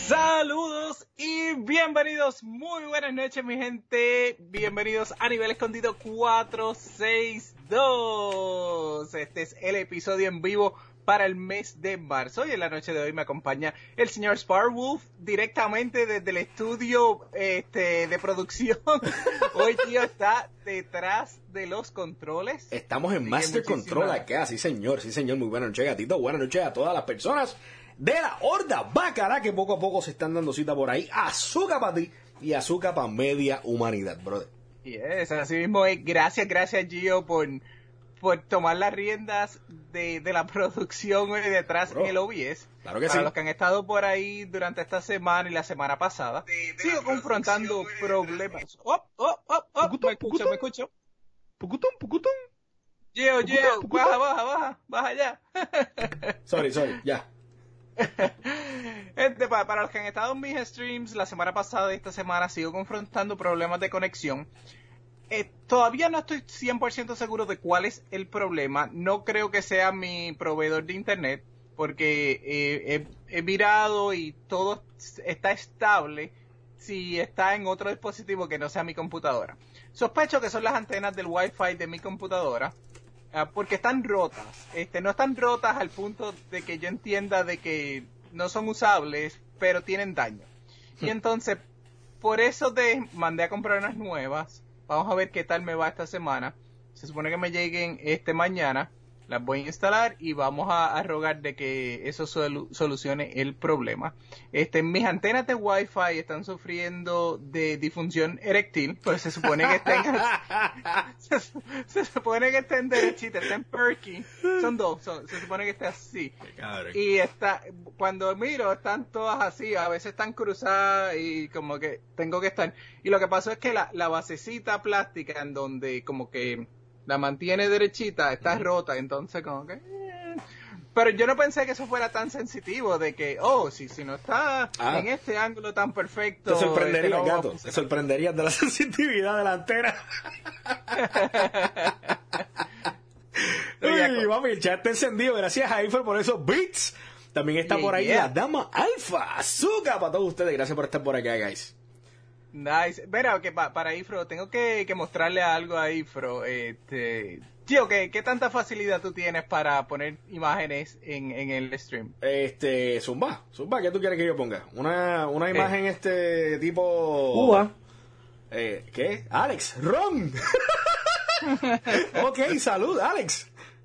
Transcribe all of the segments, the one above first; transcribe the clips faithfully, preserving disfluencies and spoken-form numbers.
Saludos y bienvenidos, muy buenas noches mi gente, bienvenidos a Nivel Escondido cuatrocientos sesenta y dos. Este es el episodio en vivo para el mes de marzo y en la noche de hoy me acompaña el señor Sparwolf directamente desde el estudio este, de producción. Hoy tío está detrás de los controles. Estamos en Master Control acá, sí señor, sí señor, muy buenas noches gatito, buenas noches a todas las personas de la horda bacala que poco a poco se están dando cita por ahí. Azúcar para ti y azúcar para media humanidad, brother. Yes, así mismo es. Gracias, gracias Gio por, por tomar las riendas de, de la producción hoy detrás del O B S. Claro que Para sí. los que han estado por ahí durante esta semana y la semana pasada, de, de sigo confrontando problemas. Oh, oh, oh, oh, Pucutón, me escucho, pucutón. me escucho. Pucutón, pucutón. Gio, Pucutón, Gio, pucutón. baja, baja, baja, baja ya. Sorry, sorry, ya. Este, para, para los que han estado en mis streams la semana pasada y esta semana sigo confrontando problemas de conexión. Eh, todavía no estoy cien por ciento seguro de cuál es el problema. No creo que sea mi proveedor de internet porque eh, he, he mirado y todo está estable si está en otro dispositivo que no sea mi computadora. Sospecho que son las antenas del Wi-Fi de mi computadora. Uh, porque están rotas, este, no están rotas al punto de que yo entienda de que no son usables, pero tienen daño. Y entonces, por eso te mandé a comprar unas nuevas. Vamos a ver qué tal me va esta semana. Se supone que me lleguen este mañana. Las voy a instalar y vamos a, a rogar de que eso solu- solucione el problema. Este, mis antenas de Wi-Fi están sufriendo de disfunción eréctil, pues se supone que estén se, se supone que estén derechitas, estén perky. Son dos, son, se supone que esté así. Y está, cuando miro están todas así, a veces están cruzadas y como que tengo que estar. Y lo que pasó es que la, la basecita plástica en donde como que la mantiene derechita, está uh-huh. rota, entonces como que... Eh. Pero yo no pensé que eso fuera tan sensitivo, de que, oh, si, si no está ah. en este ángulo tan perfecto... Te sorprendería, este no gato, te sorprendería de la sensitividad de la antena. Uy, mami, el chat está encendido, gracias a Ifer por esos beats. También está yeah, por ahí yeah. la dama Alfa, azúcar para todos ustedes, gracias por estar por acá, guys. Nice. Verá, que pa, para Ifro, tengo que, que mostrarle algo a Ifro. Este, tío, ¿qué, ¿qué tanta facilidad tú tienes para poner imágenes en, en el stream? Este, Zumba, Zumba, ¿qué tú quieres que yo ponga? Una, una imagen eh. este tipo... Cuba. Eh, ¿Qué? Alex, Ron. Ok, salud, Alex.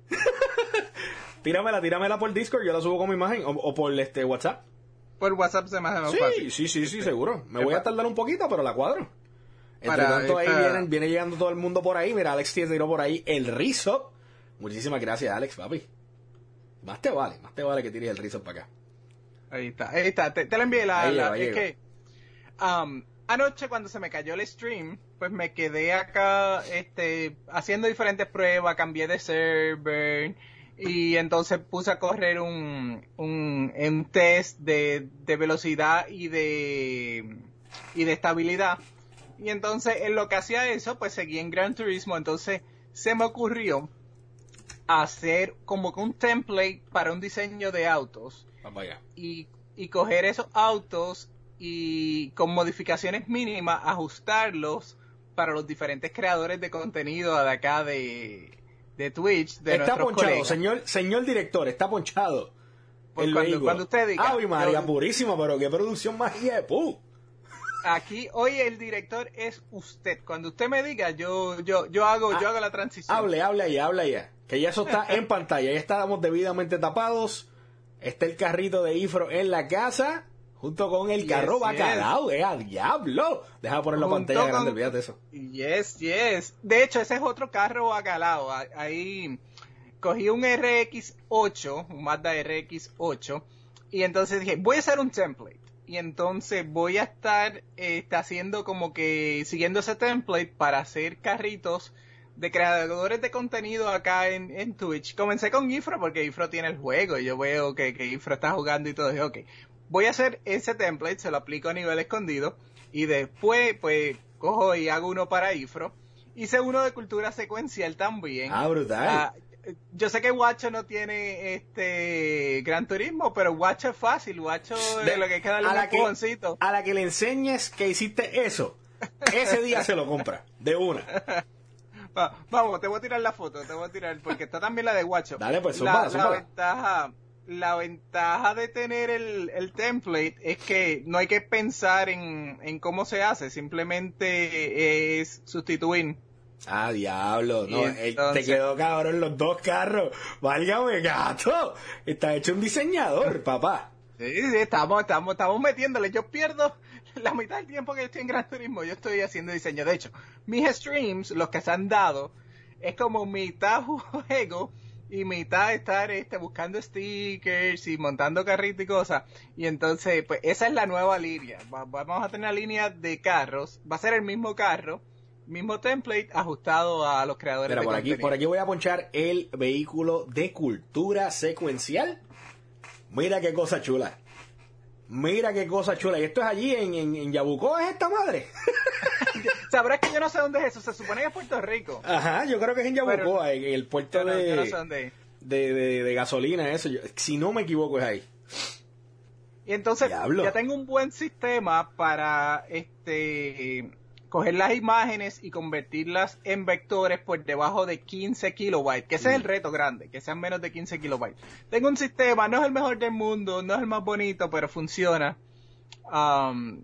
tíramela, tíramela por Discord, yo la subo como imagen, o, o por este WhatsApp. Por WhatsApp se me hace más sí, fácil. Sí, sí, sí, seguro. Me voy a tardar un poquito, pero la cuadro. Entre Para tanto, esta... ahí vienen, viene llegando todo el mundo por ahí. Mira, Alex te tiró por ahí el rizo. Muchísimas gracias, Alex, papi. Más te vale, más te vale que tires el rizo para acá. Ahí está, ahí está. Te, te la envié la... Ahí la lleva, es lleva. que um, anoche cuando se me cayó el stream, pues me quedé acá este haciendo diferentes pruebas, cambié de server... Y entonces puse a correr un, un, un test de, de velocidad y de, y de estabilidad. Y entonces en lo que hacía eso, pues seguí en Gran Turismo. Entonces se me ocurrió hacer como que un template para un diseño de autos. Vaya. Y, y coger esos autos y con modificaciones mínimas ajustarlos para los diferentes creadores de contenido de acá de... de Twitch, de está nuestros ponchado, colegas. señor, señor director, está ponchado. Pues cuando, cuando usted diga. ¡Ay, María yo, purísima! Pero qué producción más ¡pu! Aquí hoy el director es usted. Cuando usted me diga, yo yo yo hago ah, yo hago la transición. Hable, hable ya, hable ya. Que ya eso está en pantalla, ya estamos debidamente tapados. Está el carrito de Ifro en la casa. Junto con el yes, carro bacalao, yes. eh, a diablo. Deja poner la pantalla con... grande, olvídate eso. Yes, yes. De hecho, ese es otro carro bacalao. Ahí cogí un R X ocho, un Mazda R X ocho, y entonces dije, voy a hacer un template. Y entonces voy a estar eh, haciendo como que, siguiendo ese template para hacer carritos de creadores de contenido acá en, en Twitch. Comencé con Ifro porque Ifro tiene el juego y yo veo que, que Ifro está jugando y todo. Dije, ok, voy a hacer ese template, se lo aplico a nivel escondido y después pues cojo y hago uno para Ifro. Hice uno de cultura secuencial también. Ah, brutal. Ah, yo sé que Guacho no tiene este Gran Turismo, pero Guacho es fácil. Guacho es lo que hay que darle un empujoncito. A la que le enseñes que hiciste eso, ese día se lo compra, de una. Va, vamos, te voy a tirar la foto, te voy a tirar, porque está también la de Guacho. Dale, pues, la, súbala, la ventaja, la ventaja de tener el, el template es que no hay que pensar en, en cómo se hace, simplemente es sustituir. Ah, diablo, no, entonces... te quedó cabrón los dos carros. Válgame, gato. Está hecho un diseñador, papá. Sí, sí, estamos, estamos, estamos metiéndole. Yo pierdo la mitad del tiempo que yo estoy en Gran Turismo, yo estoy haciendo diseño. De hecho, mis streams, los que se han dado, es como mitad juego y mitad estar este, buscando stickers y montando carritos y cosas. Y entonces, pues esa es la nueva línea. Vamos a tener una línea de carros. Va a ser el mismo carro, mismo template ajustado a los creadores. Mira, de por contenido. aquí, por aquí voy a ponchar el vehículo de cultura secuencial. Mira qué cosa chula. Mira qué cosa chula. Y esto es allí en, en, en Yabucoa, ¿es esta madre? Sabrás que yo no sé dónde es eso. Se supone que es Puerto Rico. Ajá, yo creo que es en Yabucoa, en el puerto yo no, de, yo no sé dónde es. de, de, de gasolina, eso. Yo, si no me equivoco, es ahí. Y entonces Diablo. Ya tengo un buen sistema para este coger las imágenes y convertirlas en vectores por debajo de quince kilobytes, que ese mm. es el reto grande, que sean menos de quince kilobytes. Tengo un sistema, no es el mejor del mundo, no es el más bonito, pero funciona. Um,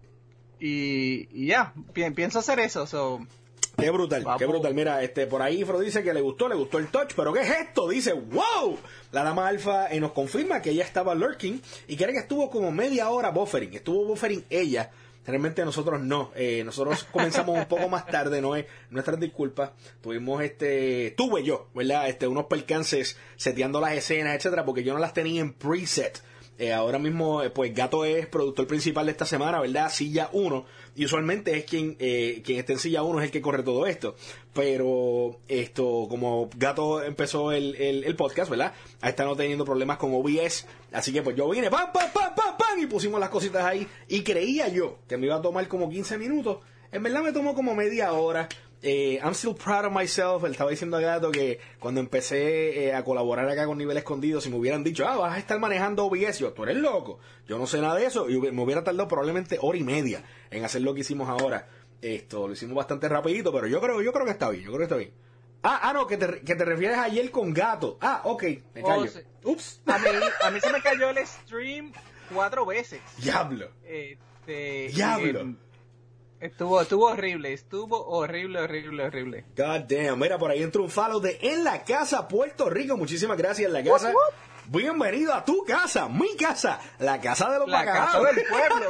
y, y ya, pi- pienso hacer eso. So. Qué brutal, Vamos. qué brutal. Mira, este por ahí Fro dice que le gustó, le gustó el touch, pero ¿qué es esto? Dice, wow. La dama alfa eh, nos confirma que ella estaba lurking y cree que estuvo como media hora buffering. Estuvo buffering ella. Realmente nosotros no, eh, nosotros comenzamos un poco más tarde, no es nuestras disculpas, tuvimos este, tuve yo, ¿verdad? Este, unos percances seteando las escenas, etcétera, porque yo no las tenía en preset. Eh, ahora mismo, eh, pues Gato es productor principal de esta semana, ¿verdad? Silla uno, y usualmente es quien, eh, quien está en Silla uno es el que corre todo esto. Pero esto, como Gato empezó el, el, el podcast, ¿verdad? Ha estado teniendo problemas con O B S, así que pues yo vine, pam, pam, pam, pam, pam, y pusimos las cositas ahí, y creía yo que me iba a tomar como quince minutos, en verdad me tomó como media hora. Eh, I'm still proud of myself. Él estaba diciendo a Gato que cuando empecé eh, a colaborar acá con Nivel Escondido, si me hubieran dicho, ah, vas a estar manejando O B S, yo, tú eres loco, yo no sé nada de eso, y me hubiera tardado probablemente hora y media en hacer lo que hicimos ahora. Esto lo hicimos bastante rapidito, pero yo creo, yo creo que está bien, yo creo que está bien. Ah, ah, no, que te, que te refieres a ayer con Gato. Ah, ok, me callo. Oh, sí. Ups. A mí, a mí se me cayó el stream cuatro veces. Diablo. Este, Diablo. Eh, Estuvo, estuvo horrible, estuvo horrible, horrible, horrible. God damn, mira, por ahí entró un follow de En la Casa, Puerto Rico. Muchísimas gracias, En la Casa. What, what? Bienvenido a tu casa, mi casa, la casa de los La bacanos. casa del pueblo.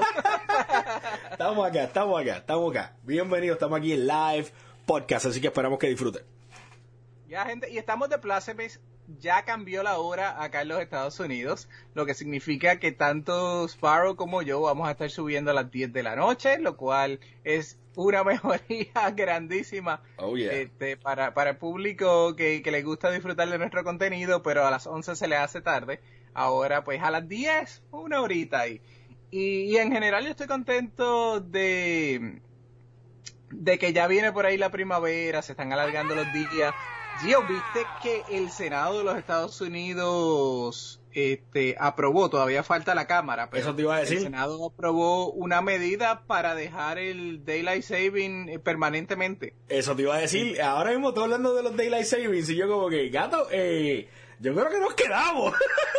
Estamos acá, estamos acá, estamos acá. Bienvenidos, estamos aquí en live podcast, así que esperamos que disfruten. Ya, gente, y estamos de plácemes. Ya cambió la hora acá en los Estados Unidos, lo que significa que tanto Sparrow como yo vamos a estar subiendo a las diez de la noche, lo cual es una mejoría grandísima oh, yeah. este, para, para el público que, que le gusta disfrutar de nuestro contenido, pero a las once se le hace tarde. Ahora pues a las diez, una horita ahí. Y, y en general yo estoy contento de, de que ya viene por ahí la primavera, se están alargando los días. Gio, ¿viste que el Senado de los Estados Unidos este, aprobó, todavía falta la Cámara, pero eso te iba a decir. El Senado aprobó una medida para dejar el Daylight Saving permanentemente? Eso te iba a decir, ahora mismo estoy hablando de los Daylight Savings y yo como que, Gato, eh, yo creo que nos quedamos.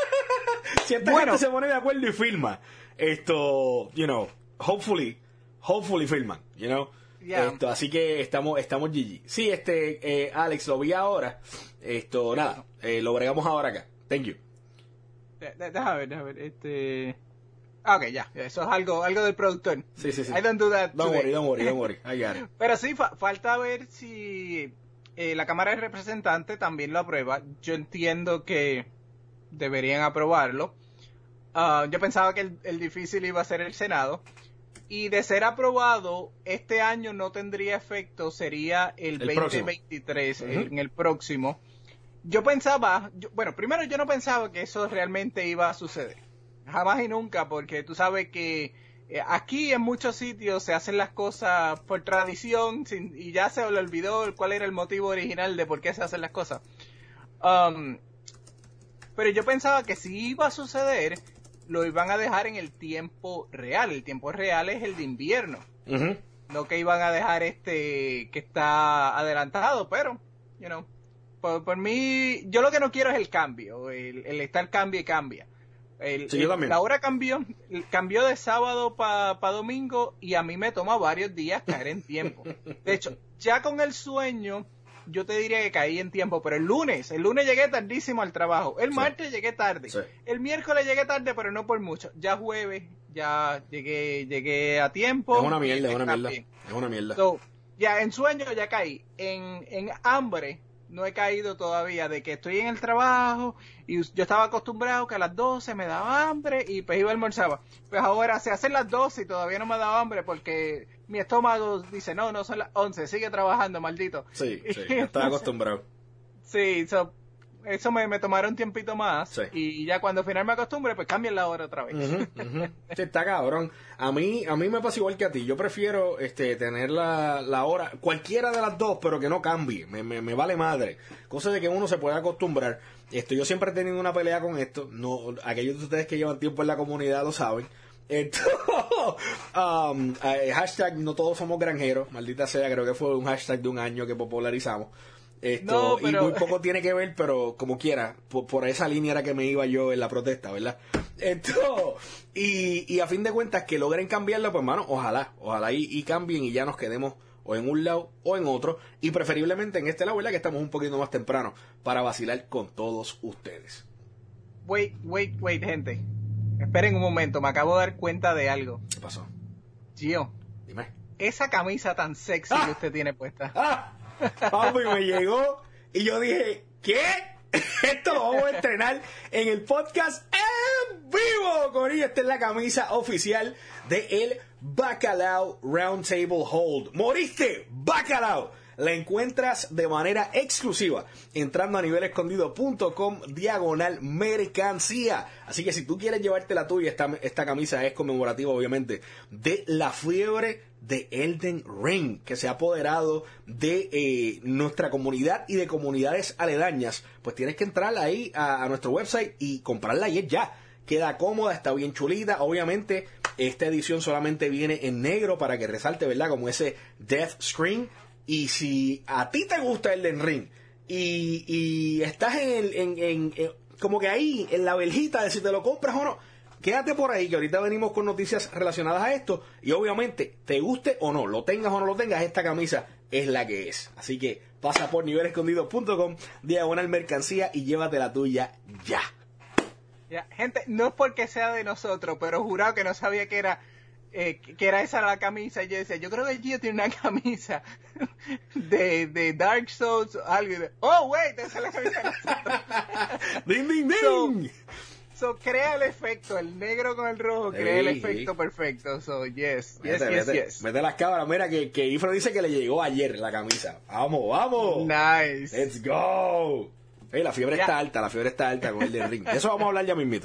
Si esta bueno, gente se pone de acuerdo y firma, esto, you know, hopefully, hopefully firman, you know. Yeah. Esto, así que estamos estamos G G. Sí, este eh, Alex, lo vi ahora. Esto, nada, eh, lo bregamos ahora acá. Thank you. De, de, déjame ver, déjame ver. Este... Ah, ok, ya. Eso es algo algo del productor. Sí, sí, sí. I don't do that Don't today. worry, don't worry, don't worry. I got it. Pero sí, fa- falta ver si eh, la Cámara de Representantes también lo aprueba. Yo entiendo que deberían aprobarlo. Uh, yo pensaba que el, el difícil iba a ser el Senado. Y de ser aprobado, este año no tendría efecto, sería el, el veinte veintitrés, uh-huh. En el próximo. Yo pensaba, yo, bueno, primero yo no pensaba que eso realmente iba a suceder. Jamás y nunca, porque tú sabes que eh, aquí en muchos sitios se hacen las cosas por tradición sin, y ya se le olvidó cuál era el motivo original de por qué se hacen las cosas. Um, pero yo pensaba que si iba a suceder, lo iban a dejar en el tiempo real. El tiempo real es el de invierno. Uh-huh. No que iban a dejar este que está adelantado, pero, you know, por, por mí, yo lo que no quiero es el cambio, el, el estar cambia y cambia. El, sí, yo también. El, la hora cambió, cambió de sábado para pa domingo y a mí me toma varios días caer en tiempo. De hecho, ya con el sueño, yo te diría que caí en tiempo, pero el lunes, el lunes llegué tardísimo al trabajo, el martes sí. llegué tarde, sí. el miércoles llegué tarde, pero no por mucho, ya jueves, ya llegué llegué a tiempo. Es una mierda, es una mierda, bien. es una mierda. So, ya en sueño ya caí, en, en hambre no he caído todavía, de que estoy en el trabajo y yo estaba acostumbrado que a las doce me daba hambre y pues iba a almorzar. Pues ahora se hacen las doce y todavía no me ha dado hambre porque mi estómago dice, no, no son las once, sigue trabajando, maldito. Sí, sí, ya estaba acostumbrado. Sí, so, eso me, me tomará un tiempito más sí. y ya cuando al final me acostumbre, pues cambien la hora otra vez. Uh-huh, uh-huh. Sí, está cabrón. A mí, a mí me pasa igual que a ti. Yo prefiero este tener la, la hora, cualquiera de las dos, pero que no cambie. Me, me, me vale madre. Cosa de que uno se pueda acostumbrar. Esto, yo siempre he tenido una pelea con esto. No, aquellos de ustedes que llevan tiempo en la comunidad lo saben. Esto, um, eh, hashtag no todos somos granjeros. Maldita sea, creo que fue un hashtag de un año que popularizamos. Esto, no, pero... y muy poco tiene que ver, pero como quiera, por, por esa línea era que me iba yo en la protesta, ¿verdad? Esto, y, y a fin de cuentas que logren cambiarlo, pues mano, ojalá, ojalá y, y cambien y ya nos quedemos o en un lado o en otro, y preferiblemente en este lado, ¿verdad? Que estamos un poquito más temprano para vacilar con todos ustedes. Wait, wait, wait, gente. Esperen un momento, me acabo de dar cuenta de algo. ¿Qué pasó? Gio. Dime. Esa camisa tan sexy ¡Ah! que usted tiene puesta. ¡Ah! Papi, me llegó y yo dije, ¿qué? Esto lo vamos a estrenar en el podcast en vivo, corillo. Esta es la camisa oficial de el Bacalao Roundtable Hold. ¿Moriste? Bacalao. La encuentras de manera exclusiva entrando a nivel escondido punto com diagonal mercancía. Así que si tú quieres llevarte la tuya, esta, esta camisa es conmemorativa, obviamente, de la fiebre de Elden Ring, que se ha apoderado de eh, nuestra comunidad y de comunidades aledañas. Pues tienes que entrar ahí a, a nuestro website y comprarla y es ya. Queda cómoda, está bien chulita. Obviamente, esta edición solamente viene en negro para que resalte, ¿verdad? Como ese Death Screen. Y si a ti te gusta Elden Ring y, y estás en, el, en, en, en como que ahí en la verjita de si te lo compras o no, quédate por ahí que ahorita venimos con noticias relacionadas a esto y obviamente te guste o no, lo tengas o no lo tengas, esta camisa es la que es. Así que pasa por nivel escondido punto com diagonal mercancía y llévate la tuya ya. Ya, gente, no es porque sea de nosotros, pero jurado que no sabía que era Eh, que era esa la camisa, y yo decía, yo creo que Gio tiene una camisa de, de Dark Souls o algo, y de, oh wait, esa es la camisa de nosotros. ¡Ding, ding, ding! So, so crea el efecto, el negro con el rojo, crea hey, el efecto hey. perfecto, so yes, mete, yes, mete, yes, yes. Mete las cámaras, mira que, que Ifro dice que le llegó ayer la camisa, vamos, vamos. Nice. Let's go. Hey, la fiebre yeah. está alta, la fiebre está alta con el del ring, de eso vamos a hablar ya mismito.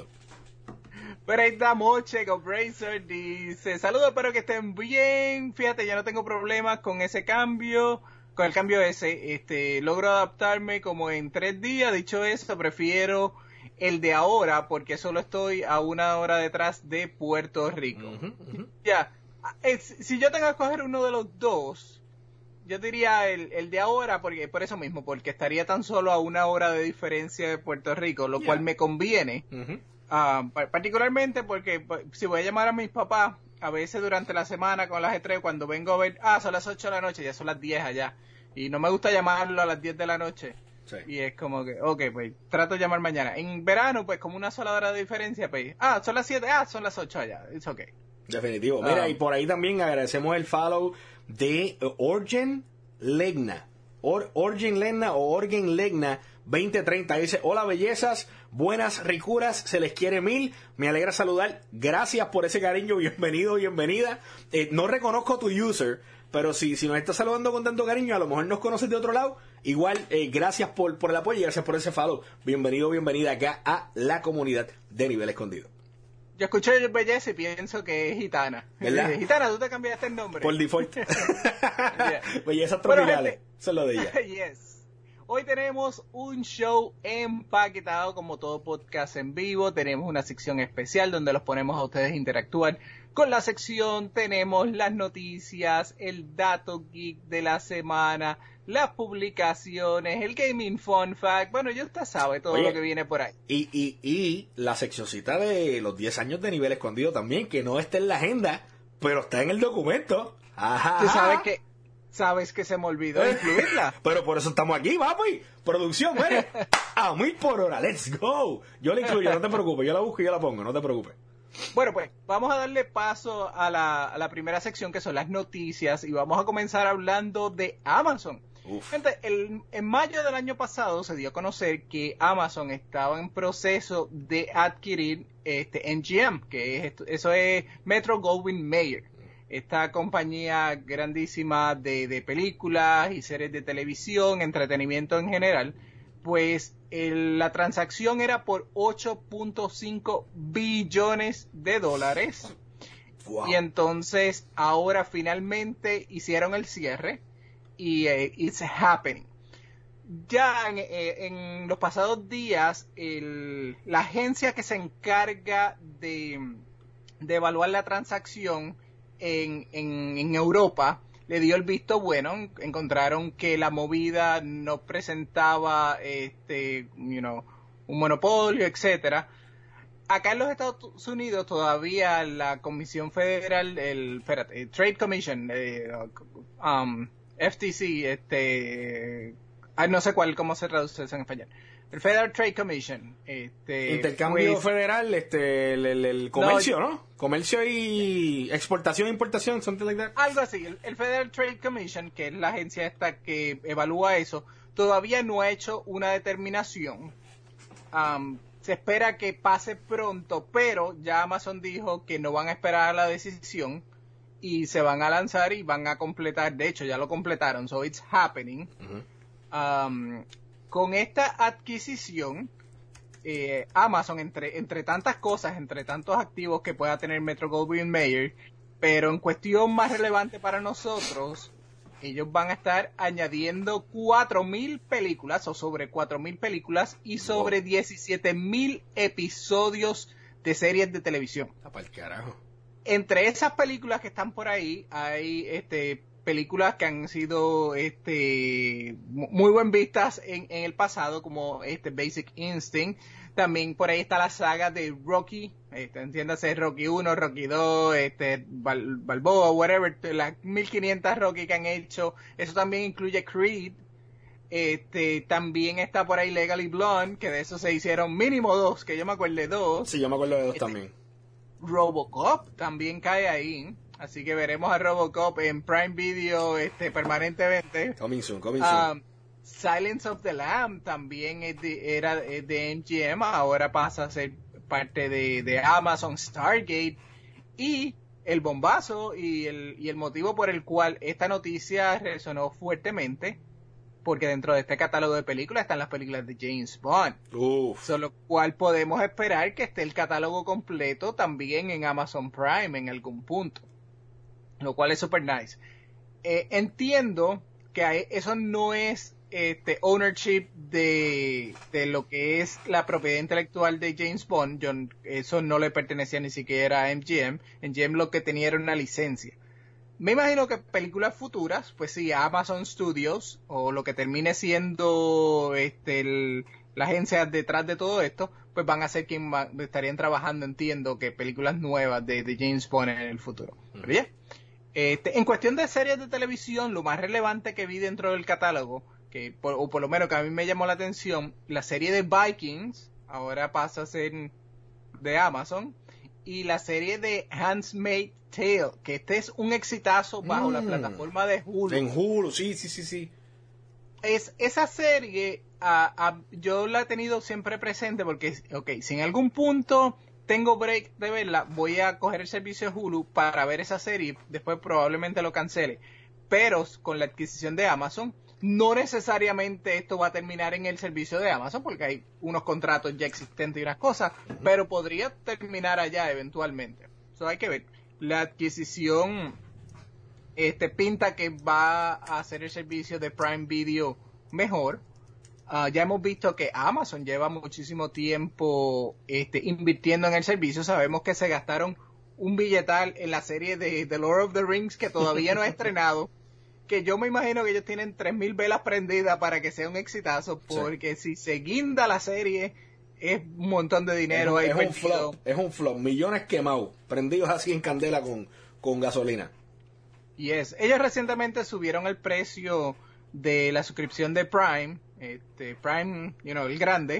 Pero ahí está Moche con Bracer, dice, saludos, espero que estén bien, fíjate, ya no tengo problemas con ese cambio, con el cambio ese, este, logro adaptarme como en tres días, dicho eso, prefiero el de ahora, porque solo estoy a una hora detrás de Puerto Rico. Uh-huh, uh-huh. Ya, es, si yo tengo que escoger uno de los dos, yo diría el, el de ahora, porque por eso mismo, porque estaría tan solo a una hora de diferencia de Puerto Rico, lo yeah. cual me conviene. Uh-huh. Uh, particularmente porque si voy a llamar a mis papás a veces durante la semana con las E tres, cuando vengo a ver, ah, son las ocho de la noche, ya son las diez allá, y no me gusta llamarlo a las diez de la noche, sí. Y es como que, ok, pues trato de llamar mañana. En verano, pues como una sola hora de diferencia, pues, ah, son las siete, ah, son las ocho allá, it's ok. Definitivo. Mira, um, y por ahí también agradecemos el follow de Orgen Legna, Or, Orgen Legna o Orgen Legna veinte treinta, dice, hola bellezas, buenas ricuras, se les quiere mil, me alegra saludar, gracias por ese cariño, bienvenido, bienvenida, eh, no reconozco tu user, pero si, si nos estás saludando con tanto cariño, a lo mejor nos conoces de otro lado, igual, eh, gracias por, por el apoyo y gracias por ese follow, bienvenido, bienvenida acá a la comunidad de Nivel Escondido. Yo escuché belleza y pienso que es gitana. ¿Verdad? Gitana, tú te cambiaste el nombre. Por default. Yeah. Bellezas tropicales, bueno, eso es lo de ella. Yes. Hoy tenemos un show empaquetado como todo podcast en vivo. Tenemos una sección especial donde los ponemos a ustedes a interactuar con la sección. Tenemos las noticias, el dato geek de la semana, las publicaciones, el gaming fun fact. Bueno, ya usted sabe todo. Oye, lo que viene por ahí. Y, y, y la seccioncita de los diez años de nivel escondido también, que no está en la agenda, pero está en el documento. Ajá. Tú sabes que, sabes que se me olvidó incluirla. Pero por eso estamos aquí, papi. Producción, mire. A mil por hora, let's go. Yo la incluyo, no te preocupes. Yo la busco y yo la pongo, no te preocupes. Bueno, pues vamos a darle paso a la, a la primera sección, que son las noticias, y vamos a comenzar hablando de Amazon. Uf. Gente, el, en mayo del año pasado se dio a conocer que Amazon estaba en proceso de adquirir este M G M, que es, eso es Metro-Goldwyn-Mayer, esta compañía grandísima de, de películas y series de televisión, entretenimiento en general. Pues el, la transacción era por ocho punto cinco billones de dólares. Wow. Y entonces ahora finalmente hicieron el cierre y uh, it's happening. Ya en, en los pasados días el, la agencia que se encarga de, de evaluar la transacción en, en, en Europa le dio el visto bueno. Encontraron que la movida no presentaba este, you know, un monopolio, etcétera. Acá en los Estados Unidos todavía la Comisión Federal, el, espérate, el Trade Commission, eh, um, F T C, este, ah, no sé cuál, cómo se traduce eso en español. El Federal Trade Commission, este, intercambio pues, federal, este, el, el, el comercio, ¿no? ¿no? Comercio y exportación e importación, something like that. Algo así. El, el Federal Trade Commission, que es la agencia esta que evalúa eso, todavía no ha hecho una determinación. Um, se espera que pase pronto, pero ya Amazon dijo que no van a esperar a la decisión y se van a lanzar y van a completar. De hecho, ya lo completaron, so it's happening. Uh-huh. Um, Con esta adquisición, eh, Amazon, entre, entre tantas cosas, entre tantos activos que pueda tener Metro-Goldwyn-Mayer, pero en cuestión más relevante para nosotros, ellos van a estar añadiendo cuatro mil películas, o sobre cuatro mil películas, y sobre wow. diecisiete mil episodios de series de televisión. Ah, pa'l carajo. Entre esas películas que están por ahí, hay este... películas que han sido este muy buen vistas en, en el pasado, como este Basic Instinct. También por ahí está la saga de Rocky, este, entiéndase Rocky uno, Rocky dos, este Bal, Balboa, whatever, las mil quinientas Rocky que han hecho. Eso también incluye Creed. Este también está por ahí Legally Blonde, que de eso se hicieron mínimo dos, que yo me acuerdo de dos. Sí, yo me acuerdo de dos este, también. Robocop también cae ahí. Así que veremos a Robocop en Prime Video este permanentemente. Coming soon, coming soon. Um, Silence of the Lamb también es de, era de M G M, ahora pasa a ser parte de, de Amazon Stargate. Y el bombazo y el, y el motivo por el cual esta noticia resonó fuertemente, porque dentro de este catálogo de películas están las películas de James Bond. Uf. Solo cual podemos esperar que esté el catálogo completo también en Amazon Prime en algún punto. Lo cual es super nice. Eh, entiendo que hay, eso no es este ownership de, de lo que es la propiedad intelectual de James Bond. Yo, eso no le pertenecía ni siquiera a M G M. M G M lo que tenía era una licencia. Me imagino que películas futuras, pues sí, Amazon Studios, o lo que termine siendo este el, la agencia detrás de todo esto, pues van a ser quien va, estarían trabajando, entiendo, que películas nuevas de, de James Bond en el futuro. Mm. Pero ya. Este, en cuestión de series de televisión, lo más relevante que vi dentro del catálogo, que por, o por lo menos que a mí me llamó la atención, la serie de Vikings, ahora pasa a ser de Amazon, y la serie de Handmaid's Tale, que este es un exitazo bajo mm. la plataforma de Hulu. En Hulu, sí, sí, sí, sí. Es, esa serie, uh, uh, yo la he tenido siempre presente porque, ok, si en algún punto tengo break de verla, voy a coger el servicio de Hulu para ver esa serie, después probablemente lo cancele. Pero con la adquisición de Amazon, no necesariamente esto va a terminar en el servicio de Amazon, porque hay unos contratos ya existentes y unas cosas, uh-huh. pero podría terminar allá eventualmente. Eso hay que ver. La adquisición este pinta que va a hacer el servicio de Prime Video mejor. Uh, ya hemos visto que Amazon lleva muchísimo tiempo este, invirtiendo en el servicio. Sabemos que se gastaron un billetal en la serie de The Lord of the Rings que todavía no ha estrenado. Que yo me imagino que ellos tienen tres mil velas prendidas para que sea un exitazo. Porque sí. si se guinda la serie, es un montón de dinero. Es, ahí es un flop, es un flop. Millones quemados, prendidos así en candela con, con gasolina. Y es, ellos recientemente subieron el precio de la suscripción de Prime. Este, Prime, you know, el grande,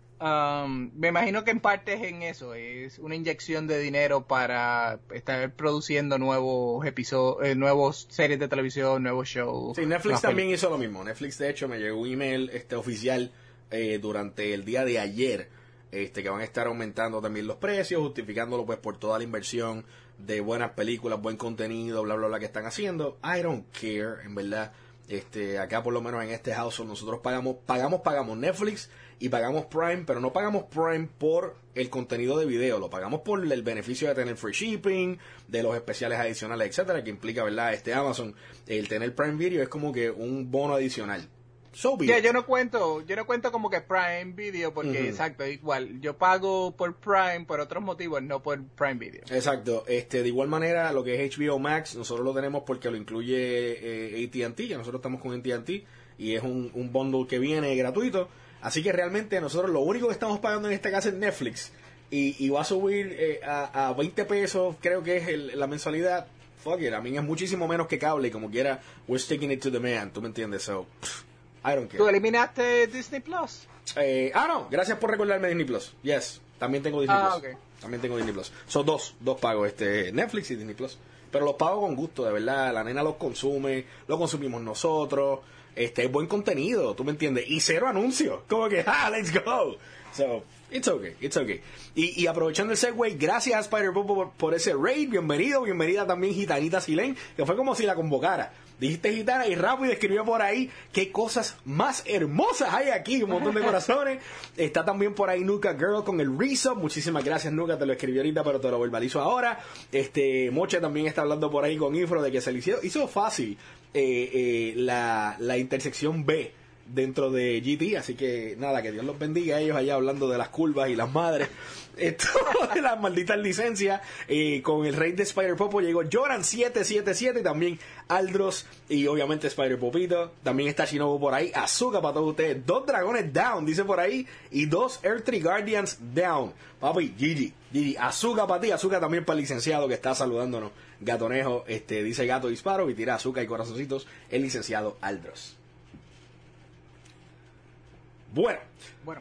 um, me imagino que en parte es en eso, es una inyección de dinero para estar produciendo nuevos episodios, eh, nuevos series de televisión, nuevos shows. Sí, Netflix también hizo lo mismo. Netflix, de hecho, me llegó un email este oficial eh, durante el día de ayer, este que van a estar aumentando también los precios, justificándolo pues por toda la inversión de buenas películas, buen contenido, bla bla bla que están haciendo. I don't care, en verdad. Este, acá por lo menos en este household nosotros pagamos, pagamos, pagamos Netflix y pagamos Prime, pero no pagamos Prime por el contenido de video, lo pagamos por el beneficio de tener free shipping, de los especiales adicionales, etcétera, que implica, ¿verdad? Este Amazon, el tener Prime Video es como que un bono adicional. So yeah, yo no cuento, yo no cuento como que Prime Video porque uh-huh. exacto, igual, yo pago por Prime por otros motivos, no por Prime Video. Exacto, este de igual manera lo que es H B O Max, nosotros lo tenemos porque lo incluye eh, A T and T, que nosotros estamos con A T and T y es un, un bundle que viene gratuito, así que realmente nosotros lo único que estamos pagando en esta casa es Netflix y, y va a subir eh, a, a veinte pesos, creo que es el, la mensualidad. Fuck it, a mí es muchísimo menos que cable y como quiera, we're sticking it to the man, ¿tú me entiendes? So, pff, I don't care. ¿Tú eliminaste Disney Plus? Eh, ah, no, gracias por recordarme Disney Plus. Yes, también tengo Disney ah, Plus. Okay. También tengo Disney Plus. Son dos, dos pagos, este, Netflix y Disney Plus. Pero los pago con gusto, de verdad. La nena los consume, los consumimos nosotros. Este, es buen contenido, ¿tú me entiendes? Y cero anuncios. Como que, ah, let's go. So, it's okay, it's okay. Y, y aprovechando el segue, gracias a Spider-Pop por, por ese raid. Bienvenido, bienvenida también Gitanita Silén, que fue como si la convocara. Dijiste gitana y rápido escribió por ahí qué cosas más hermosas hay aquí, un montón de corazones. Está también por ahí Nuka Girl con el Rezo. Muchísimas gracias, Nuka, te lo escribí ahorita, pero te lo verbalizo ahora. Este Moche también está hablando por ahí con Infro de que se le hizo, hizo fácil eh, eh, la, la intersección B dentro de G T, así que nada, que Dios los bendiga a ellos allá hablando de las curvas y las madres, esto de las malditas licencias. Eh, con el rey de Spider Popo llegó Joran siete siete siete y también Aldros y obviamente Spider Popito, también está Shinobu por ahí, Azúcar para todos ustedes, dos dragones down dice por ahí y dos Earth Tree Guardians down, papi, G G, G G, Azúcar para ti, Azúcar también para el licenciado que está saludándonos, Gatonejo, este dice Gato Disparo y tira azúcar y corazoncitos el licenciado Aldros. Bueno, bueno.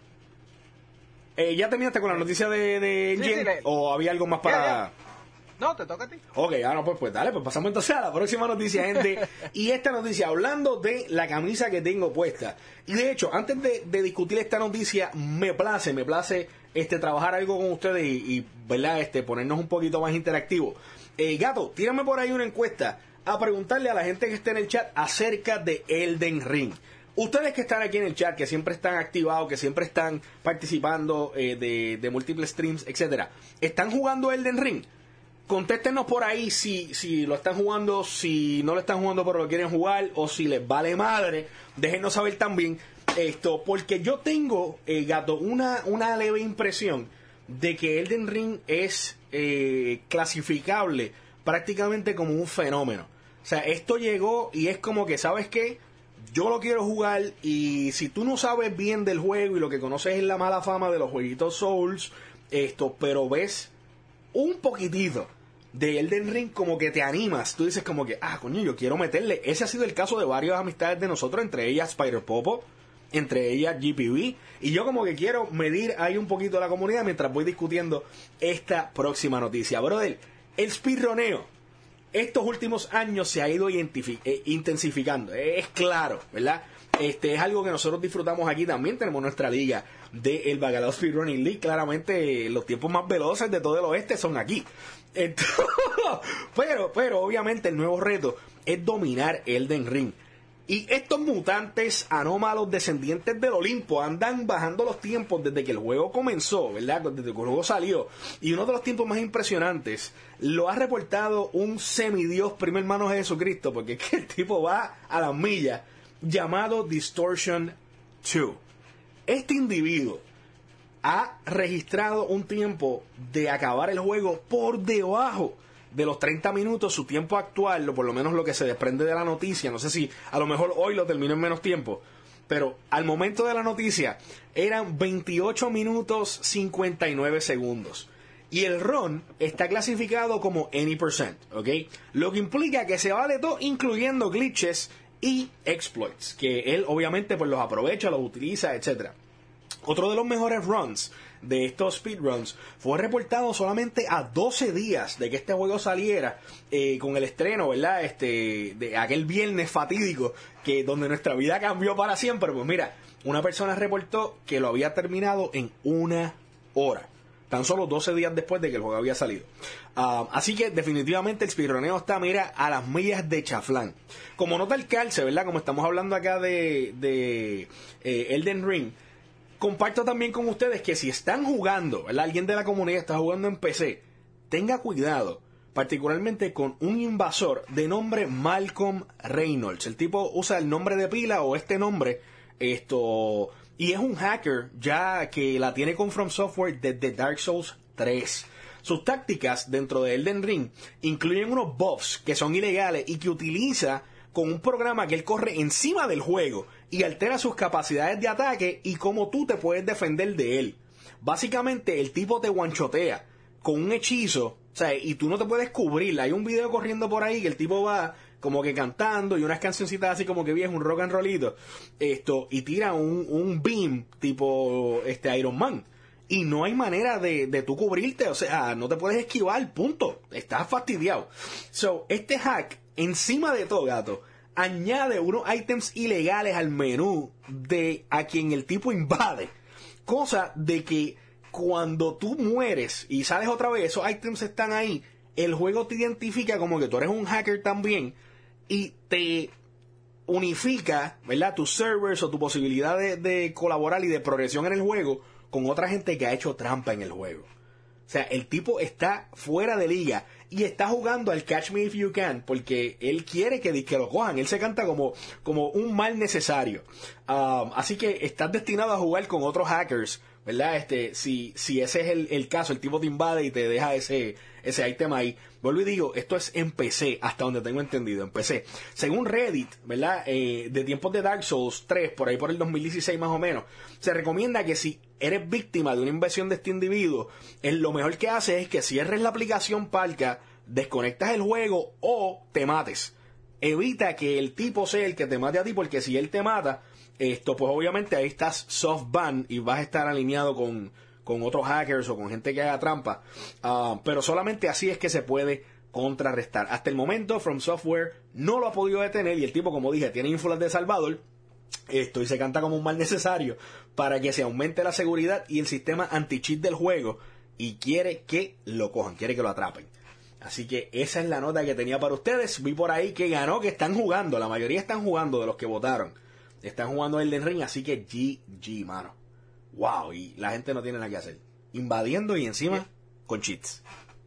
Eh, ¿ya terminaste con la noticia de, de Engine? Sí, sí, le... ¿O había algo más para...? Ya, ya. No, te toca a ti. Ok, ah, no, pues, pues dale, pues pasamos entonces a la próxima noticia, gente. Y esta noticia, hablando de la camisa que tengo puesta. Y de hecho, antes de, de discutir esta noticia, me place, me place este, trabajar algo con ustedes y, y ¿verdad? Este, ponernos un poquito más interactivos. Eh, Gato, tírame por ahí una encuesta a preguntarle a la gente que está en el chat acerca de Elden Ring. Ustedes que están aquí en el chat, que siempre están activados, que siempre están participando eh, de, de múltiples streams, etcétera, ¿están jugando Elden Ring? Contéstenos por ahí si, si lo están jugando, si no lo están jugando pero lo quieren jugar, o si les vale madre. Déjenos saber también esto, porque yo tengo, eh, Gato, una, una leve impresión de que Elden Ring es eh, clasificable prácticamente como un fenómeno. O sea, esto llegó y es como que, ¿sabes qué? Yo lo quiero jugar y si tú no sabes bien del juego y lo que conoces es la mala fama de los jueguitos Souls, esto, pero ves un poquitito de Elden Ring, como que te animas, tú dices como que, ah, coño, yo quiero meterle. Ese ha sido el caso de varias amistades de nosotros, entre ellas Spider Popo, entre ellas G P V, y yo como que quiero medir ahí un poquito la comunidad mientras voy discutiendo esta próxima noticia. Brother, el speedroneo estos últimos años se ha ido eh, intensificando, eh, es claro, ¿verdad? Este es algo que nosotros disfrutamos aquí también. Tenemos nuestra liga de el Bacalao Speedrunning League. Claramente los tiempos más veloces de todo el oeste son aquí. Entonces, pero, pero obviamente el nuevo reto es dominar Elden Ring. Y estos mutantes anómalos descendientes del Olimpo andan bajando los tiempos desde que el juego comenzó, ¿verdad? Desde que el juego salió. Y uno de los tiempos más impresionantes lo ha reportado un semidios, primo hermano de Jesucristo, porque es que el tipo va a las millas, llamado Distortion dos. Este individuo ha registrado un tiempo de acabar el juego por debajo de los treinta minutos, su tiempo actual, o por lo menos lo que se desprende de la noticia. No sé si a lo mejor hoy lo terminó en menos tiempo, pero al momento de la noticia eran veintiocho minutos cincuenta y nueve segundos. Y el run está clasificado como any percent, ¿ok? Lo que implica que se vale todo, incluyendo glitches y exploits, que él obviamente pues los aprovecha, los utiliza, etcétera. Otro de los mejores runs de estos speedruns fue reportado solamente a doce días de que este juego saliera, eh, con el estreno, ¿verdad? Este, de aquel viernes fatídico que donde nuestra vida cambió para siempre. Pues mira, una persona reportó que lo había terminado en una hora, tan solo doce días después de que el juego había salido. Uh, así que definitivamente el speedruneo está, mira, a las millas de chaflán. Como nota el calce, ¿verdad? Como estamos hablando acá de, de eh, Elden Ring, comparto también con ustedes que si están jugando, ¿verdad? Alguien de la comunidad está jugando en P C, tenga cuidado, particularmente con un invasor de nombre Malcolm Reynolds. El tipo usa el nombre de pila o este nombre, esto, y es un hacker ya que la tiene con From Software desde Dark Souls tres. Sus tácticas dentro de Elden Ring incluyen unos buffs que son ilegales y que utiliza con un programa que él corre encima del juego y altera sus capacidades de ataque y cómo tú te puedes defender de él. Básicamente el tipo te guanchotea con un hechizo, o sea, y tú no te puedes cubrir. Hay un video corriendo por ahí que el tipo va como que cantando y unas cancioncitas así como que viejo, un rock and rollito, esto, y tira un, un beam tipo este Iron Man. Y no hay manera de, de tú cubrirte, o sea, no te puedes esquivar, punto. Estás fastidiado. So, este hack, encima de todo, gato, añade unos ítems ilegales al menú de a quien el tipo invade. Cosa de que cuando tú mueres y sales otra vez, esos ítems están ahí, el juego te identifica como que tú eres un hacker también y te unifica, ¿verdad?, tus servers o tu posibilidad de, de colaborar y de progresión en el juego con otra gente que ha hecho trampa en el juego. O sea, el tipo está fuera de liga y está jugando al Catch Me If You Can porque él quiere que, que lo cojan. Él se canta como, como un mal necesario. Um, así que estás destinado a jugar con otros hackers, ¿verdad? Este, si, si ese es el, el caso, el tipo te invade y te deja ese, ese ítem ahí. Vuelvo y digo, esto es en P C, hasta donde tengo entendido, en P C. Según Reddit, ¿verdad? Eh, de tiempos de Dark Souls tres, por ahí por el dos mil dieciséis más o menos, se recomienda que si eres víctima de una invasión de este individuo, él lo mejor que hace es que cierres la aplicación parca, desconectas el juego o te mates. Evita que el tipo sea el que te mate a ti, porque si él te mata, esto pues obviamente ahí estás soft ban y vas a estar alineado con, con otros hackers o con gente que haga trampa. Uh, pero solamente así es que se puede contrarrestar. Hasta el momento From Software no lo ha podido detener y el tipo, como dije, tiene ínfulas de Salvador. Esto y se canta como un mal necesario para que se aumente la seguridad y el sistema anti-cheat del juego y quiere que lo cojan, quiere que lo atrapen. Así que esa es la nota que tenía para ustedes. Vi por ahí que ganó, que están jugando, la mayoría están jugando de los que votaron. Están jugando Elden Ring, así que G G, mano. Wow, y la gente no tiene nada que hacer. Invadiendo y encima yeah. con cheats.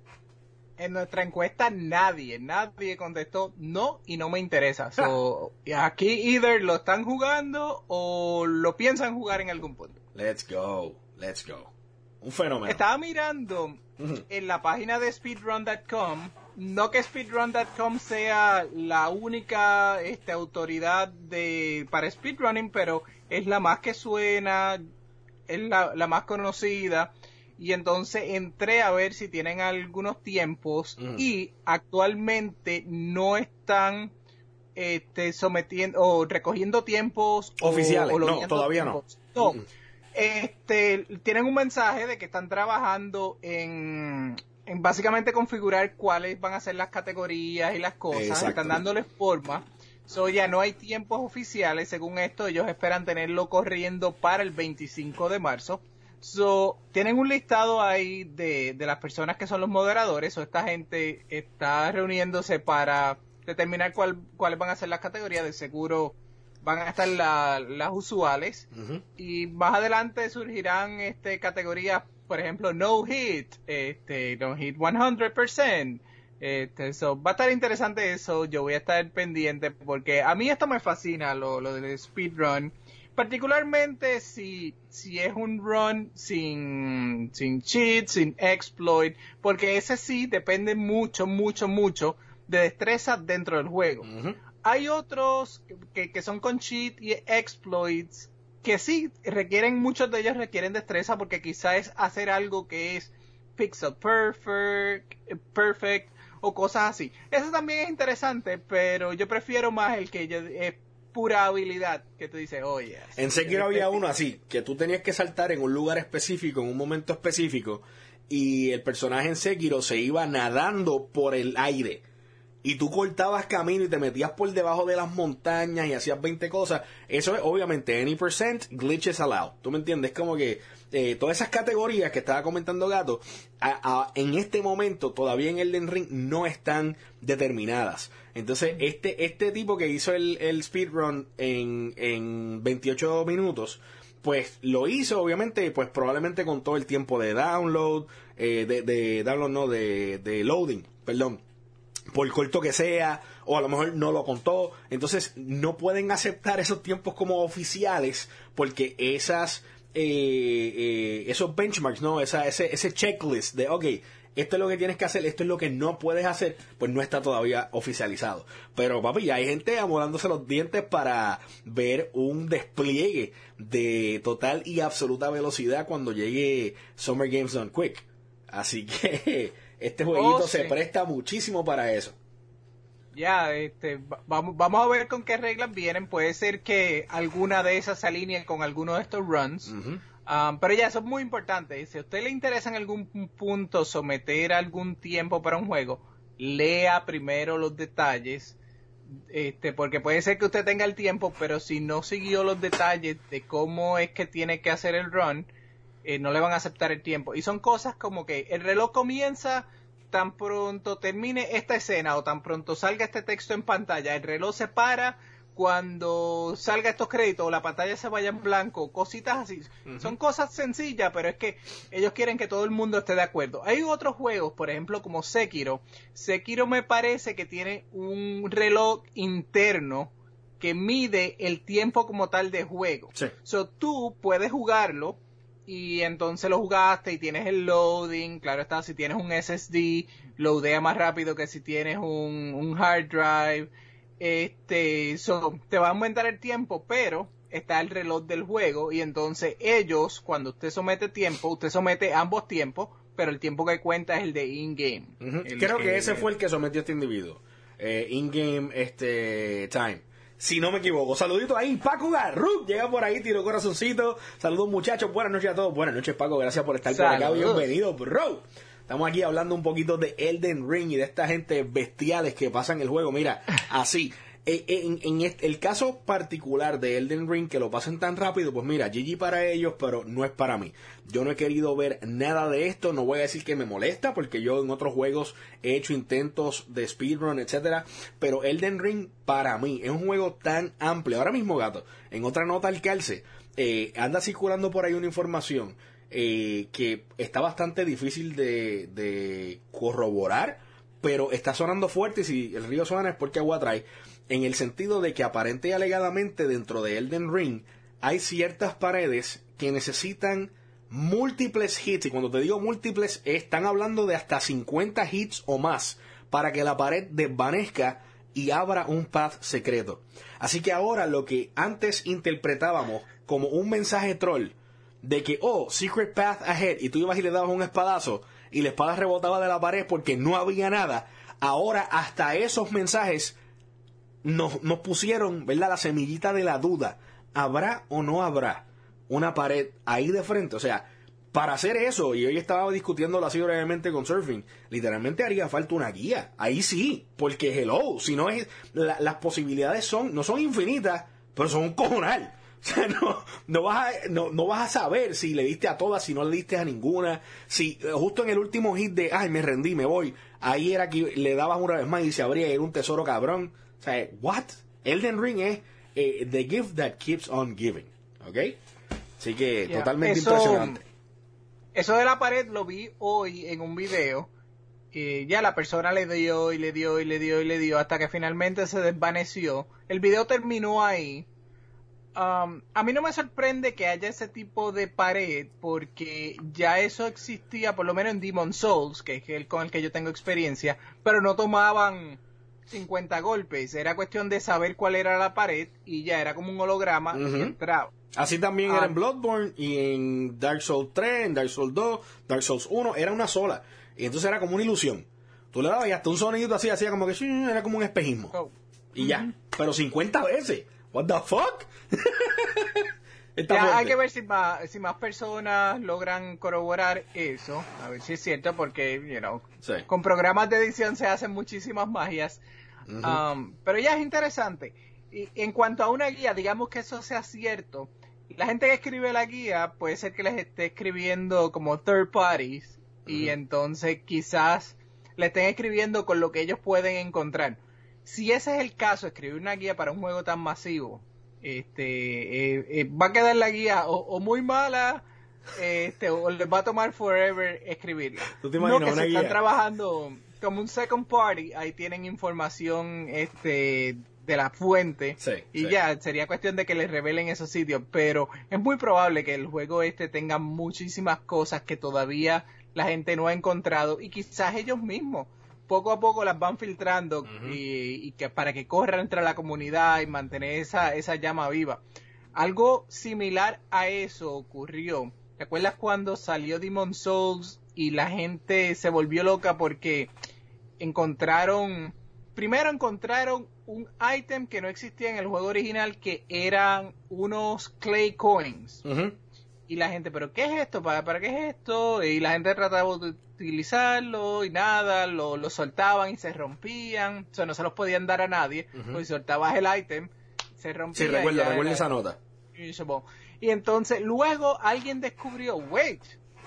En nuestra encuesta nadie, nadie contestó no y no me interesa. So, aquí either lo están jugando o lo piensan jugar en algún punto. Let's go, let's go. Un fenómeno. Estaba mirando uh-huh. en la página de speedrun punto com. No que speedrun punto com sea la única este, autoridad de para speedrunning, pero es la más que suena, es la, la más conocida. Y entonces entré a ver si tienen algunos tiempos mm. y actualmente no están este, sometiendo o recogiendo tiempos oficiales. O, o no, todavía tiempos. no. No. Mm. Este, tienen un mensaje de que están trabajando en, en básicamente configurar cuáles van a ser las categorías y las cosas. Exacto. Están dándoles forma. So, ya no hay tiempos oficiales. Según esto, ellos esperan tenerlo corriendo para el veinticinco de marzo. So, tienen un listado ahí de, de las personas que son los moderadores, o esta gente está reuniéndose para determinar cuál, cuáles van a ser las categorías. De seguro van a estar la, las usuales, uh-huh. y más adelante surgirán este categorías, por ejemplo, no hit, este, no hit cien por ciento. Este, so, va a estar interesante eso. Yo voy a estar pendiente porque a mí esto me fascina, lo, lo del speedrun. particularmente si, si es un run sin, sin cheat, sin exploit, porque ese sí depende mucho, mucho, mucho de destreza dentro del juego. Uh-huh. Hay otros que, que son con cheat y exploits que sí requieren, muchos de ellos requieren destreza porque quizás es hacer algo que es pixel perfect, perfect o cosas así. Eso también es interesante, pero yo prefiero más el que yo, es pura habilidad, que tú dices, oye. Oh, yes, en Sekiro había uno así, que tú tenías que saltar en un lugar específico, en un momento específico, y el personaje en Sekiro se iba nadando por el aire. Y tú cortabas camino y te metías por debajo de las montañas y hacías veinte cosas. Eso es, obviamente, any percent, glitches allowed. ¿Tú me entiendes? Como que eh, todas esas categorías que estaba comentando Gato, a, a, en este momento, todavía en Elden Ring, no están determinadas. Entonces, este este tipo que hizo el, el speedrun en, en veintiocho minutos, pues lo hizo, obviamente, pues probablemente con todo el tiempo de download, eh, de, de download, no, de, de loading, perdón. Por corto que sea, o a lo mejor no lo contó. Entonces no pueden aceptar esos tiempos como oficiales porque esas eh, eh, esos benchmarks, no, esa ese ese checklist de ok, esto es lo que tienes que hacer, esto es lo que no puedes hacer, pues no está todavía oficializado. Pero papi, ya hay gente amolándose los dientes para ver un despliegue de total y absoluta velocidad cuando llegue Summer Games Done Quick. Así que este jueguito oh, sí. se presta muchísimo para eso. Ya, este, vamos, vamos a ver con qué reglas vienen. Puede ser que alguna de esas se alinee con alguno de estos runs. Uh-huh. Um, pero ya, eso es muy importante. Si a usted le interesa en algún punto someter algún tiempo para un juego, lea primero los detalles. Este, porque puede ser que usted tenga el tiempo, pero si no siguió los detalles de cómo es que tiene que hacer el run, Eh, no le van a aceptar el tiempo. Y son cosas como que el reloj comienza tan pronto termine esta escena o tan pronto salga este texto en pantalla. El reloj se para cuando salga estos créditos o la pantalla se vaya en blanco. Cositas así. Uh-huh. Son cosas sencillas, pero es que ellos quieren que todo el mundo esté de acuerdo. Hay otros juegos, por ejemplo, como Sekiro. Sekiro me parece que tiene un reloj interno que mide el tiempo como tal de juego. Sí. So, tú puedes jugarlo y entonces lo jugaste y tienes el loading, claro está, si tienes un S S D, loadea más rápido que si tienes un, un hard drive, este, so, te va a aumentar el tiempo, pero está el reloj del juego y entonces ellos, cuando usted somete tiempo, usted somete ambos tiempos, pero el tiempo que cuenta es el de in-game. Uh-huh. Creo que, que ese fue el que sometió a este individuo, eh, in-game este, time. Si no me equivoco. Saludito ahí, Paco Garruk llega por ahí, tiro corazoncito. Saludos muchachos, buenas noches a todos. Buenas noches Paco, gracias por estar Saludos. por acá. Bienvenido, bro. Estamos aquí hablando un poquito de Elden Ring y de esta gente bestiales que pasan el juego. Mira, así. En, en este, el caso particular de Elden Ring, que lo pasen tan rápido, pues mira, G G para ellos, pero no es para mí. Yo no he querido ver nada de esto, no voy a decir que me molesta, porque yo en otros juegos he hecho intentos de speedrun, etcétera, pero Elden Ring para mí es un juego tan amplio. Ahora mismo, Gato, en otra nota al calce, eh, anda circulando por ahí una información eh, que está bastante difícil de, de corroborar, pero está sonando fuerte y si el río suena es porque agua trae. En el sentido de que aparente y alegadamente dentro de Elden Ring hay ciertas paredes que necesitan múltiples hits, y cuando te digo múltiples están hablando de hasta cincuenta hits o más para que la pared desvanezca y abra un path secreto. Así que ahora lo que antes interpretábamos como un mensaje troll de que, oh, secret path ahead, y tú ibas y le dabas un espadazo y la espada rebotaba de la pared porque no había nada, ahora hasta esos mensajes Nos, nos pusieron, ¿verdad?, la semillita de la duda. ¿Habrá o no habrá una pared ahí de frente? O sea, para hacer eso, y hoy estaba discutiéndolo así brevemente con Surfing, literalmente haría falta una guía. Ahí sí, porque hello, si no es, la, las posibilidades son, no son infinitas, pero son un cojonal. O sea, no, no, vas a, no, no vas a saber si le diste a todas, si no le diste a ninguna. Si justo en el último hit de, ay, me rendí, me voy, ahí era que le dabas una vez más y se abría y era un tesoro cabrón. O sea, what? Elden Ring es eh, the gift that keeps on giving, ¿ok? Así que yeah, totalmente eso, impresionante. Eso de la pared lo vi hoy en un video. Eh, ya la persona le dio y le dio y le dio y le dio hasta que finalmente se desvaneció. El video terminó ahí. Um, a mí no me sorprende que haya ese tipo de pared porque ya eso existía por lo menos en Demon's Souls, que es el con el que yo tengo experiencia, pero no tomaban cincuenta golpes, era cuestión de saber cuál era la pared y ya era como un holograma uh-huh. y entraba. Así también ah. era en Bloodborne y en Dark Souls tres, en Dark Souls dos, Dark Souls uno, era una sola. Y entonces era como una ilusión. Tú le dabas y hasta un sonidito así, hacía como que era como un espejismo. Oh. Y uh-huh. ya, pero cincuenta veces. What the fuck? Ya, hay que ver si más, si más personas logran corroborar eso, a ver si es cierto, porque, you know, sí. con programas de edición se hacen muchísimas magias. Uh-huh. Um, pero ya es interesante. Y en cuanto a una guía, digamos que eso sea cierto, la gente que escribe la guía puede ser que les esté escribiendo como third parties, uh-huh. y entonces quizás le estén escribiendo con lo que ellos pueden encontrar. Si ese es el caso, escribir una guía para un juego tan masivo, este eh, eh, va a quedar la guía o, o muy mala, este o les va a tomar forever escribirla. ¿Tú te imaginas no, que una se guía? Están trabajando como un second party, ahí tienen información este de la fuente, sí, y sí. ya sería cuestión de que les revelen esos sitios, pero es muy probable que el juego este tenga muchísimas cosas que todavía la gente no ha encontrado y quizás ellos mismos poco a poco las van filtrando uh-huh. y, y que para que corran entre la comunidad y mantener esa, esa llama viva. Algo similar a eso ocurrió. ¿Te acuerdas cuando salió Demon's Souls y la gente se volvió loca porque encontraron, primero encontraron un ítem que no existía en el juego original, que eran unos clay coins? Uh-huh. Y la gente, ¿pero qué es esto? ¿Para, para qué es esto? Y la gente trataba de utilizarlo y nada, lo, lo soltaban y se rompían. O sea, no se los podían dar a nadie. Uh-huh. Pues si soltabas el ítem, se rompía. Sí, recuerdo, recuerdo esa nota. Y entonces luego alguien descubrió, wait,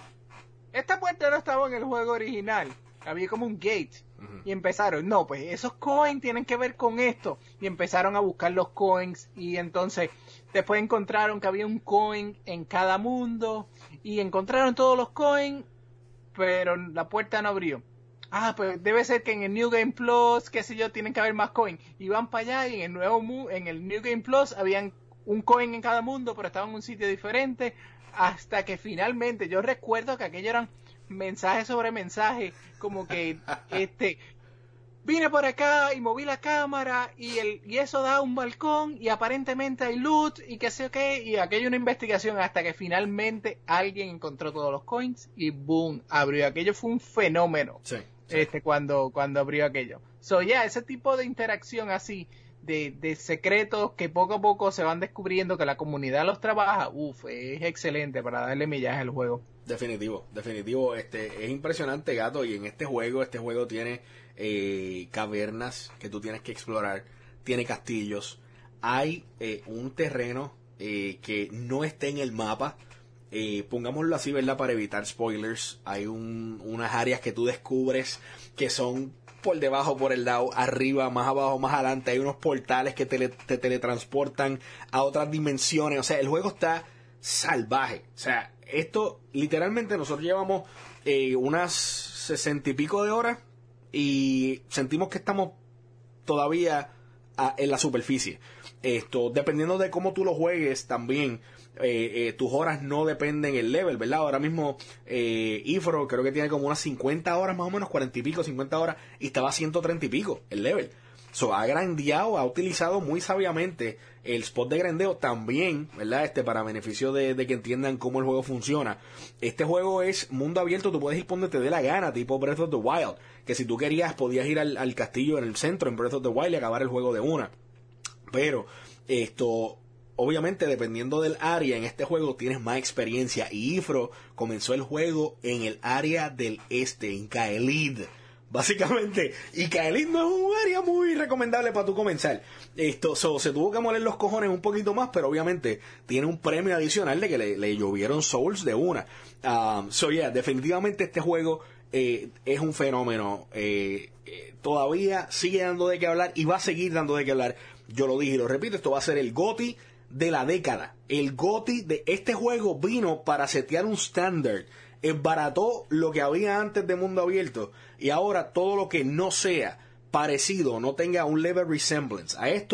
esta puerta no estaba en el juego original. Había como un gate. Uh-huh. Y empezaron, no, pues esos coins tienen que ver con esto. Y empezaron a buscar los coins y entonces después encontraron que había un coin en cada mundo y encontraron todos los coins, pero la puerta no abrió. Ah, pues debe ser que en el New Game Plus, qué sé yo, tienen que haber más coins. Y van para allá y en el nuevo mu- en el New Game Plus habían un coin en cada mundo, pero estaban en un sitio diferente, hasta que finalmente, yo recuerdo que aquello eran mensaje sobre mensaje, como que este vine por acá y moví la cámara y el y eso da un balcón y aparentemente hay loot y qué sé qué, y aquello una investigación hasta que finalmente alguien encontró todos los coins y boom, abrió. Aquello fue un fenómeno. Sí, sí. Este cuando cuando abrió aquello. So yeah, ese tipo de interacción así de, de secretos que poco a poco se van descubriendo, que la comunidad los trabaja, uff, es excelente para darle millaje al juego. Definitivo, definitivo, este es impresionante, gato, y en este juego, este juego tiene eh, cavernas que tú tienes que explorar, tiene castillos, hay eh, un terreno eh, que no está en el mapa, eh, pongámoslo así, ¿verdad? Para evitar spoilers, hay un, unas áreas que tú descubres que son por debajo, por el lado, arriba, más abajo, más adelante, hay unos portales que tele, te teletransportan a otras dimensiones, o sea, el juego está salvaje, o sea, esto literalmente nosotros llevamos eh, unas sesenta y pico de horas y sentimos que estamos todavía a, en la superficie. Esto, dependiendo de cómo tú lo juegues también, eh, eh, tus horas no dependen del level, ¿verdad? Ahora mismo eh, Ifro creo que tiene como unas cincuenta horas más o menos, cuarenta y pico, cincuenta horas, y estaba a ciento treinta y pico el level. So, ha grandeado, ha utilizado muy sabiamente el spot de grandeo también, ¿verdad? Este, para beneficio de, de que entiendan cómo el juego funciona. Este juego es mundo abierto, tú puedes ir por donde te dé la gana, tipo Breath of the Wild, que si tú querías podías ir al, al castillo en el centro, en Breath of the Wild, y acabar el juego de una. Pero, esto, obviamente dependiendo del área, en este juego tienes más experiencia, y Ifro comenzó el juego en el área del este, en Caelid. Básicamente, y Caelid no es un área muy recomendable para tú comenzar. Esto, so, se tuvo que moler los cojones un poquito más, pero obviamente tiene un premio adicional de que le, le llovieron souls de una. Um, so yeah, definitivamente este juego eh, es un fenómeno. Eh, eh, todavía sigue dando de qué hablar y va a seguir dando de qué hablar. Yo lo dije y lo repito, esto va a ser el GOTY de la década. El GOTY de este juego vino para setear un estándar. Embarató lo que había antes de mundo abierto, y ahora todo lo que no sea parecido, no tenga un level resemblance a esto,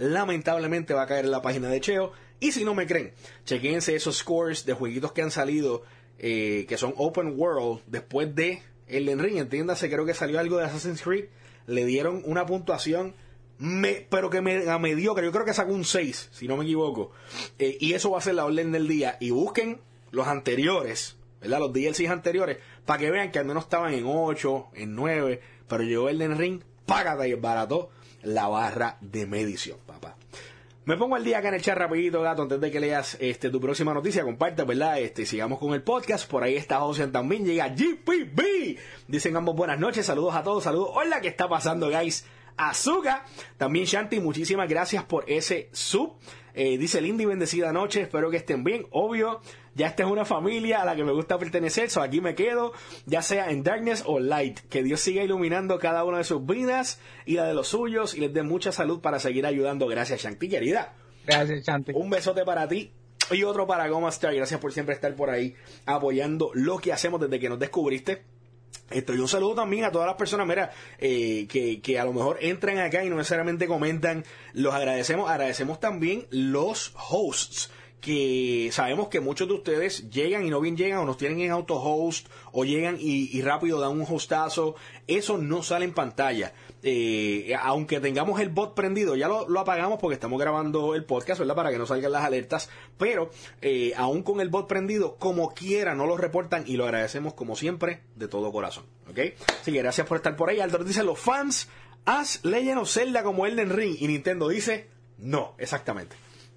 lamentablemente va a caer en la página de Cheo. Y si no me creen, chequense esos scores de jueguitos que han salido, eh, que son Open World, después de Elden Ring. Entiéndase, creo que salió algo de Assassin's Creed. Le dieron una puntuación, me, pero que me, a mediocre. Yo creo que sacó un seis, si no me equivoco. Eh, y eso va a ser la orden del día. Y busquen los anteriores, ¿verdad? Los D L Cs anteriores, para que vean que al menos estaban en ocho, en nueve. Pero llegó Elden Ring, págate y barató la barra de medición, papá. Me pongo al día acá en el chat rapidito, gato, antes de que leas este, tu próxima noticia, comparte, ¿verdad? Este, sigamos con el podcast, por ahí está Ocean también, llega G P B, dicen ambos buenas noches, saludos a todos, saludos, hola, ¿qué está pasando, guys? Azuka, también Shanti, muchísimas gracias por ese sub, eh, dice linda y bendecida noche, espero que estén bien, obvio, ya esta es una familia a la que me gusta pertenecer, so aquí me quedo, ya sea en darkness o light, que Dios siga iluminando cada una de sus vidas y la de los suyos y les dé mucha salud para seguir ayudando. Gracias, Shanti, querida. Gracias, Shanti. Un besote para ti y otro para Goma Star. Gracias por siempre estar por ahí apoyando lo que hacemos desde que nos descubriste. Esto, y un saludo también a todas las personas, mira, eh, que, que a lo mejor entran acá y no necesariamente comentan. Los agradecemos. Agradecemos también los hosts, que sabemos que muchos de ustedes llegan y no bien llegan, o nos tienen en auto-host, o llegan y, y rápido dan un hostazo. Eso no sale en pantalla. Eh, aunque tengamos el bot prendido, ya lo, lo apagamos porque estamos grabando el podcast, ¿verdad? Para que no salgan las alertas. Pero, eh, aún con el bot prendido, como quiera, no lo reportan y lo agradecemos como siempre, de todo corazón. ¿Ok? Así que gracias por estar por ahí. Aldor dice, los fans, haz Legend of Zelda como Elden Ring. Y Nintendo dice, no, exactamente.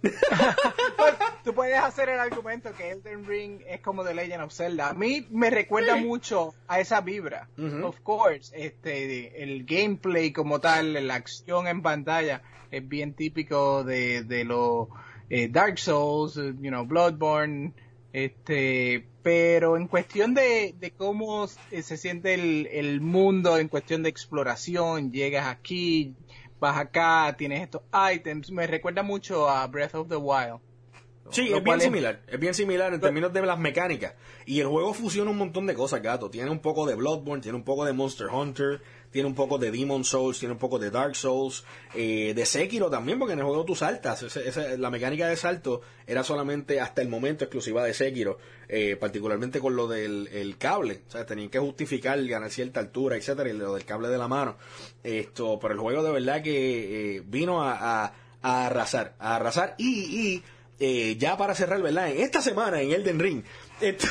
Tú puedes hacer el argumento que Elden Ring es como The Legend of Zelda. A mí me recuerda sí. mucho a esa vibra. Uh-huh. Of course, este, el gameplay como tal, la acción en pantalla es bien típico de, de los eh, Dark Souls, you know, Bloodborne, este, pero en cuestión de, de cómo se siente el, el mundo, en cuestión de exploración, llegas aquí, vas acá, tienes estos items, me recuerda mucho a Breath of the Wild. Sí, es bien similar, es bien similar en términos de las mecánicas. Y el juego fusiona un montón de cosas, gato. Tiene un poco de Bloodborne, tiene un poco de Monster Hunter, tiene un poco de Demon Souls, tiene un poco de Dark Souls, eh, de Sekiro también, porque en el juego tú saltas. Ese, ese, la mecánica de salto era solamente hasta el momento exclusiva de Sekiro, eh, particularmente con lo del el cable. O sea, tenían que justificar ganar cierta altura, etcétera, y lo del cable de la mano. Esto, pero el juego de verdad que eh, vino a, a, a arrasar, a arrasar y... y Eh, ya para cerrar, ¿verdad? En esta semana en Elden Ring esto,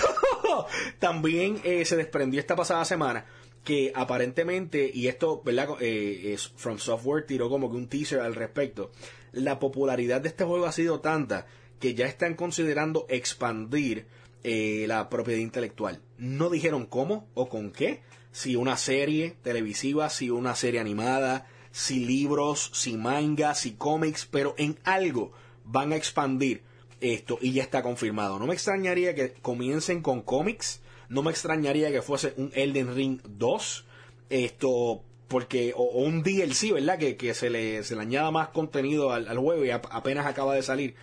también eh, se desprendió esta pasada semana que aparentemente, y esto, ¿verdad? Eh, es From Software tiró como que un teaser al respecto. La popularidad de este juego ha sido tanta que ya están considerando expandir eh, la propiedad intelectual. No dijeron cómo o con qué, si una serie televisiva, si una serie animada, si libros, si mangas, si cómics, pero en algo van a expandir esto y ya está confirmado. No me extrañaría que comiencen con cómics, no me extrañaría que fuese un Elden Ring dos, esto porque o, o un D L C, ¿verdad? Que, que se le se le añada más contenido al, al juego y a, apenas acaba de salir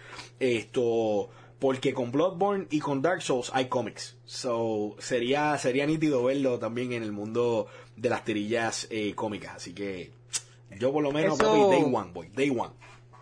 esto, porque con Bloodborne y con Dark Souls hay cómics, so sería sería nítido verlo también en el mundo de las tirillas eh, cómicas, así que yo por lo menos Eso... papi, day one, boy, day one.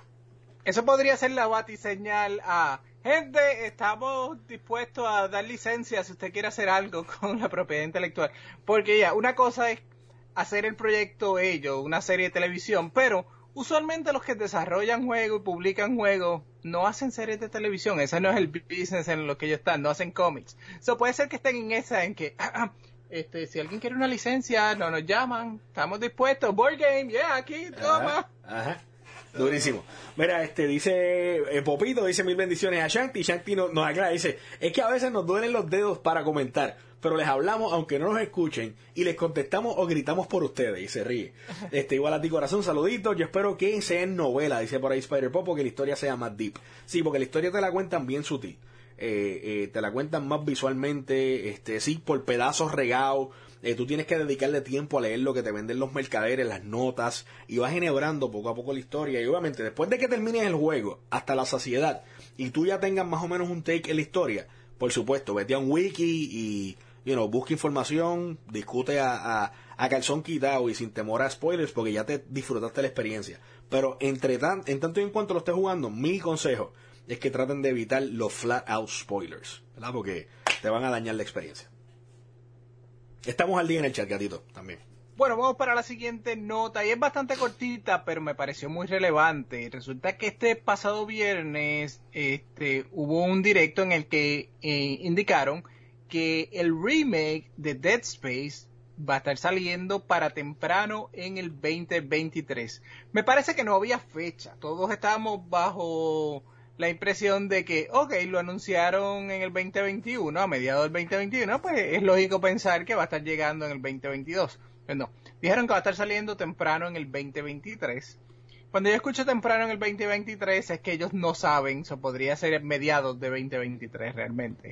Eso podría ser la batiseñal a gente, estamos dispuestos a dar licencia si usted quiere hacer algo con la propiedad intelectual. Porque ya, una cosa es hacer el proyecto ellos, una serie de televisión, pero usualmente los que desarrollan juegos y publican juegos no hacen series de televisión. Ese no es el business en lo que ellos están, no hacen cómics. Eso puede ser que estén en esa, en que... Este, si alguien quiere una licencia, no nos llaman, estamos dispuestos. Board game, yeah, aquí, toma. Ajá, ajá. Durísimo. Mira, este dice eh, Popito, dice mil bendiciones a Shanti. Shanti nos, nos aclara, dice, es que a veces nos duelen los dedos para comentar, pero les hablamos aunque no nos escuchen y les contestamos o gritamos por ustedes, y se ríe. Este, igual a ti, corazón, saluditos. Yo espero que sea en novela, dice por ahí Spider Pop, que la historia sea más deep. Sí, porque la historia te la cuentan bien sutil. Eh, eh, te la cuentan más visualmente, este, sí, por pedazos regados. Eh, tú tienes que dedicarle tiempo a leer lo que te venden los mercaderes, las notas, y vas enhebrando poco a poco la historia. Y obviamente, después de que termines el juego, hasta la saciedad, y tú ya tengas más o menos un take en la historia, por supuesto, vete a un wiki y, you know, busca información, discute a, a, a calzón quitado y sin temor a spoilers porque ya te disfrutaste la experiencia. Pero entre tan, en tanto y en cuanto lo estés jugando, mi consejo es que traten de evitar los flat out spoilers, ¿verdad? Porque te van a dañar la experiencia. Estamos al día en el chat, gatito, también. Bueno, vamos para la siguiente nota, y es bastante cortita, pero me pareció muy relevante. Resulta que este pasado viernes este, hubo un directo en el que eh, indicaron que el remake de Dead Space va a estar saliendo para temprano en el veinte veintitrés. Me parece que no había fecha, todos estábamos bajo la impresión de que, ok, lo anunciaron en el veinte veintiuno, a mediados del veinte veintiuno, pues es lógico pensar que va a estar llegando en el veinte veintidós. Pues no, dijeron que va a estar saliendo temprano en el veinte veintitrés. Cuando yo escucho temprano en el veinte veintitrés es que ellos no saben, eso podría ser mediados de veinte veintitrés realmente.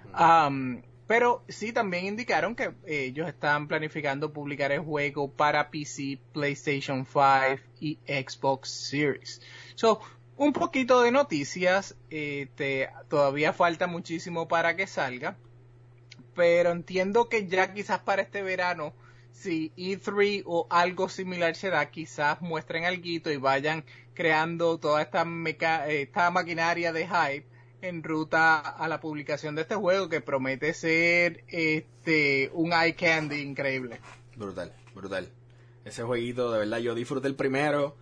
Um, pero sí también indicaron que eh, ellos están planificando publicar el juego para P C, PlayStation cinco y Xbox Series. So, un poquito de noticias, eh, te, todavía falta muchísimo para que salga, pero entiendo que ya quizás para este verano, si E tres o algo similar se da, quizás muestren alguito y vayan creando toda esta, meca esta maquinaria de hype en ruta a la publicación de este juego que promete ser este un eye candy increíble. Brutal, brutal. Ese jueguito, de verdad, yo disfruté el primero.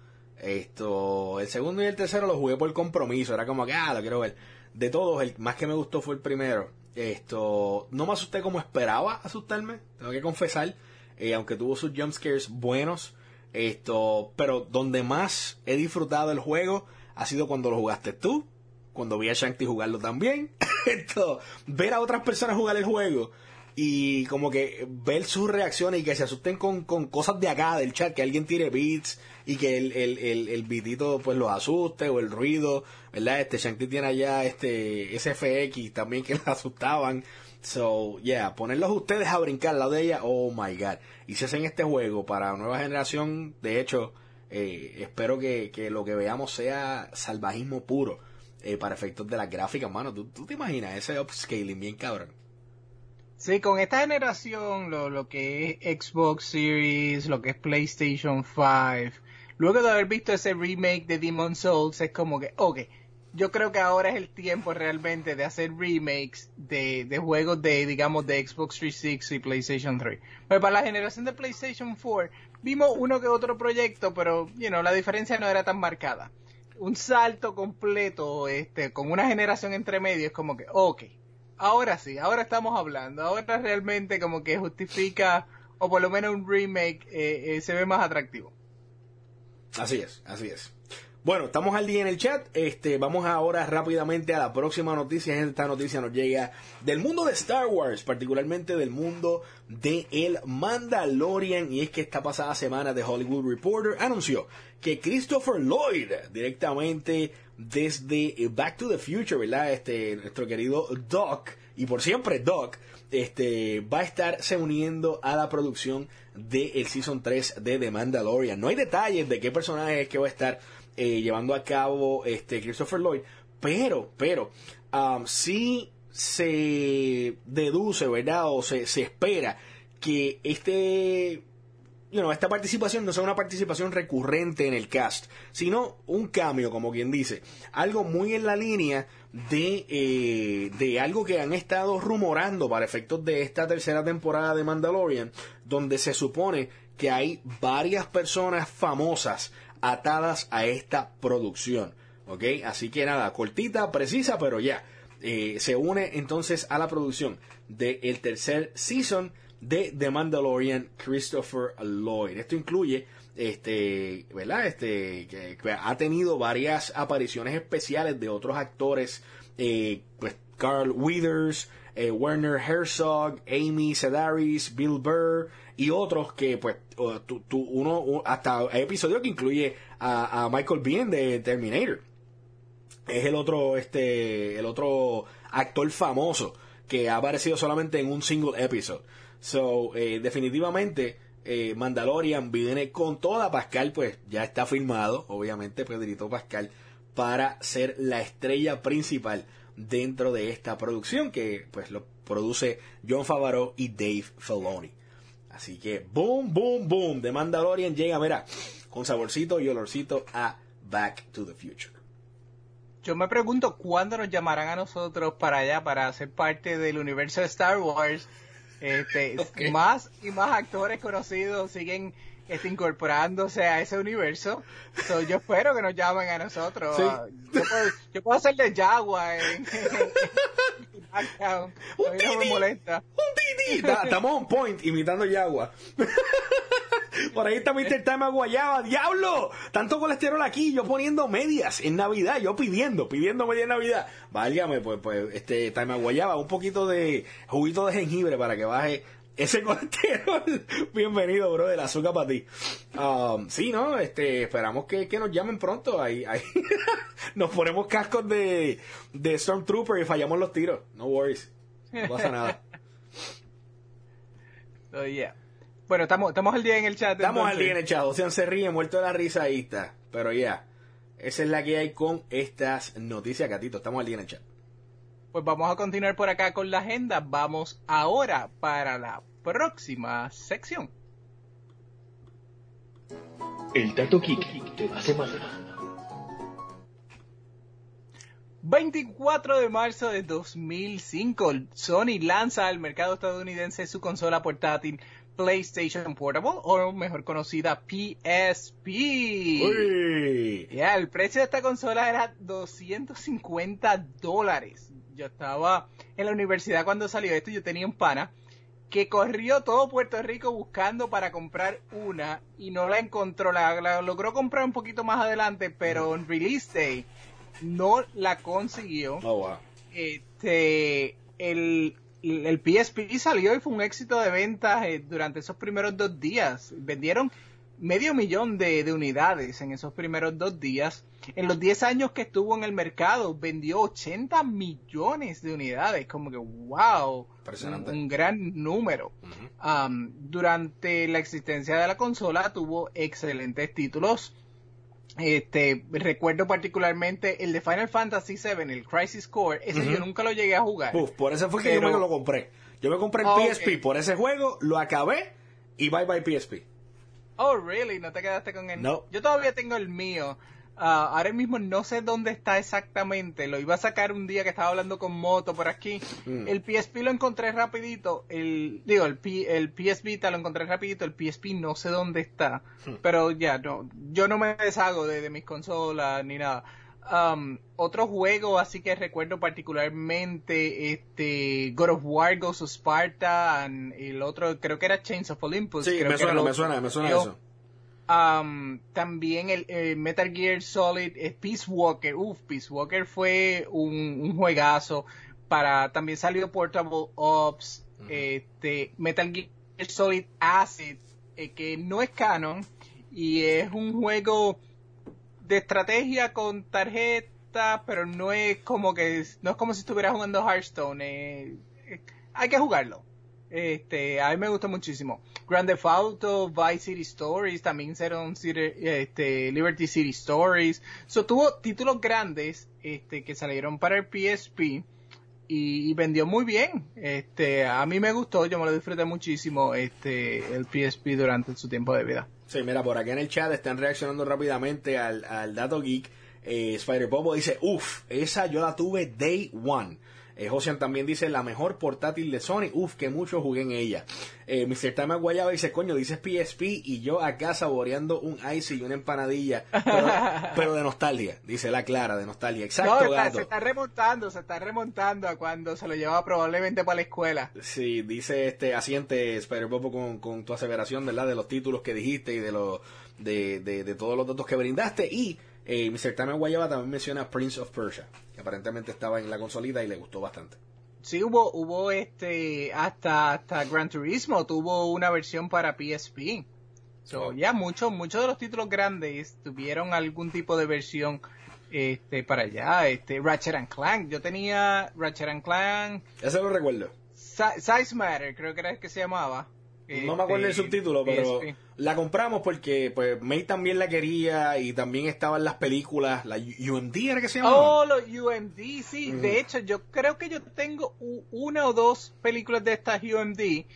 Esto, el segundo y el tercero los jugué por compromiso. Era como que, ah, lo quiero ver. De todos, el más que me gustó fue el primero. Esto, no me asusté como esperaba asustarme, tengo que confesar. Eh, aunque tuvo sus jumpscares buenos, esto, pero donde más he disfrutado el juego ha sido cuando lo jugaste tú, cuando vi a Shanti jugarlo también. Esto, ver a otras personas jugar el juego y como que ver sus reacciones y que se asusten con, con cosas de acá del chat, que alguien tire beats y que el, el, el, el beatito pues los asuste o el ruido, ¿verdad? Este Shanti tiene allá este S F X también que los asustaban. So, yeah, ponerlos ustedes a brincar al lado de ella, oh my god. Y si hacen este juego para nueva generación, de hecho, eh, espero que, que lo que veamos sea salvajismo puro, eh, para efectos de las gráficas, mano. ¿Tú, tú te imaginas ese upscaling bien cabrón? Sí, con esta generación, lo, lo que es Xbox Series, lo que es PlayStation cinco, luego de haber visto ese remake de Demon's Souls, es como que, ok, yo creo que ahora es el tiempo realmente de hacer remakes de, de juegos de, digamos, de Xbox trescientos sesenta y PlayStation tres. Pero para la generación de PlayStation cuatro, vimos uno que otro proyecto, pero, you know, la diferencia no era tan marcada. Un salto completo, este, con una generación entre medio, es como que, ok, ahora sí, ahora estamos hablando, ahora realmente como que justifica, o por lo menos un remake, eh, eh, se ve más atractivo. Así es, así es. Bueno, estamos al día en el chat. Este, vamos ahora rápidamente a la próxima noticia. Esta noticia nos llega del mundo de Star Wars, particularmente del mundo de El Mandalorian. Y es que esta pasada semana The Hollywood Reporter anunció que Christopher Lloyd, directamente desde Back to the Future, ¿verdad? Este, nuestro querido Doc, y por siempre Doc, este, va a estarse uniendo a la producción del Season tres de The Mandalorian. No hay detalles de qué personaje es que va a estar Eh, llevando a cabo este Christopher Lloyd, pero, pero um, sí se deduce, ¿verdad? O se, se espera que este, you know, esta participación no sea una participación recurrente en el cast, sino un cambio, como quien dice, algo muy en la línea de, eh, de algo que han estado rumorando para efectos de esta tercera temporada de Mandalorian, donde se supone que hay varias personas famosas atadas a esta producción, ¿ok? Así que nada, cortita, precisa, pero ya, eh, se une entonces a la producción del tercer season de The Mandalorian, Christopher Lloyd. Esto incluye, este, ¿verdad? Este, que, que ha tenido varias apariciones especiales de otros actores, eh, pues Carl Weathers, eh, Werner Herzog, Amy Sedaris, Bill Burr y otros que pues uh, tu, tu, uno uh, hasta hay episodios que incluye a, a Michael Biehn de Terminator. Es el otro este el otro actor famoso que ha aparecido solamente en un single episode. So, eh, definitivamente eh, Mandalorian viene con toda. Pascal pues ya está filmado, obviamente Pedrito Pascal, para ser la estrella principal dentro de esta producción que pues lo produce Jon Favreau y Dave Filoni. Así que, boom, boom, boom. The Mandalorian llega, mira, con saborcito y olorcito a Back to the Future. Yo me pregunto cuándo nos llamarán a nosotros para allá, para ser parte del universo de Star Wars. Este, okay. Más y más actores conocidos siguen este, incorporándose a ese universo. So, yo espero que nos llamen a nosotros. ¿Sí? Uh, yo, puedo, yo puedo hacer de Jaguar en, en, en un titi, no me molesta. Un titi. Estamos on point imitando Jaguar. Por ahí está mister Time Guayaba. ¡Diablo! Tanto colesterol aquí, yo poniendo medias en Navidad, yo pidiendo, pidiendo medias en Navidad. Válgame, pues, pues, este Time Guayaba, un poquito de juguito de jengibre para que baje ese colesterol. Bienvenido, bro, el azúcar para ti. Um, sí, ¿no? Este, esperamos que, que nos llamen pronto. Ahí, ahí. Nos ponemos cascos de, de Stormtrooper y fallamos los tiros. No worries. No pasa nada. Oh, yeah. Bueno, estamos, estamos al día en el chat. Estamos entonces. al día en el chat. Ocean se ríe, muerto de la risa, ahí está. Pero ya, yeah, esa es la que hay con estas noticias, Catito. Estamos al día en el chat. Pues vamos a continuar por acá con la agenda. Vamos ahora para la próxima sección. El Dato Geek de la semana. veinticuatro de marzo de dos mil cinco, Sony lanza al mercado estadounidense su consola portátil PlayStation Portable, o mejor conocida P S P. Uy. Yeah, el precio de esta consola era doscientos cincuenta dólares. Yo estaba en la universidad cuando salió esto, yo tenía un pana que corrió todo Puerto Rico buscando para comprar una y no la encontró, la, la logró comprar un poquito más adelante, pero en release day no la consiguió. Oh, wow. Este, el, el P S P salió y fue un éxito de ventas eh, durante esos primeros dos días. Vendieron medio millón de, de unidades en esos primeros dos días. En los diez años que estuvo en el mercado, vendió ochenta millones de unidades. Como que, wow, un, un gran número. Uh-huh. Um, durante la existencia de la consola tuvo excelentes títulos. Este, recuerdo particularmente el de Final Fantasy siete, el Crisis Core. Ese uh-huh. yo nunca lo llegué a jugar. Uf, por eso fue que pero... yo me lo compré. Yo me compré el oh, P S P okay. por ese juego, lo acabé y bye bye P S P. Oh, really? ¿No te quedaste con él? No. Yo todavía tengo el mío. Uh, ahora mismo no sé dónde está exactamente. Lo iba a sacar un día que estaba hablando con Moto por aquí. Mm. El P S P lo encontré rapidito. El, digo, el, P, el P S Vita lo encontré rapidito. El P S P no sé dónde está. Mm. Pero ya, no. Yo no me deshago de, de mis consolas ni nada. Um, otro juego así que recuerdo particularmente, este, God of War, Ghost of Sparta, and el otro creo que era Chains of Olympus. Sí, creo me, que suena, lo, me suena, me suena yo, eso. Um, también el eh, Metal Gear Solid eh, Peace Walker. Uf, Peace Walker fue un, un juegazo. Para, también salió Portable Ops, uh-huh. este, Metal Gear Solid Acid, eh, que no es canon y es un juego de estrategia con tarjeta, pero no es como que no es como si estuvieras jugando Hearthstone. Eh, eh, hay que jugarlo. Este, a mí me gustó muchísimo. Grand Theft Auto, Vice City Stories, también hicieron este, Liberty City Stories. So, tuvo títulos grandes este, que salieron para el P S P y, y vendió muy bien. Este, a mí me gustó, yo me lo disfruté muchísimo este, el P S P durante su tiempo de vida. Sí, mira, por aquí en el chat están reaccionando rápidamente al, al Dato Geek. Eh, Spider Popo dice, uff, esa yo la tuve day one. Eh, Josian también dice, la mejor portátil de Sony. Uf, que mucho jugué en ella. Eh, mister Tama Guayaba dice, coño, dices P S P y yo acá saboreando un ice y una empanadilla. Pero, pero de nostalgia, dice la Clara, de nostalgia. Exacto, no, está, gato. se está remontando, se está remontando a cuando se lo llevaba probablemente para la escuela. Sí, dice este asiente Spider Popo con, con tu aseveración, ¿verdad? De los títulos que dijiste y de, los de, de, de todos los datos que brindaste. Y Eh, mister Tama Guayaba también menciona Prince of Persia, que aparentemente estaba en la consolita y le gustó bastante. Sí, hubo, hubo este, hasta, hasta Gran Turismo tuvo una versión para P S P. So, oh. Ya, muchos, muchos de los títulos grandes tuvieron algún tipo de versión, este, para allá, este, Ratchet and Clank. Yo tenía Ratchet and Clank. Ese lo recuerdo. Size Matter, creo que era el que se llamaba. No me acuerdo el subtítulo, pero P S P. La compramos porque pues May también la quería y también estaban las películas, la U M D era que se llamaba. Oh, los U M D, sí. Mm. De hecho, yo creo que yo tengo una o dos películas de estas U M D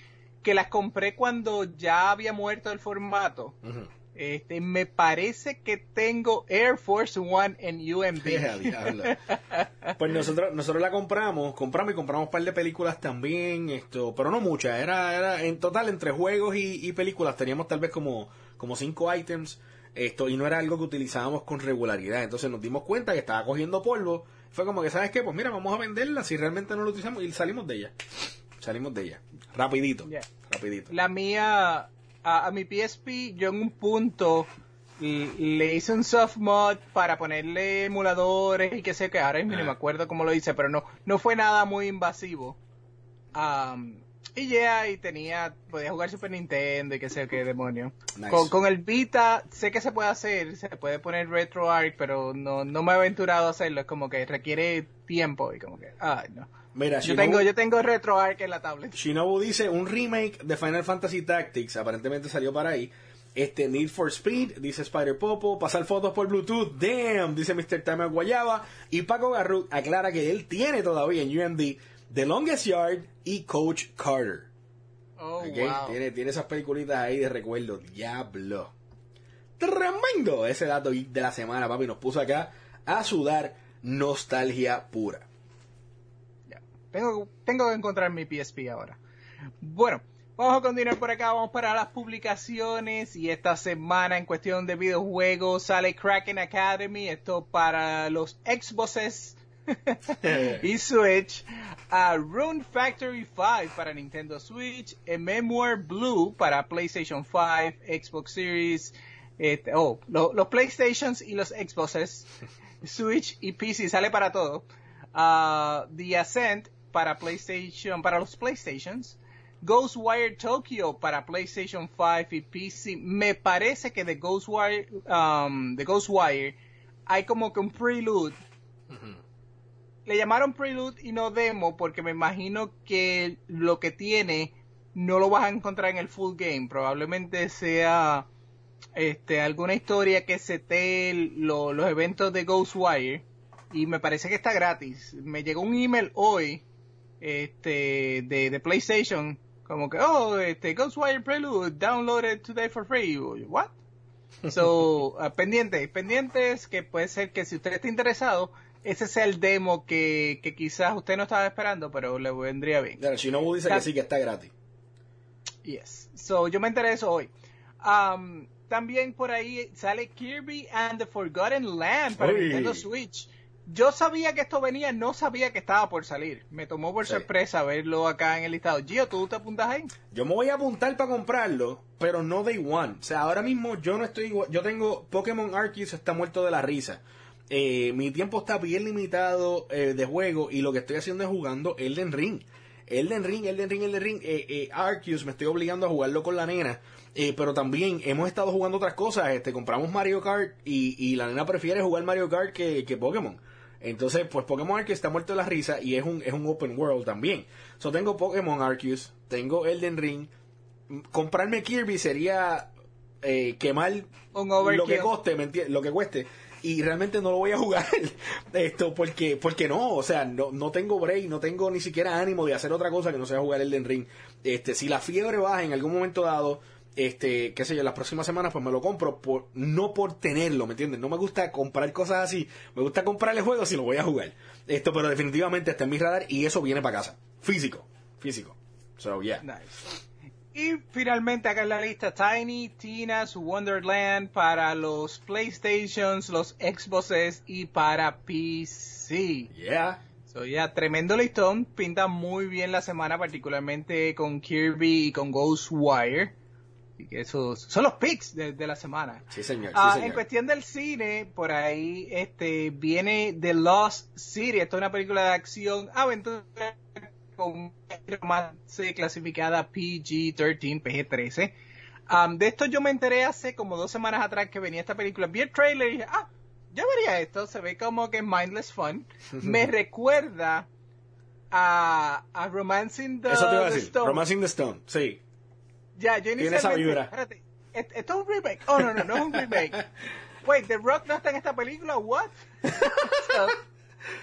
que las compré cuando ya había muerto el formato. Uh-huh. Este, me parece que tengo Air Force One en U M D. Yeah, diablo. Pues nosotros nosotros la compramos, compramos y compramos un par de películas también, esto, pero no muchas, era, era en total entre juegos y, y películas teníamos tal vez como, como cinco items, esto, y no era algo que utilizábamos con regularidad, entonces nos dimos cuenta que estaba cogiendo polvo, fue como que, ¿sabes qué? Pues mira, vamos a venderla si realmente no lo utilizamos, y salimos de ella, salimos de ella, rapidito, yeah. rapidito. La mía... A, a mi P S P, yo en un punto l- le hice un soft mod para ponerle emuladores y qué sé qué, ahora mismo ah. no me acuerdo cómo lo hice, pero no no fue nada muy invasivo. Um, y ya, yeah, y tenía, podía jugar Super Nintendo y qué sé qué demonio. Nice. Con, con el Vita, sé que se puede hacer, se puede poner RetroArch, pero no, no me he aventurado a hacerlo, es como que requiere tiempo y como que, ay no. Mira, yo, Shinobu, tengo, yo tengo RetroArch en la tablet. Shinobu dice un remake de Final Fantasy Tactics, aparentemente salió para ahí. Este, Need for Speed, dice Spider Popo, pasar fotos por Bluetooth, damn, dice mister Timer Guayaba. Y Paco Garruk aclara que él tiene todavía en U M D The Longest Yard y Coach Carter. Oh, okay, wow. Tiene, tiene esas peliculitas ahí de recuerdo, diablo. Tremendo ese dato de la semana, papi, nos puso acá a sudar nostalgia pura. Tengo, tengo que encontrar mi P S P ahora. Bueno, vamos a continuar por acá, vamos para las publicaciones y esta semana en cuestión de videojuegos sale Kraken Academy, esto para los Xboxes y Switch, uh, Rune Factory cinco para Nintendo Switch, a Memoir Blue para PlayStation cinco, Xbox Series, este, oh, lo, los PlayStations y los Xboxes, Switch y P C, sale para todo. Uh, The Ascent para PlayStation, para los PlayStations, Ghostwire Tokyo para PlayStation cinco y P C. Me parece que de Ghostwire, um, de Ghostwire hay como que un prelude. Uh-huh. Le llamaron prelude y no demo porque me imagino que lo que tiene no lo vas a encontrar en el full game. Probablemente sea este alguna historia que setee lo, los eventos de Ghostwire. Y me parece que está gratis. Me llegó un email hoy este de, de PlayStation como que, oh, este Ghostwire Prelude downloaded today for free. What? So, uh, pendientes, pendientes que puede ser que si usted está interesado, ese sea el demo que, que quizás usted no estaba esperando, pero le vendría bien. Claro, Shinobu dice Ta- que sí, que está gratis. Yes. So, yo me enteré de eso hoy. Um, también por ahí sale Kirby and the Forgotten Land para Uy. Nintendo Switch. Yo sabía que esto venía, no sabía que estaba por salir. Me tomó por sí. sorpresa verlo acá en el listado. Gio, ¿tú te apuntas ahí? Yo me voy a apuntar para comprarlo, pero no day one. O sea, ahora mismo yo no estoy igual. Yo tengo Pokémon Arceus, está muerto de la risa. Eh, mi tiempo está bien limitado eh, de juego y lo que estoy haciendo es jugando Elden Ring. Elden Ring, Elden Ring, Elden Ring. Eh, eh, Arceus me estoy obligando a jugarlo con la nena. Eh, pero también hemos estado jugando otras cosas. Este, compramos Mario Kart y, y la nena prefiere jugar Mario Kart que, que Pokémon. Entonces, pues Pokémon Arceus está muerto de la risa y es un es un open world también. So, tengo Pokémon Arceus, tengo Elden Ring. Comprarme Kirby sería eh, quemar lo que coste, ¿me entiendes? Lo que cueste. Y realmente no lo voy a jugar esto porque porque no, o sea, no, no tengo break, no tengo ni siquiera ánimo de hacer otra cosa que no sea jugar Elden Ring. Este, si la fiebre baja en algún momento dado, este, qué sé yo, las próximas semanas pues me lo compro, por no por tenerlo, ¿me entiendes? No me gusta comprar cosas así, me gusta comprarle juegos si lo voy a jugar. Esto, pero definitivamente está en mi radar y eso viene para casa. Físico, físico. So, yeah. Nice. Y finalmente acá en la lista Tiny Tina's Wonderland para los PlayStations, los Xboxes y para P C. Yeah. So, yeah, tremendo listón, pinta muy bien la semana, particularmente con Kirby y con Ghostwire. Y que esos son los picks de, de la semana. Sí, señor. Uh, sí, señor. En cuestión del cine, por ahí este viene The Lost City. Esta es una película de acción, aventura con romance clasificada P G trece, P G trece. Um, de esto yo me enteré hace como dos semanas atrás que venía esta película. Vi el trailer y dije, ah, yo vería esto. Se ve como que mindless fun. Me recuerda a, a Romancing the, Eso te iba a the decir. Stone. Romancing the Stone, sí. Ya, yo Tiene esa vibra. Espérate, ¿esto es un remake? Oh, no, no, no es un remake. Wait, The Rock no está en esta película, what? so,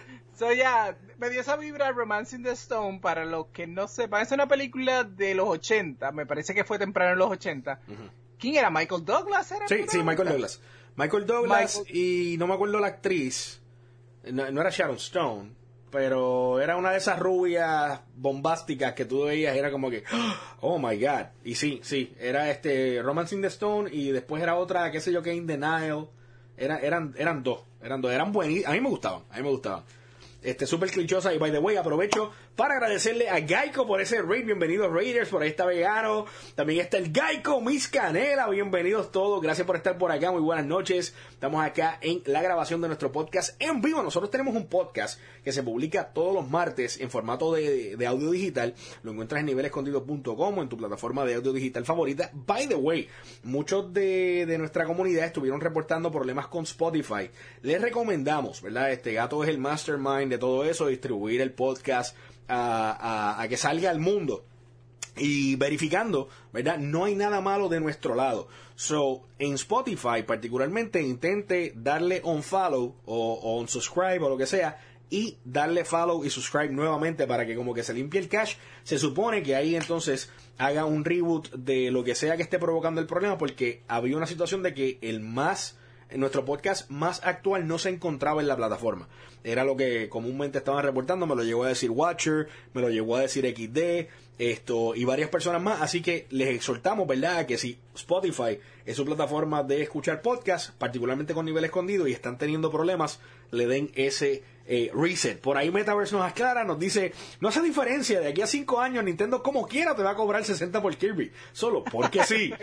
So, ya, yeah, me dio esa vibra Romancing the Stone. Para los que no sepan, es una película de los ochenta, me parece que fue temprano en los ochenta. Uh-huh. ¿Quién era? ¿Michael Douglas? ¿Era sí, sí, Michael Douglas. Michael Douglas Michael... y no me acuerdo la actriz, no, no era Sharon Stone, pero era una de esas rubias bombásticas que tú veías, era como que, oh my god. Y sí, sí, era este Romancing the Stone y después era otra, qué sé yo, que In Denial. Era, eran, eran dos, eran dos, eran buenísimas, a mí me gustaban, a mí me gustaban. Este, súper clichosa. Y by the way, aprovecho para agradecerle a Geico por ese raid. Bienvenidos Raiders, por ahí está Vegano. También está el Geico Miss Canela. Bienvenidos todos, gracias por estar por acá. Muy buenas noches. Estamos acá en la grabación de nuestro podcast en vivo. Nosotros tenemos un podcast que se publica todos los martes en formato de, de audio digital. Lo encuentras en nivel escondido punto com o en tu plataforma de audio digital favorita. By the way, muchos de, de nuestra comunidad estuvieron reportando problemas con Spotify. Les recomendamos, ¿verdad? Este Gato es el mastermind de todo eso, distribuir el podcast a, a, a que salga al mundo y verificando, ¿verdad? No hay nada malo de nuestro lado. So, en Spotify particularmente, intente darle on follow o, o on subscribe o lo que sea y darle follow y subscribe nuevamente para que como que se limpie el cache. Se supone que ahí entonces haga un reboot de lo que sea que esté provocando el problema, porque había una situación de que el más nuestro podcast más actual no se encontraba en la plataforma. Era lo que comúnmente estaban reportando, me lo llegó a decir Watcher, me lo llegó a decir equis de, esto y varias personas más, así que les exhortamos, ¿verdad?, que si Spotify es su plataforma de escuchar podcast, particularmente con nivel escondido, y están teniendo problemas, le den ese eh, reset. Por ahí Metaverse nos aclara, nos dice, no hace diferencia, de aquí a cinco años Nintendo como quiera te va a cobrar sesenta por Kirby, solo porque sí.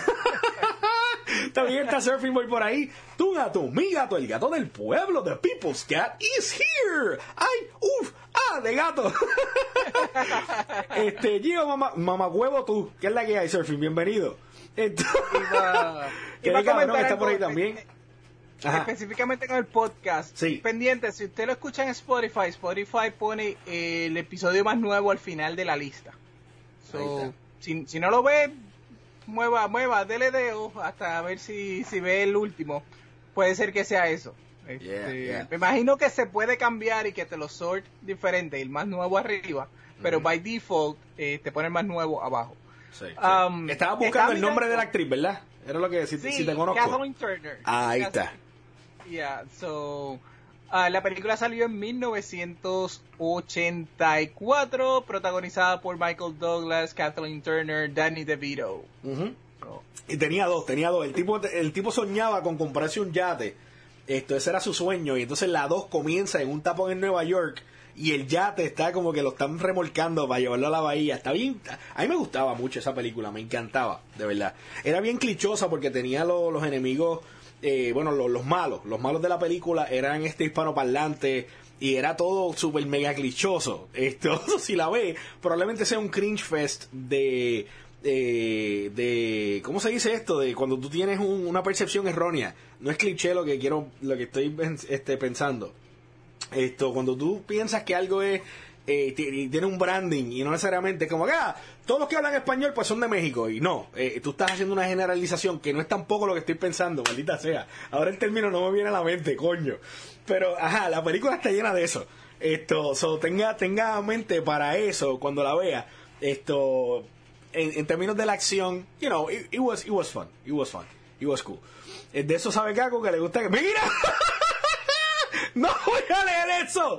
También está Surfing Boy por ahí. Tu gato, mi gato, el gato del pueblo, The People's Cat is here. Ay, uff, ah, de gato. Este, Gio, mamá, mamá huevo tú, ¿qué es la que hay, Surfing? Bienvenido. Entonces, que de cabrón está por ahí también. Ajá. Específicamente con el podcast. Sí. Pendiente, si usted lo escucha en Spotify, Spotify pone eh, el episodio más nuevo al final de la lista. So, si, si no lo ve, mueva, mueva, dele dedo hasta ver si, si ve el último. Puede ser que sea eso. Este, yeah, yeah. Me imagino que se puede cambiar y que te lo sort diferente, el más nuevo arriba, pero mm-hmm. by default eh, te pone el más nuevo abajo. Sí, um, sí. Estabas buscando el nombre de la actriz, ¿verdad? Era lo que si, sí, si te conozco. Kathleen Turner. Ah, ahí Kathleen. está. Yeah, so uh, la película salió en mil novecientos ochenta y cuatro, protagonizada por Michael Douglas, Kathleen Turner, Danny DeVito. Uh-huh. So. Y tenía dos, tenía dos. El tipo, el tipo soñaba con comprarse un yate. Esto, ese era su sueño. Y entonces la dos comienza en un tapón en Nueva York. Y el yate está como que lo están remolcando para llevarlo a la bahía. Está bien. A mí me gustaba mucho esa película, me encantaba, de verdad. Era bien clichosa porque tenía lo, los enemigos, eh, bueno, los, los malos. Los malos de la película eran este hispanoparlante y era todo súper mega clichoso. Esto, si la ve, probablemente sea un cringe fest de, de, de, ¿cómo se dice esto? De cuando tú tienes un, una percepción errónea. No es cliché lo que quiero, lo que estoy este, pensando. Esto, cuando tú piensas que algo es eh, t- tiene un branding y no necesariamente como que ah, todos los que hablan español pues son de México, y no, eh, tú estás haciendo una generalización que no es tampoco lo que estoy pensando, maldita sea. Ahora el término no me viene a la mente, coño, pero ajá, la película está llena de eso. Esto, so, tenga tenga mente para eso cuando la vea. Esto, en, en términos de la acción, you know, it, it was it was fun, it was fun, it was cool. De eso sabe Caco que le gusta que mira. ¡No voy a leer eso!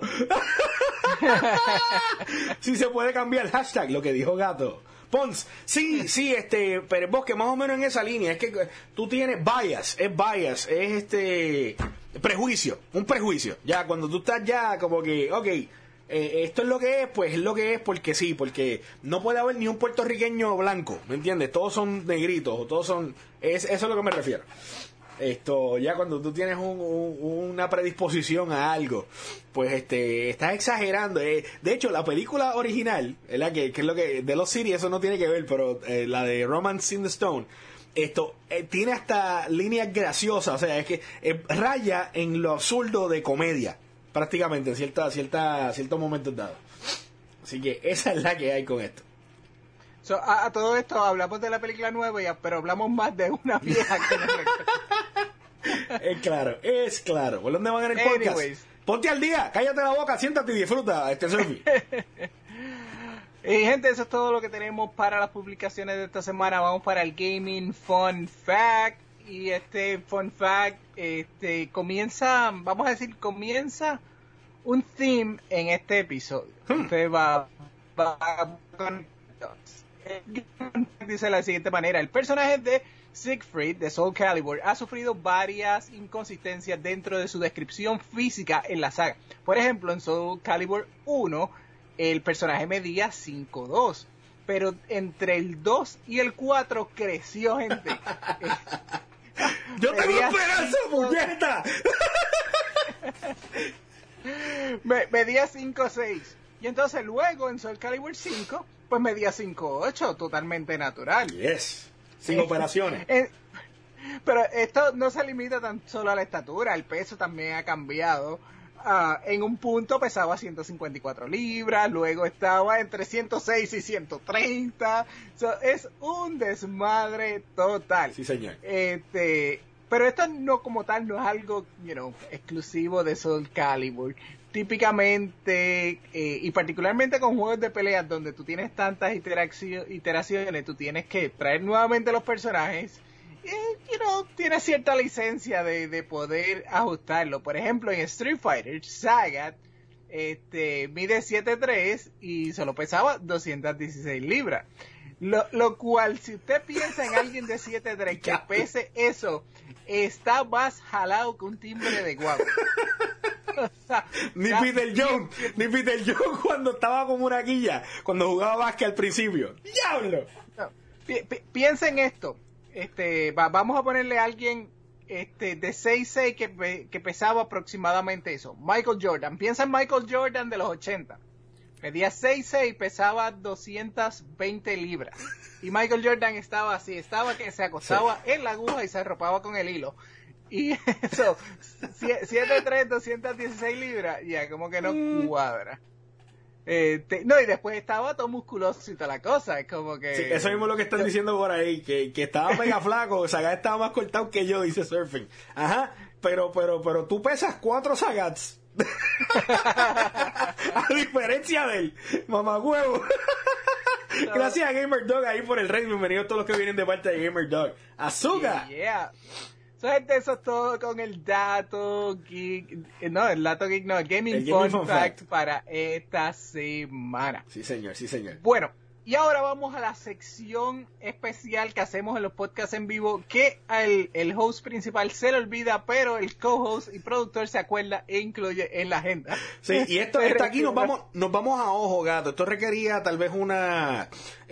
Si se puede cambiar el hashtag, lo que dijo Gato. Pons, sí, sí, este, pero vos que más o menos en esa línea, es que tú tienes bias, es bias, es este, prejuicio, un prejuicio. Ya, cuando tú estás ya como que, ok, eh, esto es lo que es, pues es lo que es porque sí, porque no puede haber ni un puertorriqueño blanco, ¿me entiendes? Todos son negritos, todos son, es, eso es a lo que me refiero. Esto, ya cuando tú tienes un, un, una predisposición a algo, pues este, estás exagerando. Eh. De hecho, la película original, ¿verdad? Que, que es lo que, de los series, eso no tiene que ver, pero eh, la de Romancing the Stone, esto, eh, tiene hasta líneas graciosas, o sea, es que eh, raya en lo absurdo de comedia, prácticamente, en cierta, cierta, ciertos momentos dados. Así que esa es la que hay con esto. So, a, a todo esto hablamos de la película nueva, ya, pero hablamos más de una vieja que no Es claro, es claro. ¿Por dónde van en el podcast? Anyways. Ponte al día, cállate la boca, siéntate y disfruta este surfing. Y gente, eso es todo lo que tenemos para las publicaciones de esta semana. Vamos para el Gaming Fun Fact. Y este Fun Fact este, comienza, vamos a decir, comienza un theme en este episodio. Hmm. Usted va, va con... Dice de la siguiente manera: el personaje de Siegfried de Soul Calibur ha sufrido varias inconsistencias dentro de su descripción física en la saga. Por ejemplo, en Soul Calibur uno, el personaje medía cinco dos, pero entre el dos y el cuatro creció, gente. ¡Yo tengo esperanza, puñeta! Me, medía cinco seis. Y entonces luego en Soul Calibur cinco, pues medía cinco ocho, totalmente natural. Yes. Sin eh, operaciones. Eh, pero esto no se limita tan solo a la estatura, el peso también ha cambiado. Uh, en un punto pesaba ciento cincuenta y cuatro libras, luego estaba entre ciento seis y ciento treinta. So, es un desmadre total. Sí, señor. Este, pero esto no como tal no es algo, you know, exclusivo de Soul Calibur. Típicamente, eh, y particularmente con juegos de peleas donde tú tienes tantas iteracio- iteraciones, tú tienes que traer nuevamente los personajes. Eh, you know, tiene cierta licencia de, de poder ajustarlo. Por ejemplo, en Street Fighter, Sagat este, mide siete tres y solo pesaba doscientas dieciséis libras. Lo, lo cual, si usted piensa en alguien de siete tres que pese eso, está más jalado que un timbre de guagua. O sea, ni Peter Jones, ni Peter Jones cuando estaba como una guilla, cuando jugaba básquet al principio. ¡Diablo! No, pi- pi- piensa en esto. Este, va, vamos a ponerle a alguien este, de seis seis que, pe, que pesaba aproximadamente eso. Michael Jordan. Piensa en Michael Jordan de los ochenta. Medía seis seis, pesaba doscientas veinte libras. Y Michael Jordan estaba así, estaba que se acostaba sí. en la aguja y se arropaba con el hilo. Y eso, siete tres, doscientas dieciséis libras, ya como que no mm. cuadra. Eh, te, no, y después estaba todo musculoso y toda la cosa, es como que... Sí, eso mismo es lo que están yo, diciendo por ahí, que, que estaba mega flaco, Sagat estaba más cortado que yo, dice Surfing. Ajá, pero, pero, pero tú pesas cuatro Sagats. A diferencia de él, mamagüevo. No. Gracias a Gamer Dog ahí por el rey, bienvenidos a todos los que vienen de parte de Gamer Dog. ¡Azúcar! Yeah, yeah. So, gente, eso es todo con el dato geek, no, el dato geek no, el Gaming, el Gaming Fun, Fun Fact, Fact para esta semana. Sí, señor, sí, señor. Bueno, y ahora vamos a la sección especial que hacemos en los podcasts en vivo, que el, el host principal se le olvida, pero el co-host y productor se acuerda e incluye en la agenda. Sí, y esto, esto aquí nos vamos, nos vamos a ojo, gato. Esto requería tal vez una,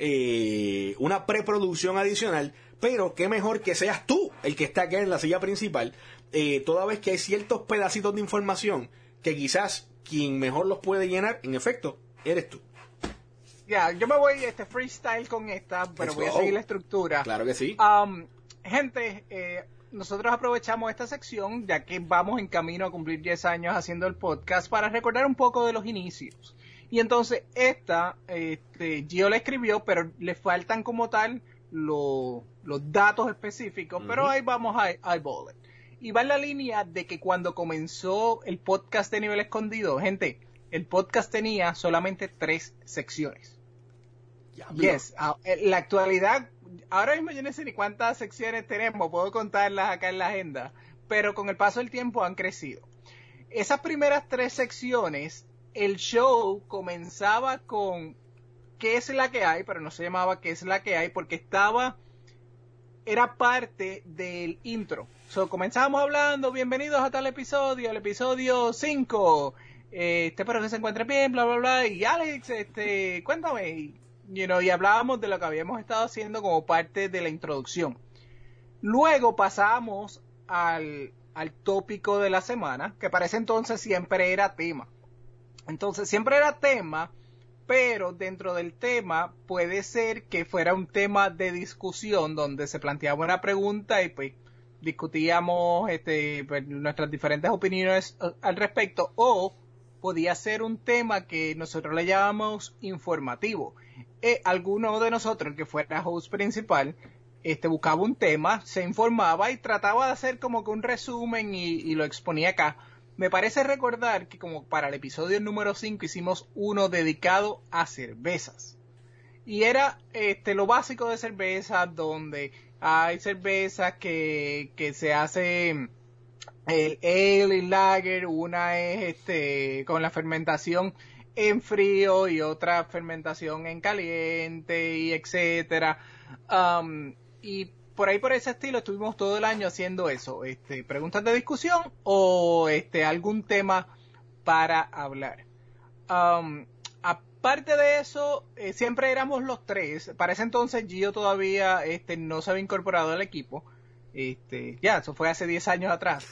eh, una preproducción adicional. Pero qué mejor que seas tú el que está aquí en la silla principal, eh, toda vez que hay ciertos pedacitos de información que quizás quien mejor los puede llenar, en efecto, eres tú. Ya, yeah, yo me voy este freestyle con esta, pero Let's voy go. a seguir la estructura. Claro que sí. Um, gente, eh, nosotros aprovechamos esta sección, ya que vamos en camino a cumplir diez años haciendo el podcast, para recordar un poco de los inicios. Y entonces esta, este, Gio la escribió, pero le faltan como tal Lo, los datos específicos, uh-huh. pero ahí vamos a eyeball it. Y va en la línea de que cuando comenzó el podcast de Nivel Escondido, gente, el podcast tenía solamente tres secciones. Ya, yes, en la actualidad, ahora mismo yo no sé ni cuántas secciones tenemos, puedo contarlas acá en la agenda, pero con el paso del tiempo han crecido. Esas primeras tres secciones, el show comenzaba con ¿qué es la que hay? Pero no se llamaba ¿qué es la que hay? Porque estaba, era parte del intro. So, comenzábamos hablando, bienvenidos a tal episodio, el episodio cinco. Eh, este, espero que se encuentre bien, bla, bla, bla. Y Alex, este, cuéntame. Y, you know, y hablábamos de lo que habíamos estado haciendo como parte de la introducción. Luego pasamos al, al tópico de la semana, que para ese entonces siempre era tema. Entonces, siempre era tema, pero dentro del tema puede ser que fuera un tema de discusión donde se planteaba una pregunta y pues discutíamos este, pues, nuestras diferentes opiniones al respecto, o podía ser un tema que nosotros le llamamos informativo. Eh, alguno de nosotros, que fuera host principal, este, buscaba un tema, se informaba y trataba de hacer como que un resumen y, y lo exponía acá. me parece recordar que como para el episodio número cinco hicimos uno dedicado a cervezas. Y era este lo básico de cerveza, donde hay cervezas que, que se hace el ale y lager, una es este con la fermentación en frío y otra fermentación en caliente y etcétera. Um, y por ahí por ese estilo estuvimos todo el año haciendo eso, este preguntas de discusión o este algún tema para hablar. Um, aparte de eso, eh, siempre éramos los tres. Para ese entonces Gio todavía este no se había incorporado al equipo. Este, ya, eso fue hace diez años atrás.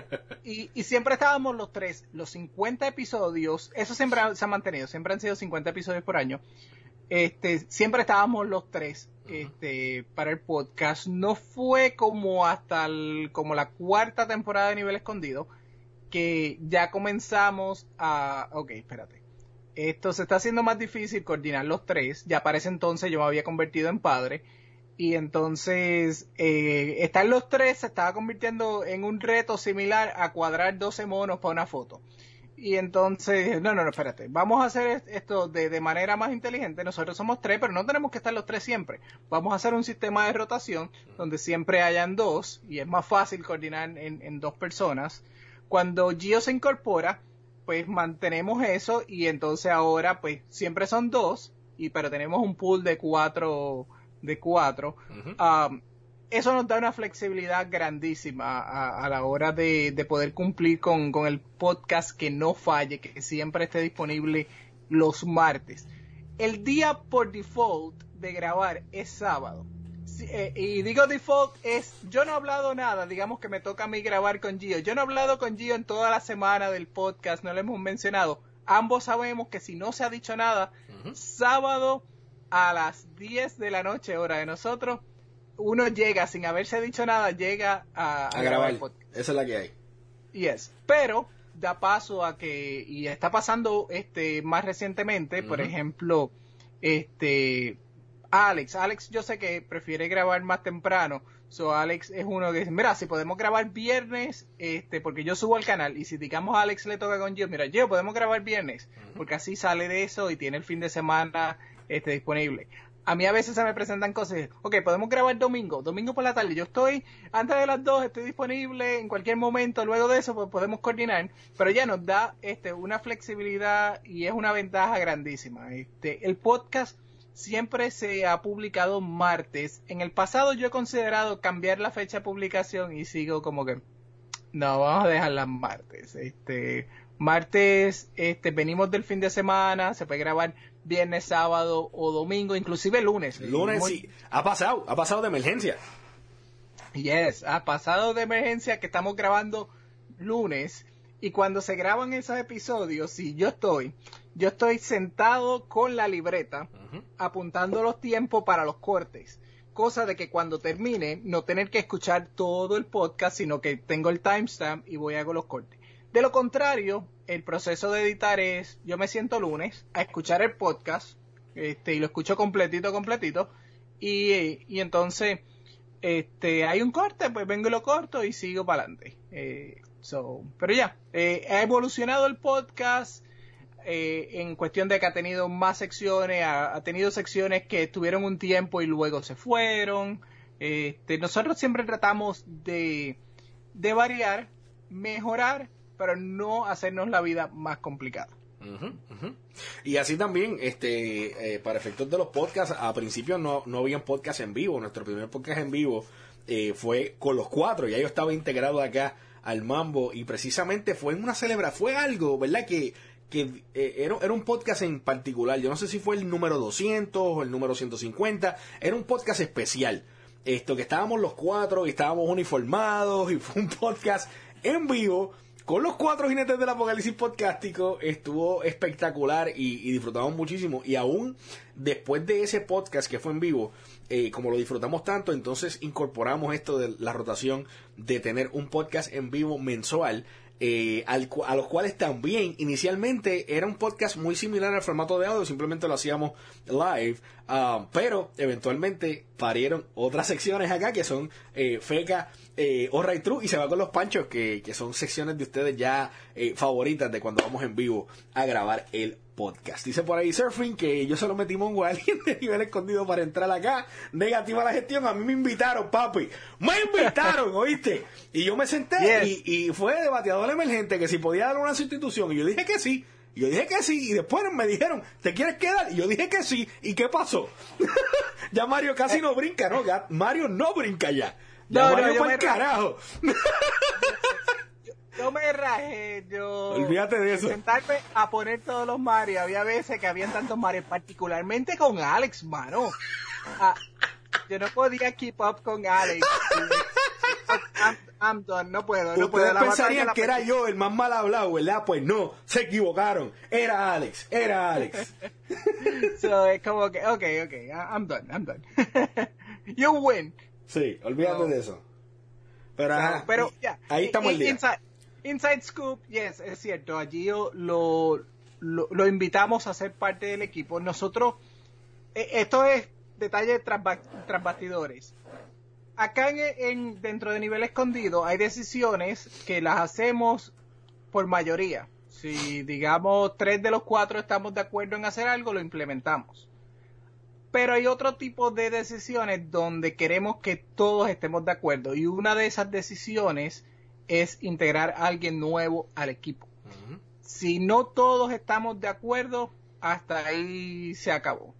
Y, y siempre estábamos los tres. Los cincuenta episodios, eso siempre se ha mantenido, siempre han sido cincuenta episodios por año. Este, siempre estábamos los tres, este, para el podcast. No fue como hasta el, como la cuarta temporada de Nivel Escondido, que ya comenzamos a, ok, espérate. Esto se está haciendo más difícil coordinar los tres. Ya para ese entonces yo me había convertido en padre. Y entonces, eh, estar los tres se estaba convirtiendo en un reto similar a cuadrar doce monos para una foto. Y entonces, no, no, no, espérate, vamos a hacer esto de, de manera más inteligente. Nosotros somos tres, pero no tenemos que estar los tres siempre. Vamos a hacer un sistema de rotación donde siempre hayan dos, y es más fácil coordinar en, en dos personas. Cuando Gio se incorpora, pues mantenemos eso, y entonces ahora, pues, siempre son dos, y pero tenemos un pool de cuatro... de cuatro, uh-huh. um, eso nos da una flexibilidad grandísima a, a la hora de, de poder cumplir con, con el podcast que no falle, que siempre esté disponible los martes. El día por default de grabar es sábado. Sí, eh, y digo default es, yo no he hablado nada, digamos que me toca a mí grabar con Gio. Yo no he hablado con Gio en toda la semana del podcast, no lo hemos mencionado. Ambos sabemos que si no se ha dicho nada, uh-huh. sábado a las diez de la noche, hora de nosotros, uno llega, sin haberse dicho nada, llega a, a, a grabar. grabar Esa es la que hay. Yes. Pero da paso a que, y está pasando este más recientemente, uh-huh. por ejemplo, este Alex. Alex yo sé que prefiere grabar más temprano. So Alex es uno que dice, mira, si podemos grabar viernes, este, porque yo subo al canal, y si digamos a Alex le toca con Gio, mira, Gio, podemos grabar viernes, uh-huh. porque así sale de eso y tiene el fin de semana Este, disponible. A mí a veces se me presentan cosas, ok, podemos grabar domingo, domingo por la tarde, yo estoy, antes de las dos estoy disponible en cualquier momento, luego de eso pues podemos coordinar, pero ya nos da este una flexibilidad y es una ventaja grandísima. Este, el podcast siempre se ha publicado martes. En el pasado yo he considerado cambiar la fecha de publicación y sigo como que, no, vamos a dejarla martes. Este, martes, este, venimos del fin de semana, se puede grabar viernes, sábado o domingo, inclusive lunes. Lunes Muy... sí, ha pasado, ha pasado de emergencia. Yes, ha pasado de emergencia que estamos grabando lunes, y cuando se graban esos episodios, si yo estoy, yo estoy sentado con la libreta, uh-huh. apuntando los tiempos para los cortes, cosa de que cuando termine no tener que escuchar todo el podcast, sino que tengo el timestamp y voy a hacer los cortes. De lo contrario, el proceso de editar es, yo me siento lunes a escuchar el podcast, este, y lo escucho completito, completito, y, y entonces, este, hay un corte, pues vengo y lo corto y sigo para adelante. Eh, so, pero ya, eh, ha evolucionado el podcast, eh, en cuestión de que ha tenido más secciones, ha, ha tenido secciones que estuvieron un tiempo y luego se fueron. Este, nosotros siempre tratamos de, de variar, mejorar, pero no hacernos la vida más complicada. Uh-huh, uh-huh. Y así también, este, eh, para efectos de los podcasts, a principio no, no habían podcasts en vivo. Nuestro primer podcast en vivo eh, fue con los cuatro, ya yo estaba integrado acá al Mambo, y precisamente fue en una celebración, fue algo, ¿verdad? Que, que eh, era, era un podcast en particular, yo no sé si fue el número doscientos o el número ciento cincuenta, era un podcast especial, esto que estábamos los cuatro y estábamos uniformados, y fue un podcast en vivo con los cuatro jinetes del apocalipsis podcástico. Estuvo espectacular y, y disfrutamos muchísimo, y aún después de ese podcast que fue en vivo, eh, como lo disfrutamos tanto, entonces incorporamos esto de la rotación de tener un podcast en vivo mensual, eh, al, a los cuales también inicialmente era un podcast muy similar al formato de audio, simplemente lo hacíamos live, uh, pero eventualmente parieron otras secciones acá que son eh, Feca eh, All Right True y se va con los panchos, que, que son secciones de ustedes ya eh, favoritas de cuando vamos en vivo a grabar el podcast. Dice por ahí Surfing que yo solo metí mongo a alguien de nivel escondido para entrar acá. Negativa la gestión, a mí me invitaron, papi. Me invitaron, ¿oíste? Y yo me senté yes. y, y fue de bateador emergente que si podía dar una sustitución. Y yo dije que sí. Y yo dije que sí. Y después me dijeron, ¿te quieres quedar? Y yo dije que sí. ¿Y qué pasó? Ya Mario casi no brinca, ¿no? Ya Mario no brinca ya. Ya no, Mario no, yo fue me el carajo. Yo me rajé, yo... Olvídate de eso. Sentarme a poner todos los Mario. Había veces que habían tantos Mario, particularmente con Alex, mano. Ah, yo no podía keep up con Alex. I'm, I'm done, no puedo, no Ustedes puedo. La pensarían la que era yo el más mal hablado, ¿verdad? Pues no, se equivocaron. Era Alex, era Alex. So, es como que, ok, ok, I'm done, I'm done. You win. Sí, olvídate no. de eso. Pero, so, ajá, pero yeah, ahí estamos el día. Inside, Inside Scoop, yes, es cierto. Allí lo, lo, lo invitamos a ser parte del equipo. Nosotros, esto es detalle tras, tras bastidores. Acá en, en, dentro de Nivel Escondido hay decisiones que las hacemos por mayoría. Si, digamos, tres de los cuatro estamos de acuerdo en hacer algo, lo implementamos. Pero hay otro tipo de decisiones donde queremos que todos estemos de acuerdo. Y una de esas decisiones es integrar a alguien nuevo al equipo. Uh-huh. Si no todos estamos de acuerdo, hasta ahí se acabó.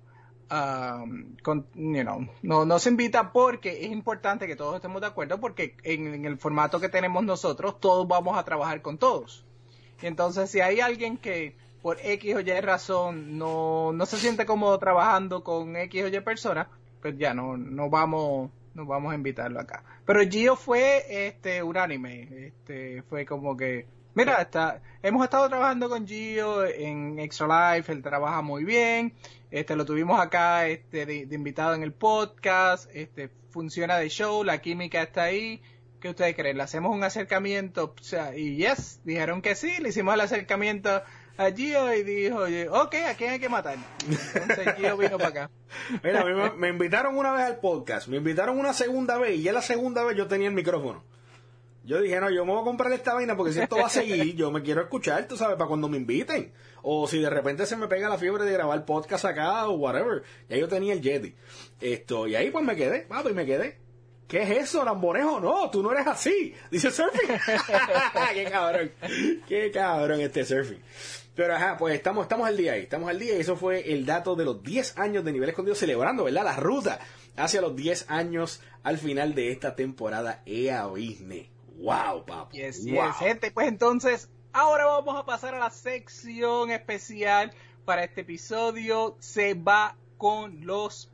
Um, con, you know, no, no se invita porque es importante que todos estemos de acuerdo, porque en, en el formato que tenemos nosotros, todos vamos a trabajar con todos. Y entonces, si hay alguien que por X o Y razón no, no se siente cómodo trabajando con X o Y personas, pues ya no, no vamos, no vamos a invitarlo acá. Pero Gio fue este unánime, este fue como que, mira, está, hemos estado trabajando con Gio en Extra Life, él trabaja muy bien, este lo tuvimos acá este de, de invitado en el podcast, este funciona de show, la química está ahí. ¿Qué ustedes creen? ¿Le hacemos un acercamiento? O sea, y yes, dijeron que sí, le hicimos el acercamiento a Gio y dijo, ok, ¿a quién hay que matar? Entonces Gio vino para acá. Mira, me, me invitaron una vez al podcast, me invitaron una segunda vez y ya la segunda vez yo tenía el micrófono. Yo dije, no, yo me voy a comprar esta vaina porque si esto va a seguir, yo me quiero escuchar, tú sabes, para cuando me inviten. O si de repente se me pega la fiebre de grabar podcast acá o whatever. Ya yo tenía el Yeti. Esto, y ahí pues me quedé, papi, me quedé. ¿Qué es eso, Lambonejo? No, tú no eres así. Dice Surfing. Qué cabrón. Qué cabrón este Surfing. Pero ajá, pues estamos, estamos al día ahí. Estamos al día y eso fue el dato de los diez años de Nivel Escondido, celebrando, ¿verdad? La ruta hacia los diez años al final de esta temporada E A Oísne. Wow, papi. Yes, wow. yes, gente. Pues entonces, ahora vamos a pasar a la sección especial para este episodio. Se va con los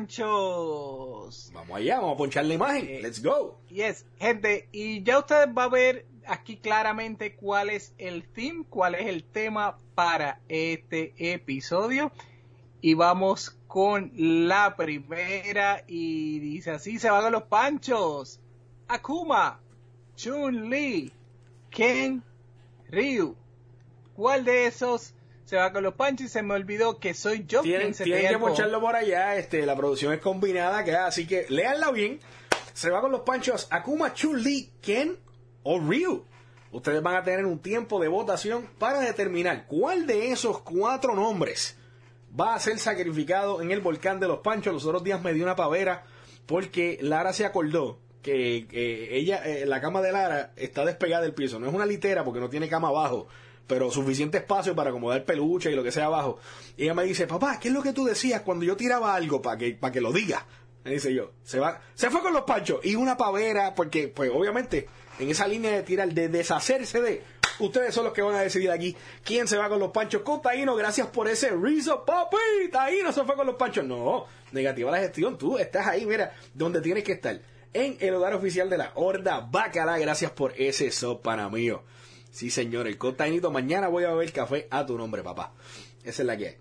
Panchos. Vamos allá, vamos a ponchar la imagen. Eh, Let's go. Yes, gente. Y ya ustedes van a ver aquí claramente cuál es el theme, cuál es el tema para este episodio. Y vamos con la primera. Y dice así: se van con los Panchos. Akuma, Chun-Li, Ken, Ryu. ¿Cuál de esos se va con los Panchos? Y se me olvidó que soy yo tienen, quien se tienen que mocharlo por allá. Este, la producción es combinada, que, así que léanla bien. Se va con los Panchos Akuma, Chun-Li, Ken o Ryu. Ustedes van a tener un tiempo de votación para determinar cuál de esos cuatro nombres va a ser sacrificado en el volcán de los Panchos. Los otros días me dio una pavera porque Lara se acordó que eh, ella, eh, la cama de Lara está despegada del piso. No es una litera porque no tiene cama abajo, pero suficiente espacio para acomodar peluche y lo que sea abajo. Y ella me dice, papá, ¿qué es lo que tú decías cuando yo tiraba algo para que, para que lo diga? Me dice yo, se va, se fue con los Panchos. Y una pavera, porque pues obviamente en esa línea de tirar, de deshacerse de, ustedes son los que van a decidir aquí quién se va con los Panchos. Con Taíno, gracias por ese riso, papi. Taíno se fue con los Panchos. No, negativa la gestión, tú estás ahí, mira, donde tienes que estar. En el hogar oficial de la Horda Bacala. Gracias por ese sopana mío. Sí, señor, el Cotainito. Mañana voy a beber café a tu nombre, papá. Esa es la que hay.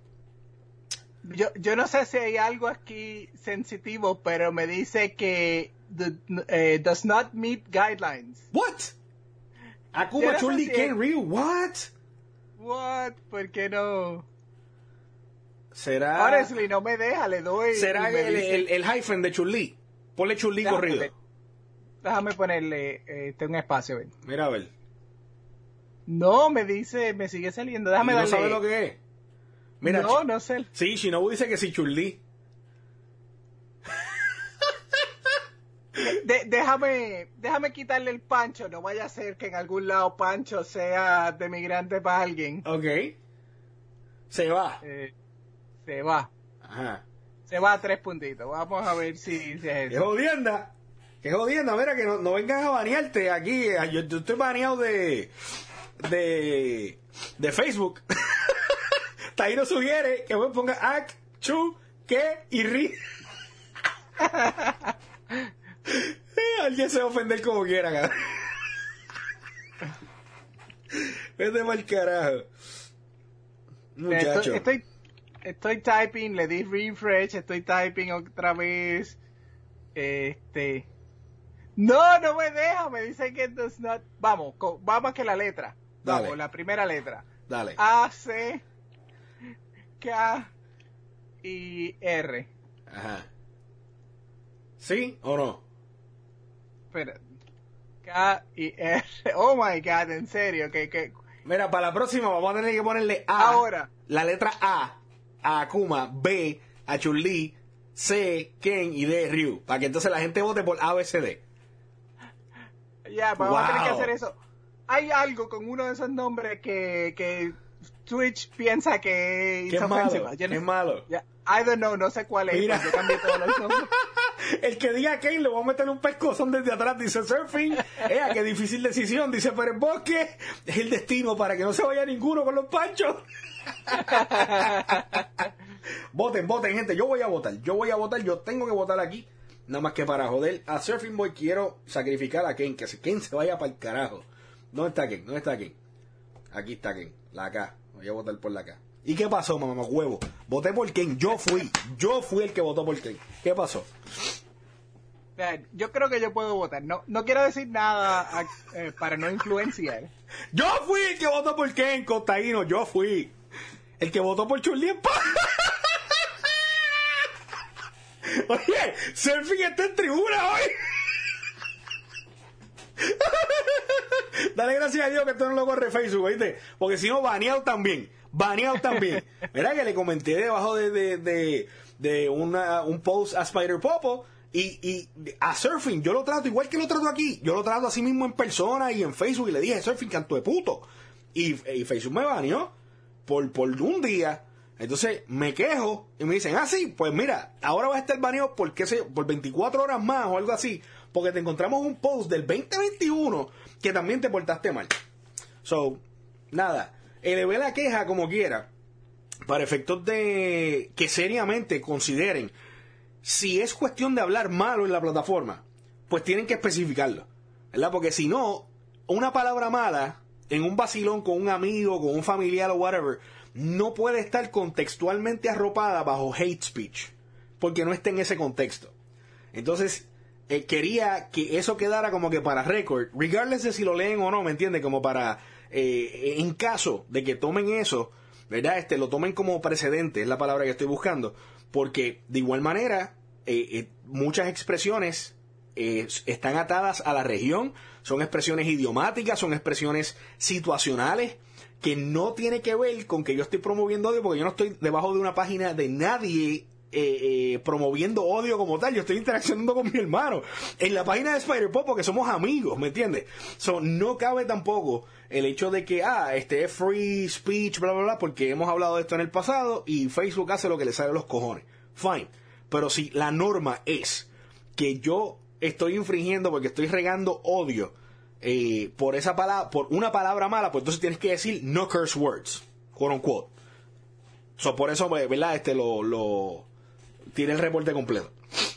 Yo, yo no sé si hay algo aquí sensitivo, pero me dice que the, uh, does not meet guidelines. What? Akuma, Chun-Li, Ken, Ryu, what? What? ¿Por qué no? ¿Será? Honestly, no me deja, le doy. ¿Será el, el, el hyphen de Chun-Li? Ponle Chun-Li corrido. Ver. déjame ponerle este un espacio. ¿Ven? Mira a ver. No, me dice, me sigue saliendo. Déjame ¿Y no darle. sabe lo que es? Mira, no, Ch- no sé. Sí, Shinobu dice que sí, Chun-Li. De, déjame, déjame quitarle el Pancho. No vaya a ser que en algún lado Pancho sea de migrante para alguien. Ok. Se va. Eh, se va. Ajá. Se va a tres puntitos. Vamos a ver si, si es ¡Qué eso. jodienda! ¡Qué jodienda! Mira, que no, no vengan a banearte aquí. Yo, yo estoy baneado de... De... De Facebook. Tairo sugiere que me ponga ac, chu, que y ri. Alguien se va a ofender como quiera, cabrón. Vete mal carajo. Muchacho. Estoy, estoy, estoy typing, le di refresh, estoy typing otra vez. Este. No, no me deja, me dice que does not. Vamos, co- vamos que la letra. Vamos, Dale. la primera letra. Dale. A, C, K y R. Ajá. ¿Sí o no? Espera. K y R. Oh my god, en serio, que, que. Mira, para la próxima vamos a tener que ponerle A. Ahora. La letra A a Akuma, B a Chun-Li, C, Ken y D, Ryu. Para que entonces la gente vote por A, B, C, D. Ya, vamos a tener que Wow. hacer eso. Hay algo con uno de esos nombres que, que Twitch piensa que ¿Qué es offensive. malo? Yo ¿Qué no- es malo? Ya, I don't know, no sé cuál es. Mira. Yo cambié todos los nombres. El que diga Ken le voy a meter un pescozón desde atrás, dice Surfing. Ea, qué difícil decisión, dice Pérez Bosque. Es el destino para que no se vaya ninguno con los panchos. Voten, voten, gente. Yo voy a votar. Yo voy a votar. Yo tengo que votar aquí. Nada más que para joder a Surfing Boy quiero sacrificar a Ken. Que Ken se vaya para el carajo. ¿Dónde está Ken? ¿Dónde está Ken? Aquí está Ken. La K. Voy a votar por la K. ¿Y qué pasó, mamá huevo? Voté por Ken. Yo fui. Yo fui el que votó por Ken. ¿Qué pasó? Vean, yo creo que yo puedo votar. No, no quiero decir nada a- eh, para no influenciar. Yo fui el que votó por Ken, Costaíno. Yo fui. El que votó por Chun-Li en paz. Oye, Surfing está en tribuna hoy. Dale gracias a Dios que esto no lo corre Facebook, ¿viste? Porque si no, baneado también. Baneado también. Mira que le comenté debajo de, de, de, de una, un post a Spider Popo. Y, y a Surfing yo lo trato igual que lo trato aquí. Yo lo trato así mismo en persona y en Facebook. Y le dije, Surfing, canto de puto. Y, y Facebook me baneó por, por un día. Entonces me quejo y me dicen, ah, sí, pues mira, ahora vas a estar baneado por, qué sé yo, por veinticuatro horas más o algo así. Porque te encontramos un post del veinte veintiuno que también te portaste mal. So, nada, elevé la queja como quiera. Para efectos de que seriamente consideren si es cuestión de hablar malo en la plataforma, pues tienen que especificarlo, ¿verdad? Porque si no, una palabra mala en un vacilón con un amigo, con un familiar o whatever, no puede estar contextualmente arropada bajo hate speech, porque no está en ese contexto. Entonces, eh, quería que eso quedara como que para récord, regardless de si lo leen o no, ¿me entiendes? Como para, eh, en caso de que tomen eso, ¿verdad? Este, lo tomen como precedente, es la palabra que estoy buscando. Porque de igual manera, eh, eh, muchas expresiones eh, están atadas a la región, son expresiones idiomáticas, son expresiones situacionales, que no tiene que ver con que yo estoy promoviendo odio, porque yo no estoy debajo de una página de nadie eh, eh, promoviendo odio como tal, yo estoy interaccionando con mi hermano en la página de Spider-Pop porque somos amigos, ¿me entiendes? So, no cabe tampoco el hecho de que, ah, este es free speech, bla, bla, bla, porque hemos hablado de esto en el pasado y Facebook hace lo que le sale a los cojones. Fine. Pero si la norma es que yo estoy infringiendo porque estoy regando odio eh, por esa palabra, por una palabra mala, pues entonces tienes que decir no curse words, quote unquote. So, por eso, ¿verdad? Este lo, lo tiene el reporte completo.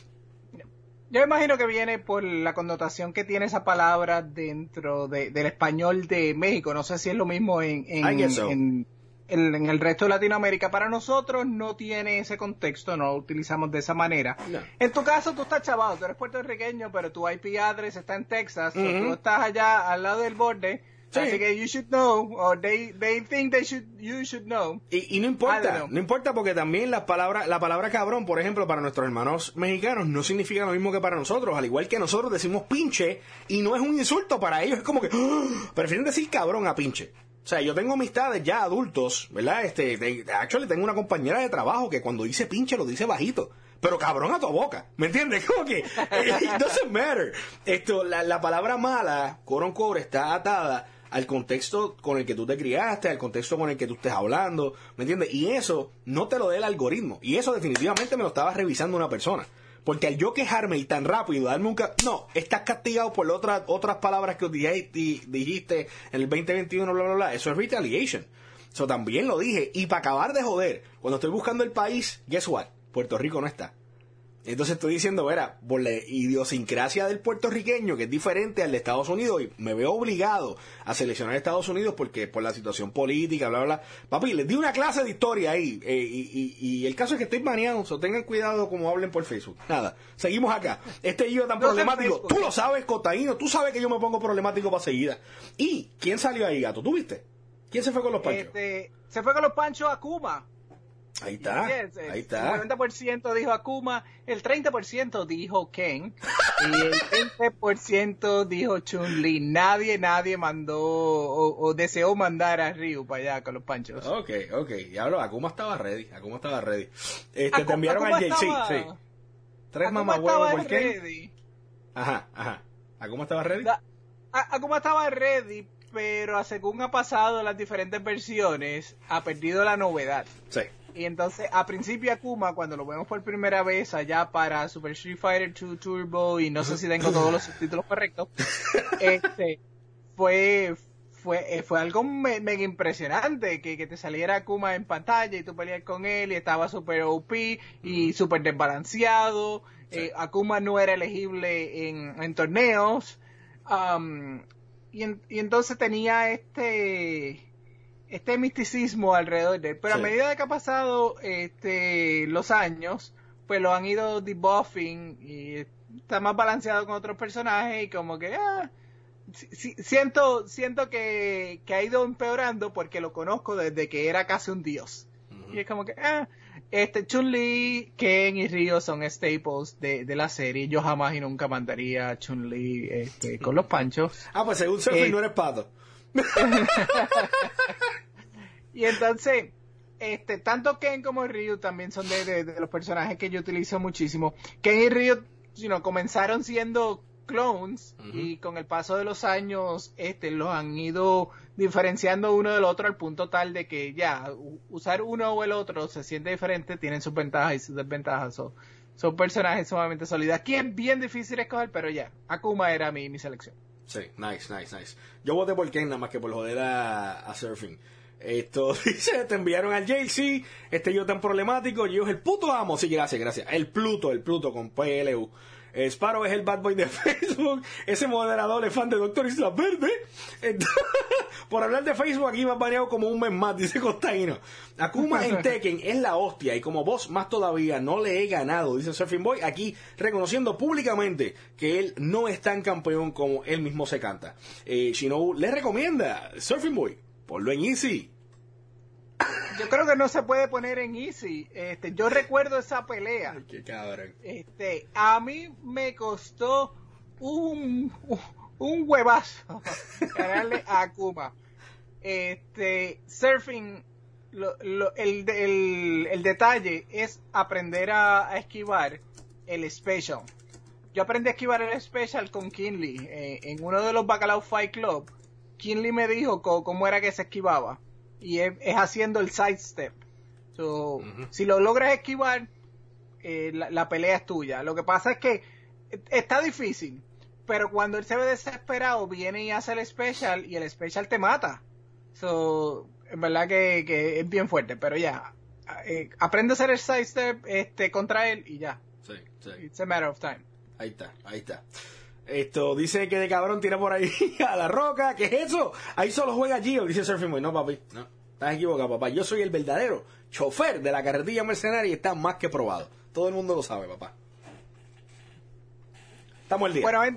Yo imagino que viene por la connotación que tiene esa palabra dentro de, del español de México. No sé si es lo mismo en, en, so. en, en, en el resto de Latinoamérica. Para nosotros no tiene ese contexto, no lo utilizamos de esa manera. No. En tu caso, tú estás chavado, tú eres puertorriqueño, pero tu I P address está en Texas, Uh-huh. o tú estás allá al lado del borde. Sí. Así que you should know, or they, they think they should, you should know. Y, y no importa, no importa porque también la palabra, la palabra cabrón, por ejemplo, para nuestros hermanos mexicanos no significa lo mismo que para nosotros, al igual que nosotros decimos pinche y no es un insulto para ellos, es como que ¡oh! Prefieren decir cabrón a pinche. O sea, yo tengo amistades ya adultos, ¿verdad? Este, de, actually tengo una compañera de trabajo que cuando dice pinche lo dice bajito. Pero cabrón a tu boca, ¿me entiendes? Como que it doesn't matter. Esto, la, la palabra mala, quote unquote, está atada al contexto con el que tú te criaste, al contexto con el que tú estés hablando, ¿me entiendes? Y eso no te lo da el algoritmo. Y eso definitivamente me lo estaba revisando una persona. Porque al yo quejarme y tan rápido darme un... Ca- no, estás castigado por otras otras palabras que dijiste, dijiste en el veinte veintiuno, bla, bla, bla. Eso es retaliation. Eso también lo dije. Y para acabar de joder, cuando estoy buscando el país, guess what? Puerto Rico no está. Entonces estoy diciendo, verá, por la idiosincrasia del puertorriqueño, que es diferente al de Estados Unidos, y me veo obligado a seleccionar Estados Unidos porque por la situación política, bla, bla, bla. Papi, les di una clase de historia ahí, eh, y, y, y el caso es que estoy baneado, so tengan cuidado como hablen por Facebook. Nada, seguimos acá. Este yo tan no problemático, tú lo sabes, Cotaíno, tú sabes que yo me pongo problemático para seguida. ¿Y quién salió ahí, gato? ¿Tú viste? ¿Quién se fue con los panchos? Este, se fue con los panchos a Cuba. Ahí está, yes, ahí está. El noventa por ciento dijo Akuma, el treinta por ciento dijo Ken y el veinte por ciento dijo Chun-Li. Nadie, nadie mandó o, o deseó mandar a Ryu para allá con los panchos. Ok, ok. Diablo, Akuma estaba ready. Akuma estaba ready. Este, Akuma, te enviaron al Jay. Sí, sí. Tres mamahuevos por Ken. Ajá, ajá. ¿Akuma estaba ready? Da, Akuma estaba ready, pero según ha pasado las diferentes versiones, ha perdido la novedad. Sí. Y entonces, a principio Akuma, cuando lo vemos por primera vez allá para Super Street Fighter dos Turbo, y no sé si tengo todos los subtítulos correctos, este, fue, fue, fue algo me, mega impresionante, que, que te saliera Akuma en pantalla y tú peleas con él y estaba super O P y super desbalanceado. Sí. Eh, Akuma no era elegible en, en torneos, um, y, en, y entonces tenía este... este misticismo alrededor de él, pero sí. A medida que ha pasado este los años, pues lo han ido debuffing y está más balanceado con otros personajes y como que ah, si, siento siento que, que ha ido empeorando porque lo conozco desde que era casi un dios. Uh-huh. Y es como que ah, este Chun-Li, Ken y Ryo son staples de, de la serie. Yo jamás y nunca mandaría a Chun-Li este, con los panchos. Ah, pues según Surfing eh, no eres pato. Y entonces este tanto Ken como Ryu también son de, de, de los personajes que yo utilizo muchísimo. Ken y Ryu, you know, comenzaron siendo clones, uh-huh. Y con el paso de los años este los han ido diferenciando uno del otro al punto tal de que ya usar uno o el otro se siente diferente, tienen sus ventajas y sus desventajas. So, son personajes sumamente sólidos. Aquí es bien difícil escoger, pero ya, Akuma era mi, mi selección. Sí, nice, nice, nice. Yo voté por Ken nada más que por joder a, a Surfing. Esto dice, te enviaron al J C, este yo tan problemático, yo es el puto amo. Sí, gracias, gracias. El Pluto, el Pluto con P L U. Sparrow es el bad boy de Facebook. Ese moderador es fan de Doctor Isla Verde. Entonces, por hablar de Facebook aquí me ha baneado como un mes más, dice Costaíno. Akuma en Tekken es la hostia y como boss más todavía no le he ganado, dice Surfing Boy, aquí reconociendo públicamente que él no es tan campeón como él mismo se canta. eh, Shinobu le recomienda, Surfing Boy, ponlo en Easy. Yo creo que no se puede poner en Easy. Este, yo recuerdo esa pelea. Ay, qué cabrón. Este, a mí me costó un, un huevazo ganarle a Akuma. Este, Surfing, lo, lo, el, el, el detalle es aprender a, a esquivar el special. Yo aprendí a esquivar el special con Kinley eh, en uno de los Bacalao Fight Club. Kinley me dijo co, cómo era que se esquivaba. Y es, es haciendo el sidestep. So, uh-huh. Si lo logras esquivar, eh, la, la pelea es tuya. Lo que pasa es que está difícil, pero cuando él se ve desesperado, viene y hace el special y el special te mata. So, en verdad que, que es bien fuerte, pero ya, eh, aprende a hacer el sidestep este, contra él y ya. Sí, sí. It's a matter of time. Ahí está, ahí está. Esto dice que de cabrón tira por ahí a la roca. ¿Qué es eso? Ahí solo juega Gio, dice Surfing Boy. No, papi, no. Estás equivocado, papá. Yo soy el verdadero chofer de la carretilla mercenaria y está más que probado. Todo el mundo lo sabe, papá. Estamos al día. Bueno, gente,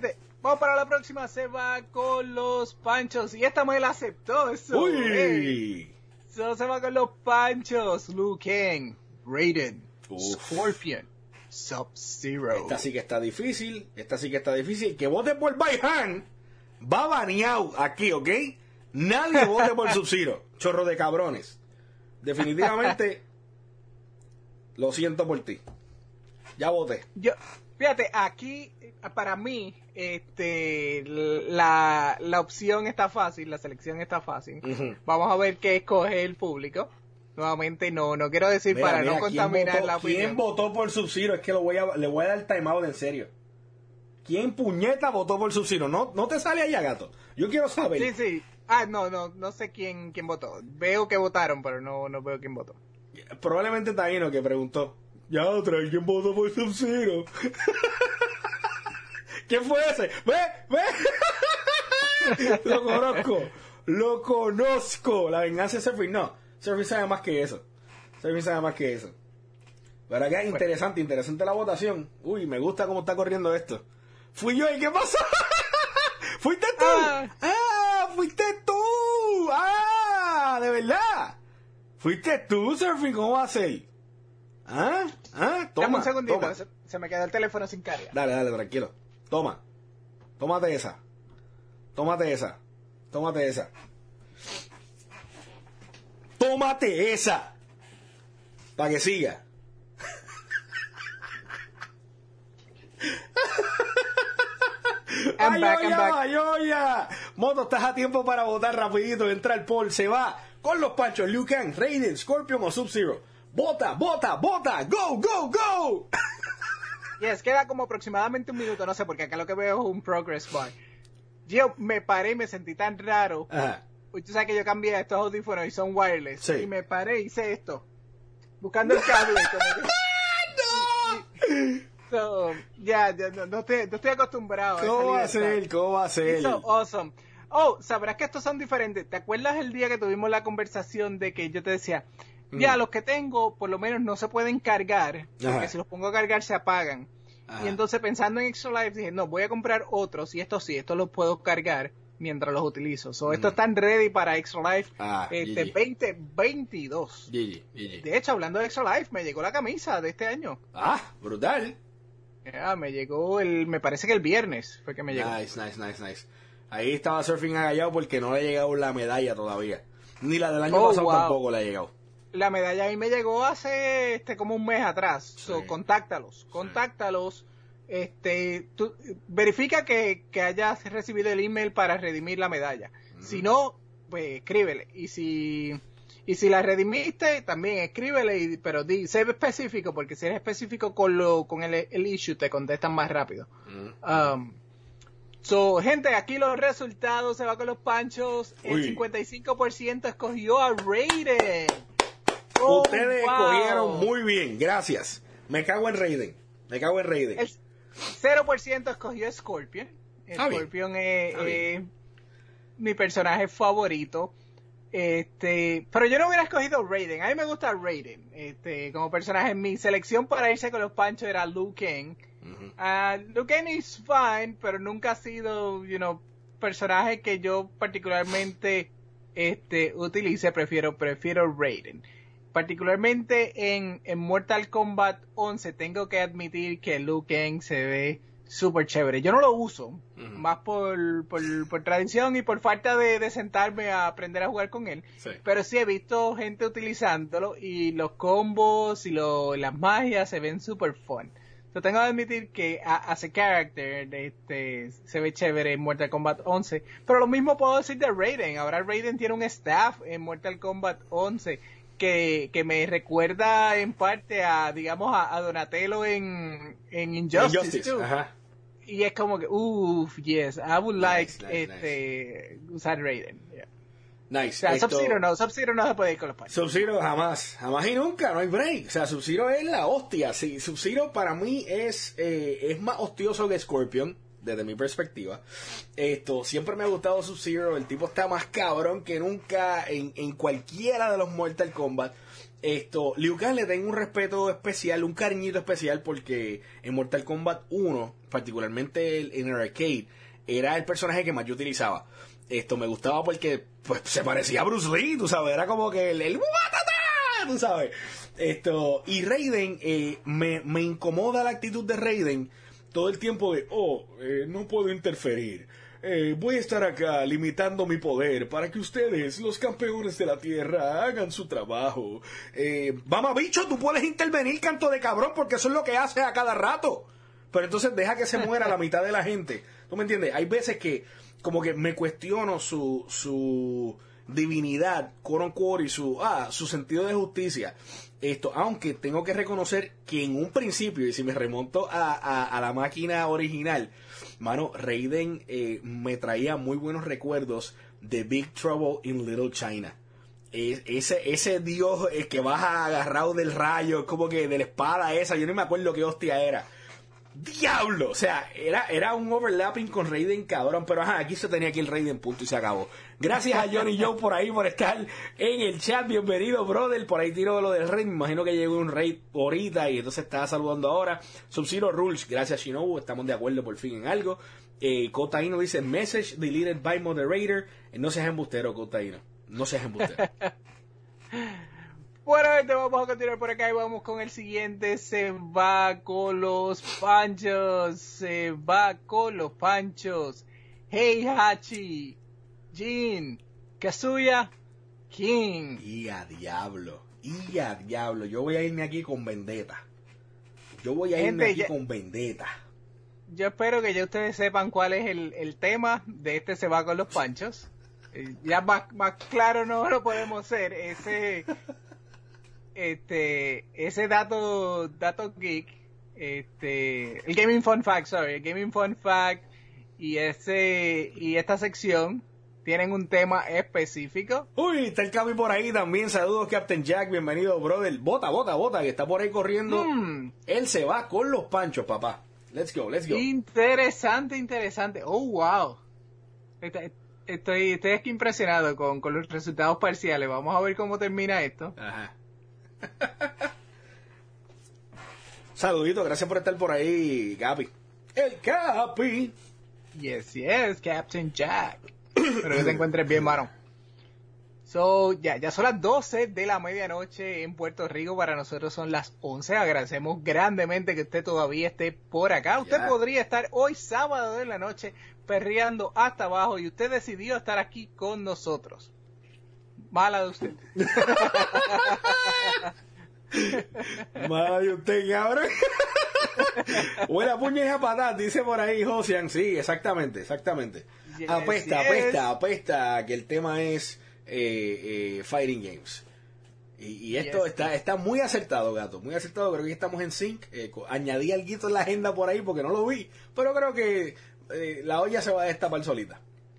Vamos para la próxima, se va con los Panchos. Y esta mujer aceptó eso. ¡Uy! Hey. So, se va con los Panchos. Liu Kang, Raiden, Uf. Scorpion, Sub-Zero. Esta sí que está difícil. Esta sí que está difícil. Que vote por Baihan va baneado aquí, ¿ok? Nadie vote por Sub-Zero. Chorro de cabrones. Definitivamente, lo siento por ti. Ya voté. Yo, fíjate, aquí, para mí, este, la, la opción está fácil, la selección está fácil. Uh-huh. Vamos a ver qué escoge el público. Nuevamente, no, no quiero decir mira, para mira, no contaminar votó, la opinión. ¿Quién votó por Sub-Zero? Es que lo voy a, le voy a dar timeout en serio. ¿Quién puñeta votó por Sub-Zero? No, no te sale allá, gato. Yo quiero saber. Sí, sí. Ah, no, no, no sé quién, quién votó. Veo que votaron, pero no, no veo quién votó. Probablemente Taino que preguntó. Ya otra, ¿quién votó por Sub-Zero? ¿Quién fue ese? ¡Ve! ¡Ve! Lo conozco. Lo conozco. La venganza de Surfing. No, Surfing sabe más que eso. Surfing sabe más que eso. Pero acá es interesante, interesante la votación. Uy, me gusta cómo está corriendo esto. Fui yo, ¿y qué pasó? ¿Fuiste tú? Ah. ¡Ah! ¡Fuiste tú! ¡Ah! ¿De verdad? ¿Fuiste tú, Surfing? ¿Cómo va a ser? ¿Ah? ¿Ah? Toma, Dame un segundito, toma. Se, se me quedó el teléfono sin carga. Dale, dale, tranquilo. Toma. Tómate esa. Tómate esa. Tómate esa. Tómate esa. Para que siga. I'm ay, back, oya, I'm back. ay, oya. Moto, estás a tiempo para votar rapidito. Entra el poll. Se va con los Panchos. Liu Kang, Raiden, Scorpion o Sub-Zero. Vota, vota, vota. Go, go, go. Yes, queda como aproximadamente un minuto. No sé, porque acá lo que veo es un progress bar. Yo me paré y me sentí tan raro. Ajá. Tú sabes que yo cambié estos audífonos y son wireless. Sí. Y me paré y hice esto. Buscando el cable. Como que... ¡No! So, ya, yeah, yeah, no, no, estoy, no estoy acostumbrado. ¿Cómo va a ser? ¿Cómo va a ser? So awesome. Oh, sabrás que estos son diferentes. ¿Te acuerdas el día que tuvimos la conversación de que yo te decía, mm. ya, los que tengo por lo menos no se pueden cargar, porque Ajá. si los pongo a cargar se apagan? Ajá. Y entonces pensando en Extra Life dije, no, voy a comprar otros y estos sí, estos los puedo cargar mientras los utilizo. So, mm. estos están ready para Extra Life ah, este, veinte veintidós. G G, G G. De hecho, hablando de Extra Life, me llegó la camisa de este año. Ah, brutal. Ya, me llegó el, me parece que el viernes fue que me llegó. Nice, nice, nice, nice. Ahí estaba Surfing agallado porque no le ha llegado la medalla todavía. Ni la del año oh, pasado wow. tampoco le ha llegado. La medalla a mí me llegó hace este como un mes atrás. Sí. So, contáctalos, contáctalos. Sí. Este, tú, verifica que, que hayas recibido el email para redimir la medalla. Mm. Si no, pues escríbele. Y si y si la redimiste, también escríbele, y, pero di, sé específico, porque si eres específico con lo con el, el issue te contestan más rápido. Mm. Um, So, gente, aquí los resultados se va con los Panchos. El Uy. cincuenta y cinco por ciento escogió a Raiden. Oh, ustedes wow. escogieron muy bien, gracias. Me cago en Raiden. Me cago en Raiden. El cero por ciento escogió a Scorpion. Ah, Scorpion es eh, mi personaje favorito. Este, pero yo no hubiera escogido Raiden. A mí me gusta Raiden. Este, como personaje, mi selección para irse con los Panchos era Liu Kang. Uh-huh. Uh, Liu Kang is fine, pero nunca ha sido, you know, personaje que yo particularmente este utilice. Prefiero, prefiero Raiden. Particularmente en, en Mortal Kombat once tengo que admitir que Liu Kang se ve súper chévere. Yo no lo uso, uh-huh. más por, por, por tradición y por falta de, de sentarme a aprender a jugar con él. Sí. Pero sí he visto gente utilizándolo y los combos y lo, las magias se ven súper fun. Yo tengo que admitir que a, as a character este, se ve chévere en Mortal Kombat once. Pero lo mismo puedo decir de Raiden. Ahora Raiden tiene un staff en Mortal Kombat once que, que me recuerda en parte a, digamos, a, a Donatello en, en Injustice. Injustice too. Ajá. Y es como que, uff, yes, I would like nice, nice, este, nice. usar Raiden. Yeah. Nice. O sea, Esto... Sub-Zero no, Sub-Zero no se puede ir con los panes. Sub-Zero jamás, jamás y nunca, no hay break. O sea, Sub-Zero es la hostia. Sí, Sub-Zero para mí es, eh, es más hostioso que Scorpion, desde mi perspectiva. Esto, siempre me ha gustado Sub-Zero, el tipo está más cabrón que nunca en, en cualquiera de los Mortal Kombat. Esto, Liu Kang le tengo un respeto especial, un cariñito especial porque en Mortal Kombat uno, particularmente en el arcade, era el personaje que más yo utilizaba. Esto me gustaba porque pues se parecía a Bruce Lee, tú sabes, era como que el, el tú sabes. Esto, y Raiden, eh, me, me incomoda la actitud de Raiden todo el tiempo de, oh, eh, no puedo interferir. Eh, voy a estar acá limitando mi poder para que ustedes, los campeones de la tierra, hagan su trabajo. Eh, Vamos, bicho, tú puedes intervenir, canto de cabrón, porque eso es lo que haces a cada rato. Pero entonces deja que se muera la mitad de la gente. ¿Tú me entiendes? Hay veces que como que me cuestiono su su divinidad, quote unquote, y su ah, su sentido de justicia. Esto, aunque tengo que reconocer que en un principio, y si me remonto a, a, a la máquina original, mano, Raiden eh, me traía muy buenos recuerdos de Big Trouble in Little China. Es, ese, ese dios eh, que baja agarrado del rayo, como que de la espada esa, yo no me acuerdo qué hostia era. ¡Diablo! O sea, era, era un overlapping con Raiden cabrón, pero ajá, aquí se tenía aquí el Raiden, punto, y se acabó. Gracias a Johnny Joe por ahí, por estar en el chat. Bienvenido, brother. Por ahí tiro lo del raid. Me imagino que llegó un raid ahorita y entonces estaba saludando ahora. Sub-Zero Rules, gracias Shinobu, estamos de acuerdo por fin en algo. Eh, Kotaino dice, message deleted by moderator. Eh, no seas embustero, Kotaino. No seas embustero. Bueno, gente, vamos a continuar por acá y vamos con el siguiente. Se va con los panchos. Se va con los panchos. Heihachi, Jin, Kazuya, King. Y a diablo. Y a diablo. Yo voy a irme aquí con vendetta. Yo voy a irme gente, aquí ya, con vendetta. Yo espero que ya ustedes sepan cuál es el, el tema de este Se va con los panchos. Eh, ya más, más claro no lo podemos hacer. Ese... Este, ese dato, dato geek, este, el Gaming Fun Fact, sorry, el Gaming Fun Fact y ese, y esta sección tienen un tema específico. Uy, está el Cami por ahí también, saludos Captain Jack, bienvenido brother, bota, bota, bota, que está por ahí corriendo, mm. Él se va con los panchos, papá, let's go, let's go. Interesante, interesante, oh wow, estoy, estoy aquí impresionado con, con los resultados parciales, vamos a ver cómo termina esto. Ajá. Saludito, gracias por estar por ahí, Capi. El Capi. Yes, yes, Captain Jack. Espero que te encuentres bien, mano. So, ya, ya son las doce de la medianoche en Puerto Rico. Para nosotros son las once. Agradecemos grandemente que usted todavía esté por acá. Usted yeah. podría estar hoy sábado de la noche perreando hasta abajo y usted decidió estar aquí con nosotros. Mala de usted. Mala de usted, cabrón. Buena puñeja patada, dice por ahí Josian. Sí, exactamente, exactamente. Yes, apesta, yes. apesta, apesta, que el tema es eh, eh, Fighting Games. Y, y esto yes, está, yes. está muy acertado, gato. Muy acertado, creo que estamos en sync. Eh, añadí algo en la agenda por ahí porque no lo vi. Pero creo que eh, la olla se va a destapar solita.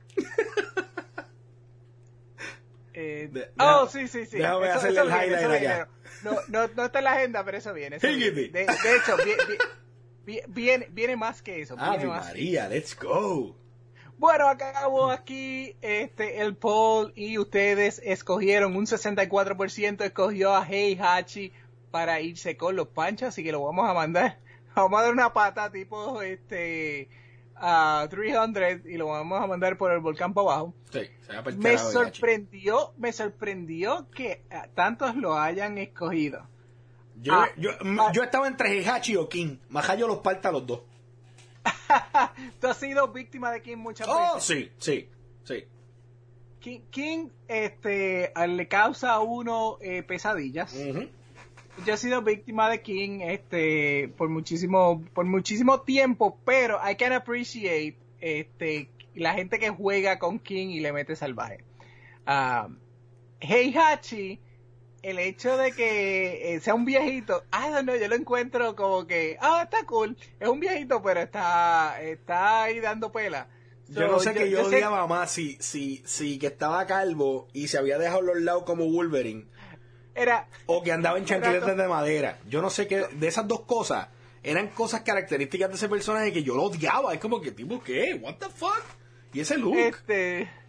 Eh, de, oh, sí, sí, sí. Déjame eso, hacerle eso el highlight allá. No, no, no está en la agenda, pero eso viene. Eso viene. De, de hecho, viene, viene, viene más que eso. Ave María, let's go. Bueno, acabo aquí este el poll y ustedes escogieron, un sesenta y cuatro por ciento escogió a Heihachi para irse con los panchos, así que lo vamos a mandar, vamos a dar una pata tipo este a trescientos y lo vamos a mandar por el volcán para abajo. Sí, se va me sorprendió, me sorprendió que tantos lo hayan escogido. Yo, ah, yo, ah, yo estaba entre Heihachi o King. Majayo los parta a los dos. Tú has sido víctima de King muchas veces. Oh, sí, sí, sí. King, King este, le causa a uno eh, pesadillas. Uh-huh. Yo he sido víctima de King este, por muchísimo por muchísimo tiempo, pero I can appreciate este, la gente que juega con King y le mete salvaje. Uh, Heihachi, el hecho de que eh, sea un viejito, I don't know, yo lo encuentro como que, ah, está cool, es un viejito, pero está está ahí dando pela. So, yo no sé yo, que yo, yo odiaba sé... más si, si, si que estaba calvo y se había dejado los lados como Wolverine. Era, o que andaba en chancletas de madera. Yo no sé qué, de esas dos cosas, eran cosas características de ese personaje que yo lo odiaba. Es como que, tipo, ¿qué? What the fuck? Y ese look. Este...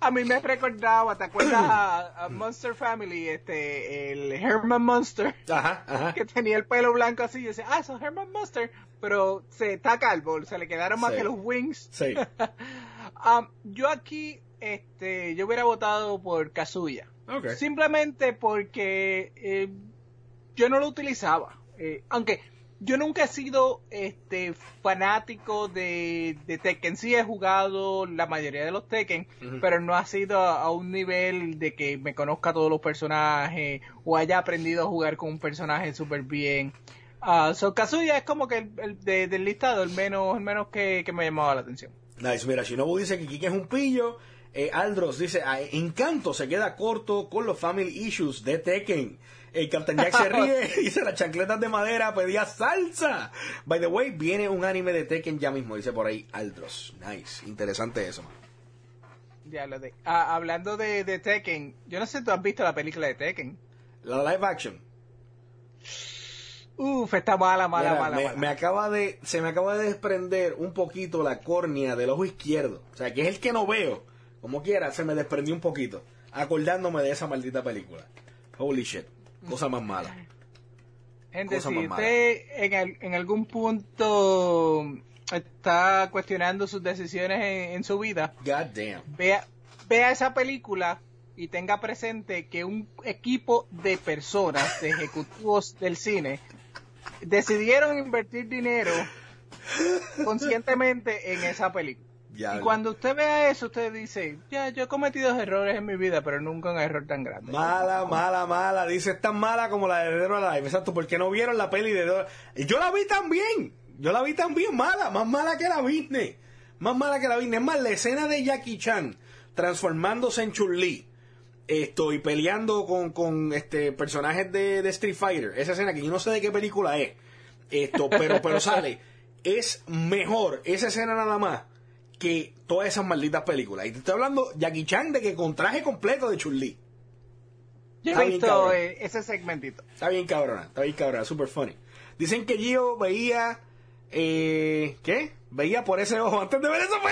A mí me recordaba, ¿te acuerdas a, a Monster Family? Este, el Herman Monster. Ajá, ajá. Que tenía el pelo blanco así. Y yo decía, ah, eso es Herman Monster. Pero se está calvo, se le quedaron más sí. que los wings. Sí. um, yo aquí, este, yo hubiera votado por Kazuya. Okay. Simplemente porque eh, yo no lo utilizaba. Eh, aunque yo nunca he sido este fanático de, de Tekken. Sí he jugado la mayoría de los Tekken, uh-huh. pero no ha sido a, a un nivel de que me conozca todos los personajes o haya aprendido a jugar con un personaje súper bien. Uh, so Kazuya es como que el, el de, del listado el menos, el menos que, que me llamaba la atención. Nice, mira, Shinobu dice que Kike es un pillo. Eh, Aldros dice, Encanto se queda corto con los family issues de Tekken. El Captain Jack se ríe, dice, las chancletas de madera pedía salsa. By the way, viene un anime de Tekken ya mismo, dice por ahí Aldros. Nice, interesante eso, man. Ya lo de, ah, hablando de, de Tekken, yo no sé si tú has visto la película de Tekken. La live action. Uf, está mala, mala, Mira, mala, me, mala. Me acaba de, se me acaba de desprender un poquito la córnea del ojo izquierdo. O sea, que es el que no veo. Como quiera, se me desprendió un poquito. Acordándome de esa maldita película. Holy shit. Cosa más mala. Gente, Cosa si usted en, el, en algún punto está cuestionando sus decisiones en, en su vida, God damn. Vea, vea esa película y tenga presente que un equipo de personas, de ejecutivos del cine, decidieron invertir dinero conscientemente en esa película. Ya, y cuando usted vea eso, usted dice, ya, yo he cometido errores en mi vida, pero nunca un error tan grande. Mala, mala, mala. Dice, es tan mala como la de Dead or Alive. Exacto, porque no vieron la peli de Dead or Alive. Yo la vi también. Yo la vi también mala. Más mala que la Disney. Más mala que la Disney. Es más, la escena de Jackie Chan transformándose en Chun-Li. Estoy peleando con, con este personajes de, de Street Fighter. Esa escena que yo no sé de qué película es. Esto, pero, pero sale. Es mejor esa escena nada más que todas esas malditas películas. Y te estoy hablando Jackie Chan de que con traje completo de Chun-Li. Yo he visto eh, ese segmentito. Está bien cabrona, está bien cabrona, super funny. Dicen que Gio veía eh, ¿qué? Veía por ese ojo antes de ver esa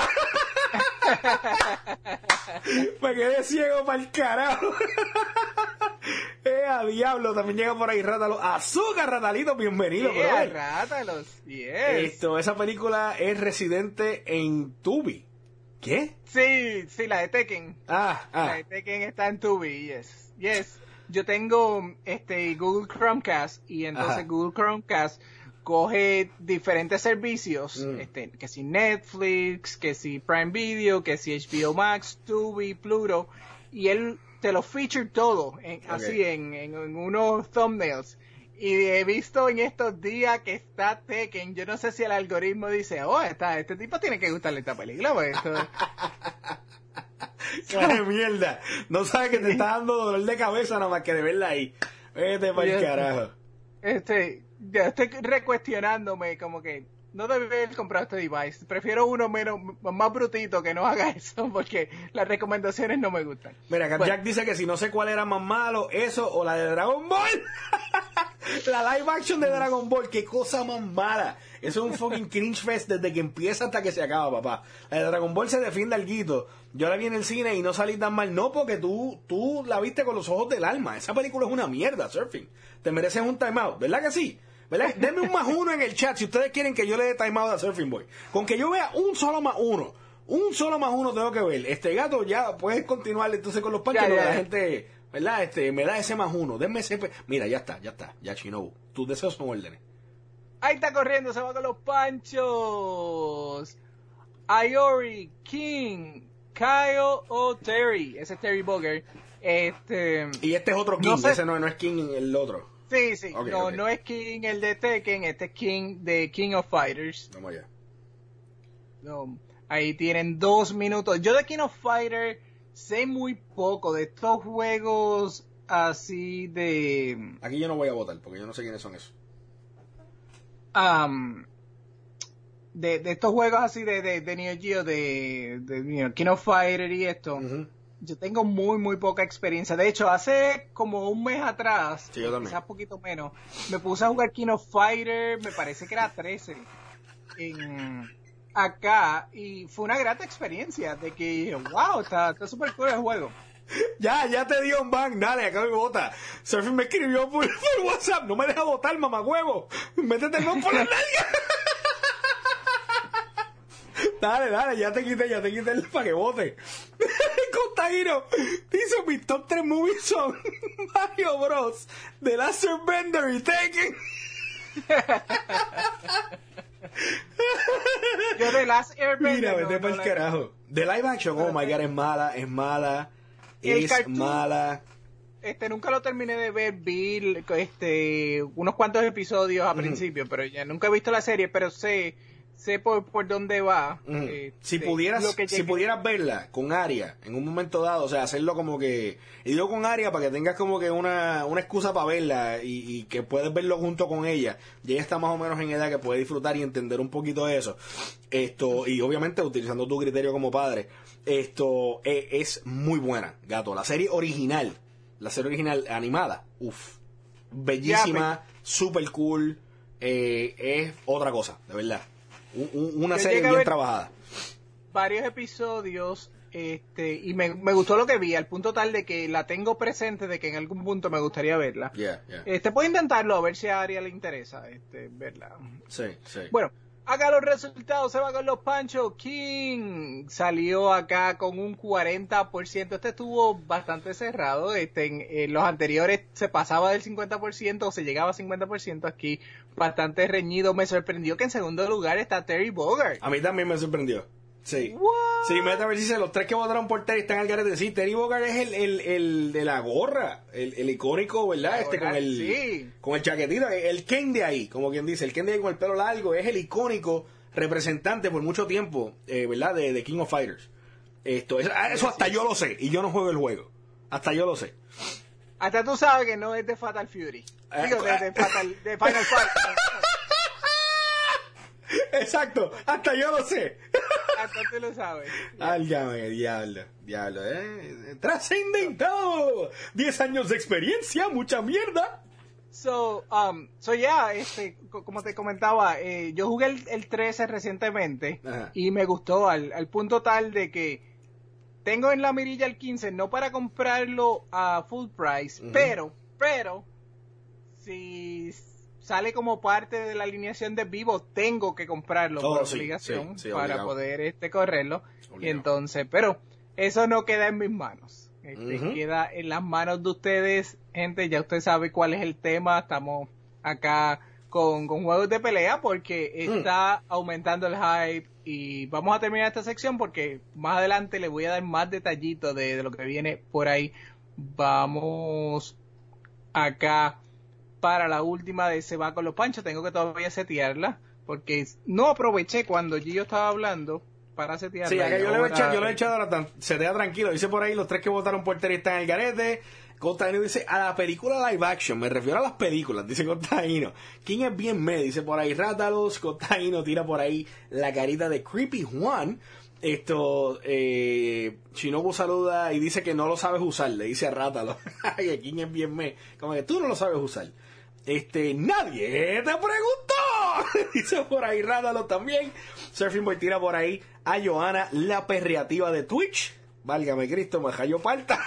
película. Me quedé ciego para el carajo. Eh, a diablo, también llega por ahí Rátalos. Azúcar, Ratalito, bienvenido, yeah, Rátalos, yes. Esto, esa película es residente en Tubi. ¿Qué? Sí, sí, la de Tekken. Ah, ah. La de Tekken está en Tubi, yes. Yes. Yo tengo este Google Chromecast y entonces Ajá. Google Chromecast coge diferentes servicios, mm. este, que si Netflix, que si Prime Video, que si H B O Max, Tubi, Pluto, y él te lo feature todo, en, okay. así en, en, en unos thumbnails. Y he visto en estos días que está Tekken. Yo no sé si el algoritmo dice, oh, está, este tipo tiene que gustarle esta película. Pues esto... ¡Qué mierda! No sabes que te está dando dolor de cabeza nada más que de verla ahí. Vete para el carajo. Este, ya estoy recuestionándome como que no debe haber comprado este device. Prefiero uno menos, más brutito que no haga eso porque las recomendaciones no me gustan. Mira, Jack bueno. dice que si no sé cuál era más malo, eso o la de Dragon Ball. La live action de Dragon Ball, qué cosa más mala. Eso es un fucking cringe fest desde que empieza hasta que se acaba, papá. La de Dragon Ball se defiende alguito. Yo la vi en el cine y no salí tan mal. No, porque tú, tú la viste con los ojos del alma. Esa película es una mierda, Surfing. Te mereces un timeout, ¿verdad que sí? ¿Verdad? Denme un más uno en el chat si ustedes quieren que yo le dé timeout a Surfing Boy. Con que yo vea un solo más uno. Un solo más uno tengo que ver. Este gato ya puedes continuar entonces con los parches. Ya, ya, ya. La gente, ¿verdad? Este, me da ese más uno. Denme ese. Pe- Mira, ya está, ya está. Ya Shinobu. Tus deseos son órdenes. Ahí está corriendo, se va con los panchos. Iori, King, Kyle o Terry. Ese es Terry Bogard. Este. Y este es otro King. No sé. Ese no, no es King el otro. Sí, sí, okay, no, okay. no es King el de Tekken, este es King de King of Fighters. Vamos allá. No, ahí tienen dos minutos. Yo de King of Fighters sé muy poco de estos juegos así de... Aquí yo no voy a votar porque yo no sé quiénes son esos. Um, de, de estos juegos así de, de, de Neo Geo, de, de you know, King of Fighters y esto... Uh-huh. Yo tengo muy, muy poca experiencia. De hecho, hace como un mes atrás, sí, yo quizás poquito menos, me puse a jugar King of Fighter, me parece que era trece, en, acá y fue una grata experiencia de que, wow, está súper cool el juego. Ya, ya te dio un ban, dale, acá me vota. Surfing me escribió por, por WhatsApp, no me deja votar, mamagüevo. Métete el ban por la nalga. Dale, dale, ya te quité, ya te quité el para que vote. Costaíno dice: mis top tres movies son Mario Bros, The Last Airbender y Tekken. Yo The Last Airbender. Mira, vete no, para no el carajo. La... The live action, oh my god, es mala, es mala. El es cartoon, mala. Este, nunca lo terminé de ver, vi este, unos cuantos episodios a Mm. principio, pero ya nunca he visto la serie, pero sé, sé por, por dónde va. Mm. Eh, si de pudieras, lo que si llegué. pudieras verla con Aria en un momento dado, o sea, hacerlo como que, y digo con Aria para que tengas como que una, una excusa para verla y, y que puedes verlo junto con ella, y ella está más o menos en edad que puede disfrutar y entender un poquito de eso, esto, y obviamente utilizando tu criterio como padre, esto eh, es muy buena, gato. La serie original, la serie original animada, uff, bellísima, super cool, eh, es otra cosa, de verdad. Un- un- una Yo serie llegué a bien ver trabajada. Varios episodios, este, y me, me gustó lo que vi, al punto tal de que la tengo presente, de que en algún punto me gustaría verla. Yeah, yeah. Este, puedo intentarlo, a ver si a Aria le interesa, este, verla. Sí, sí. Bueno, acá los resultados se van con los Pancho. King salió acá con un cuarenta por ciento. Este estuvo bastante cerrado. Este, en, en los anteriores se pasaba del cincuenta por ciento o se llegaba a cincuenta por ciento. Aquí bastante reñido. Me sorprendió que en segundo lugar está Terry Bogard. A mí también me sorprendió. Sí. What? Sí, Metaverse dice, los tres que votaron por Terry están al garete. Sí, Terry Bogard es el, el, el de la gorra, el, el icónico, ¿verdad? La Este gorra, con el sí. con el chaquetito, el Ken de ahí, como quien dice, el Ken de ahí con el pelo largo, es el icónico representante por mucho tiempo, eh, ¿verdad? De, de King of Fighters. Esto, eso, eso hasta yo lo sé, y yo no juego el juego. Hasta yo lo sé. Hasta tú sabes que no es de Fatal Fury. Digo, de, de, Fatal, de Final Fight. Exacto, hasta yo lo sé. Hasta tú lo sabes. Álgame, diablo, diablo, eh. Trascendentado. Diez años de experiencia, mucha mierda. So, um, so ya, yeah, este, co- como te comentaba, eh, yo jugué el, el trece recientemente. Ajá. Y me gustó al, al punto tal de que tengo en la mirilla el quince, no para comprarlo a full price, Ujú. pero, pero, si sale como parte de la alineación de Vivo, tengo que comprarlo Oh, por sí, obligación sí, sí, para obligado. poder este correrlo. Y Obligado. entonces, pero eso no queda en mis manos. Este, Ujú. Queda en las manos de ustedes, gente. Ya usted sabe cuál es el tema. Estamos acá con, con juegos de pelea porque está aumentando el hype. Y vamos a terminar esta sección porque más adelante le voy a dar más detallitos de, de lo que viene por ahí. Vamos acá para la última de Se va con los Panchos. Tengo que todavía setearla porque no aproveché cuando Gio estaba hablando para setearla. Sí, acá y yo le he ahora- echado, yo le he echado ahora tan, se te da tranquilo. Dice por ahí, los tres que votaron por Terry están en el garete. Costaíno dice, a la película live action, me refiero a las películas, dice Costaíno. ¿Quién es bien me? Dice por ahí Rátalos. Costaíno tira por ahí la carita de Creepy Juan. Esto, eh, Shinobu saluda y dice que no lo sabes usar, le dice a Rátalos. Ay, ¿quién es bien me? Como que tú no lo sabes usar. Este, nadie te preguntó. Dice por ahí Rátalos también. Surfing Boy tira por ahí a Johanna, la perreativa de Twitch. Válgame Cristo, me cayó palta.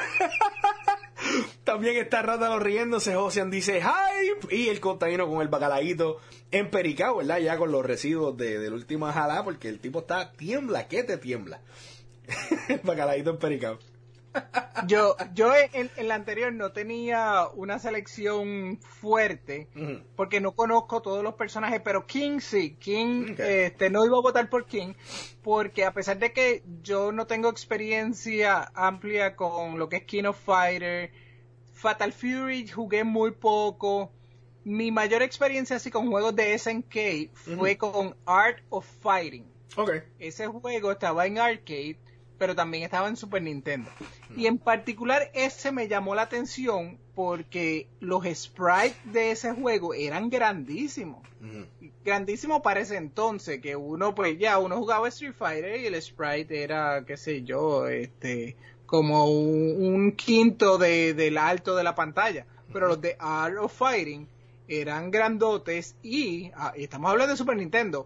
También está Rátalo riéndose. Josian dice hype. Y el Costaíno con el bacalaíto empericado, ¿verdad? Ya con los residuos de, de la última jalá, porque el tipo está tiembla, que te tiembla. El bacalaíto empericado. Yo, yo en, en la anterior no tenía una selección fuerte Ujú. porque no conozco todos los personajes, pero King sí, King, Ok. este, no iba a votar por King porque a pesar de que yo no tengo experiencia amplia con lo que es King of Fighter, Fatal Fury jugué muy poco. Mi mayor experiencia así con juegos de S N K fue con Art of Fighting. Ok. Ese juego estaba en arcade, pero también estaba en Super Nintendo. Y en particular ese me llamó la atención porque los sprites de ese juego eran grandísimos. Ujú. Grandísimo para ese entonces, que uno pues ya, uno jugaba Street Fighter y el sprite era, qué sé yo, este, como un, un quinto de, del alto de la pantalla. Pero los de Art of Fighting eran grandotes y, ah, y estamos hablando de Super Nintendo,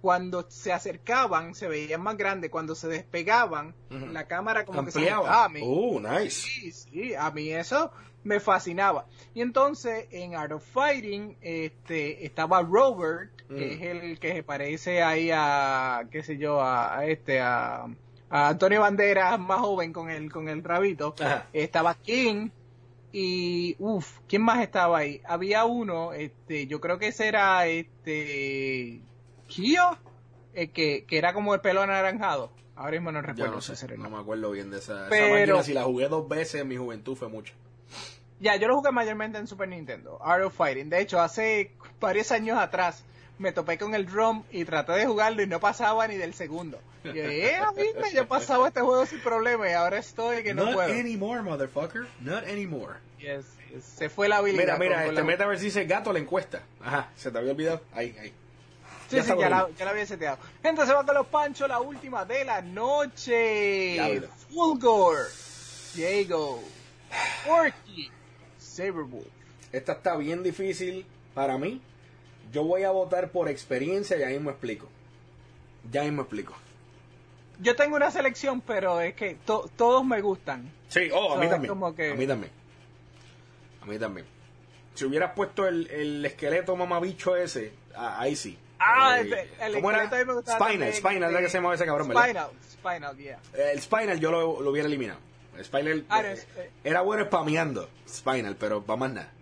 cuando se acercaban se veían más grandes, cuando se despegaban, uh-huh. la cámara como ampliaba. Que se ampliaba. A mí, uh, nice. Sí, sí, a mí eso me fascinaba. Y entonces en Art of Fighting este estaba Robert, mm. que es el que se parece ahí a, qué sé yo, a, a este, a, a Antonio Banderas más joven con el, con el rabito. Ajá. Estaba King. Y, uff, ¿quién más estaba ahí? Había uno, este, yo creo que ese era, este, Kyo, eh, que, que era como el pelo anaranjado. Ahora mismo no recuerdo. Yo no sé, ese no me acuerdo bien de esa, Pero, esa máquina. Si la jugué dos veces en mi juventud fue mucho. Ya, yo lo jugué mayormente en Super Nintendo, Art of Fighting. De hecho, hace varios años atrás me topé con el ROM y traté de jugarlo y no pasaba ni del segundo. Y yo, eh, ¿viste? Yo pasaba este juego sin problema y ahora estoy que no Not puedo. Not anymore, motherfucker. Not anymore. Yes, yes. Se fue la habilidad. Mira, mira, este la... Metaverse dice gato la encuesta. Ajá, se te había olvidado. Ahí, ahí. Sí, ya sí, ya la, ya la había seteado. Entonces va con los panchos, la última de la noche. Fulgor, Jago, Orchid, Saberwolf. Esta está bien difícil para mí. Yo voy a votar por experiencia y ahí me explico. Ya ahí me explico. Yo tengo una selección, pero es que to- todos me gustan. Sí, oh, a mí so, también. Como que... A mí también. A mí también. Si hubieras puesto el, el esqueleto mamabicho ese, ah, ahí sí. Ah, eh, el, el ¿cómo esqueleto era? me gustaba. Spinal, también, Spinal, de... ¿verdad que se llamaba ese cabrón, Spinal, verdad? Spinal, yeah. El Spinal yo lo, lo hubiera eliminado. El Spinal ah, eh, es, eh. era bueno spameando Spinal, pero para más nada.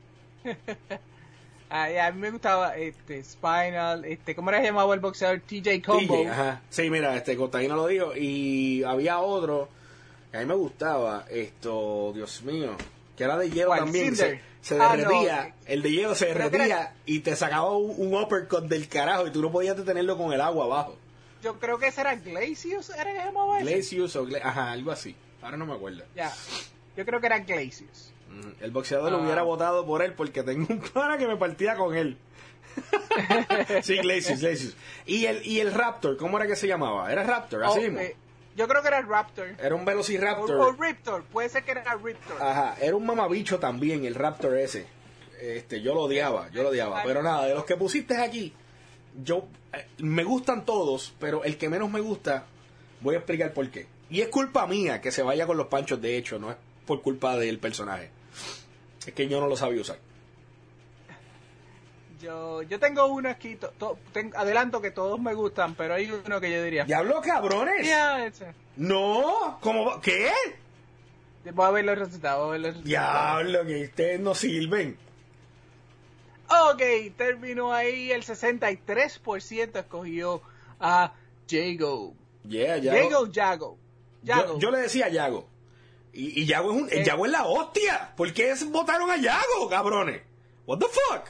Ah, yeah, a mí me gustaba este Spinal, este, ¿cómo era que llamaba el boxeador? T J Combo. T J, ajá. Sí, mira, este Costaína lo dijo. Y había otro que a mí me gustaba, esto, Dios mío, que era de hielo ¿Cuál? también. Se, se ah, derretía, no. el de hielo se derretía era... y te sacaba un, un uppercut del carajo y tú no podías detenerlo con el agua abajo. Yo creo que ese era Glacius, ¿era que llamaba ese? Glacius o Gla- ajá, algo así. Ahora no me acuerdo. Ya, yo creo que era Glacius. El boxeador lo ah. hubiera votado por él porque tengo un pana que me partía con él. Sí, Glacius, Glacius. Y el, y el Raptor, ¿cómo era que se llamaba? Era Raptor, así oh, mismo. Eh, yo creo que era el Raptor. Era un Velociraptor. O, o Riptor, puede ser que era Riptor. Ajá, era un mamabicho también, el Raptor ese. Este, yo lo odiaba, yo lo odiaba. Pero nada, de los que pusiste aquí, yo eh, me gustan todos, pero el que menos me gusta, voy a explicar por qué. Y es culpa mía que se vaya con los panchos, de hecho, no es por culpa del personaje. Es que yo no lo sabía usar. Yo, yo tengo uno aquí, to, to, ten, adelanto que todos me gustan, pero hay uno que yo diría. ¡Diablo, cabrones! Yeah, ese. ¡No! ¿Cómo? ¿Qué? Voy a ver los resultados, voy a ver los resultados. ¡Diablo, que ustedes no sirven! Ok, terminó ahí, el sesenta y tres por ciento escogió a Jago. Yeah, Yago. Jago, Jago. Yago. Yo, yo le decía Yago. Y, y Yago es un, eh. Yago es la hostia. ¿Por qué votaron a Yago, cabrones? What the fuck?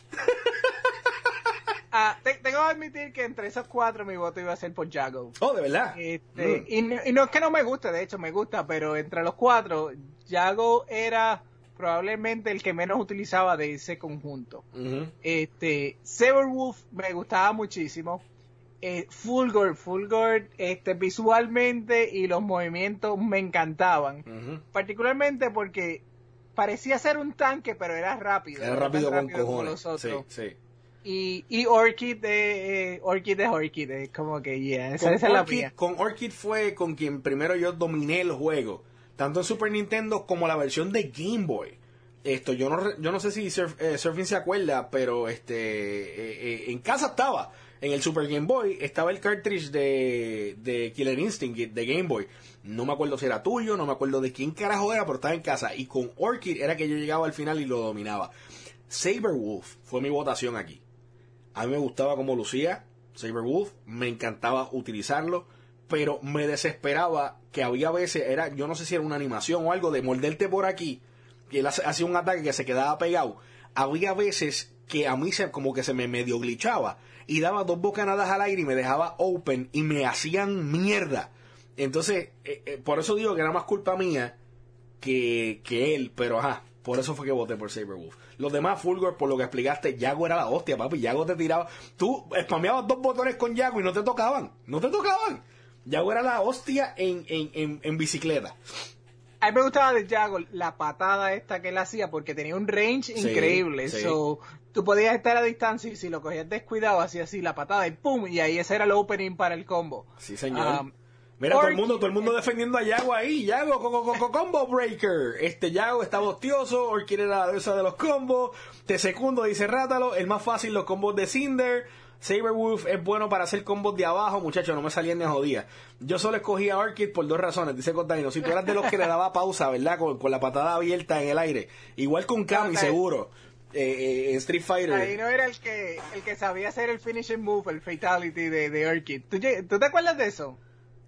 Ah, te, tengo que admitir que entre esos cuatro mi voto iba a ser por Jago. Oh, de verdad. Este, mm. y, no, y no es que no me guste, de hecho me gusta, pero entre los cuatro, Jago era probablemente el que menos utilizaba de ese conjunto. Uh-huh. Este, Saberwolf me gustaba muchísimo. Eh, Fulgor, Fulgor, este, visualmente y los movimientos me encantaban. Uh-huh. Particularmente porque parecía ser un tanque, pero era rápido. Era rápido, con cojones. Los otros. Sí, sí. Y, y Orchid de eh, Orchid de Orchid, es como que yeah, esa, esa es la mía. Con Orchid fue con quien primero yo dominé el juego, tanto en Super Nintendo como la versión de Game Boy. Esto yo no yo no sé si Surf, eh, Surfing se acuerda, pero este eh, eh, en casa estaba, en el Super Game Boy estaba el cartridge de, de Killer Instinct de Game Boy. No me acuerdo si era tuyo, no me acuerdo de quién carajo era, pero estaba en casa. Y con Orchid era que yo llegaba al final y lo dominaba. Saberwolf fue mi votación aquí. A mí me gustaba cómo lucía Saberwolf, me encantaba utilizarlo, pero me desesperaba que había veces, era, yo no sé si era una animación o algo, de morderte por aquí, y él hacía un ataque que se quedaba pegado. Había veces que a mí se, como que se me medio glitchaba, y daba dos bocanadas al aire y me dejaba open, y me hacían mierda. Entonces, eh, eh, por eso digo que era más culpa mía que, que él, pero ajá. Por eso fue que voté por Saberwolf. Los demás, Fulgor, por lo que explicaste, Yago era la hostia, papi. Yago te tiraba. Tú spameabas dos botones con Yago y no te tocaban. No te tocaban. Yago era la hostia en, en, en, en bicicleta. A mí me gustaba de Yago la patada esta que él hacía porque tenía un range sí, increíble. Sí. So, tú podías estar a distancia y si lo cogías descuidado, hacía así la patada y pum, y ahí ese era el opening para el combo. Sí, señor. Um, Mira, todo el mundo, todo el mundo defendiendo a Yago ahí. Yago, co, co, co, combo breaker. Este Yago está bostioso, Orchid era la diosa de los combos. Te secundo, dice Rátalo. El más fácil, los combos de Cinder. Saberwolf es bueno para hacer combos de abajo, muchachos, no me salían ni a jodía. Yo solo escogí a Orchid por dos razones, dice Cordaino. Si tú eras de los que le daba pausa, ¿verdad? Con, con la patada abierta en el aire. Igual con Kami, no, seguro. Eh, eh, en Street Fighter. Ahí no era el que el que sabía hacer el finishing move, el fatality de, de Orchid. ¿Tú, ¿Tú te acuerdas de eso?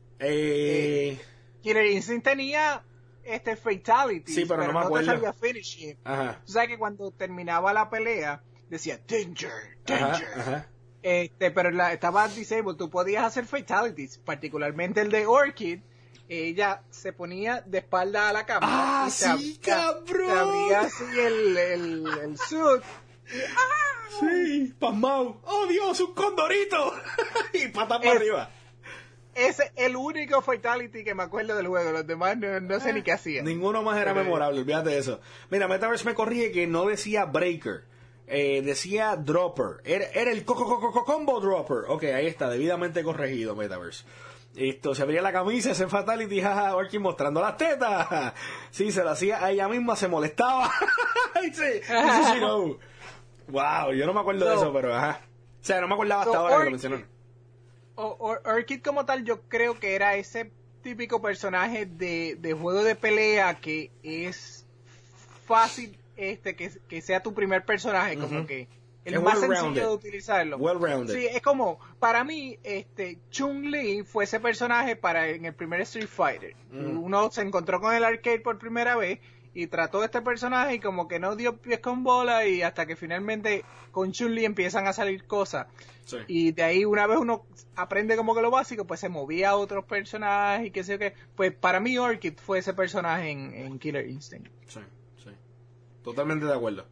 Eh... eh Killer Instinct tenía este fatality, sí, pero, pero no me acuerdo. No te sabía finishing. Ajá. Tú sabes que cuando terminaba la pelea decía danger, danger. Ajá, ajá. Este, pero la, estaba disabled, tú podías hacer fatalities, particularmente el de Orchid. Ella se ponía de espalda a la cámara. ¡Ah, y sí, se, cabrón! Se abría así el, el, el suit. Y, ¡ah! Sí, pasmao. ¡Oh, Dios, un condorito! Y patas para arriba. Ese es el único fatality que me acuerdo del juego. Los demás no, no sé ah, ni qué hacían. Ninguno más era pero, memorable, olvídate de eso. Mira, Metaverse me corrige que no decía breaker. Eh, decía dropper, era, era el coco coco co, combo dropper. Ok, ahí está, debidamente corregido, Metaverse. Esto, se abría la camisa, ese fatality, jaja, Orchid mostrando las tetas. Sí, se lo hacía a ella misma, se molestaba. sí, sí, no. Wow, yo no me acuerdo so, de eso, pero ajá. O sea, no me acordaba hasta so ahora Orchid, que lo mencionaron. O, Or, Orchid como tal, yo creo que era ese típico personaje de, de juego de pelea que es fácil este que, que sea tu primer personaje, uh-huh. como que el es más sencillo de utilizarlo. Well rounded. Sí, es como, para mí, este Chun-Li fue ese personaje para en el primer Street Fighter. Uh-huh. Uno se encontró con el arcade por primera vez y trató este personaje y como que no dio pies con bola y hasta que finalmente con Chun-Li empiezan a salir cosas. Sí. Y de ahí una vez uno aprende como que lo básico, pues se movía a otros personajes y qué sé yo qué. Pues para mí Orchid fue ese personaje en, en Killer Instinct. Sí. Totalmente de acuerdo.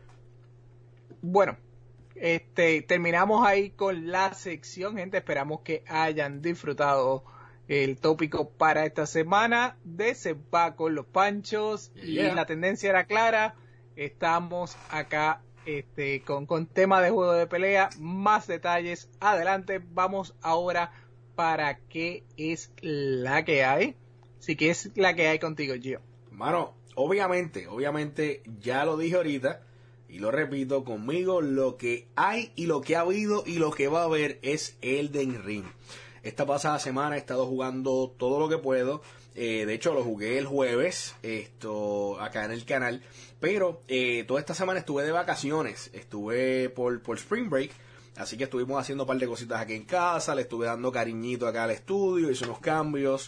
Bueno, este terminamos ahí con la sección, gente. Esperamos que hayan disfrutado el tópico para esta semana de Se va con los panchos. Yeah. Y la tendencia era clara. Estamos acá este con, con tema de juego de pelea. Más detalles adelante. Vamos ahora para qué es la que hay. Sí, que es la que hay contigo, Gio. Mano, Obviamente, obviamente, ya lo dije ahorita y lo repito, conmigo lo que hay y lo que ha habido y lo que va a haber es Elden Ring. Esta pasada semana he estado jugando todo lo que puedo. Eh, de hecho, lo jugué el jueves esto acá en el canal. Pero eh, toda esta semana estuve de vacaciones. Estuve por, por Spring Break. Así que estuvimos haciendo un par de cositas aquí en casa. Le estuve dando cariñito acá al estudio. Hice unos cambios.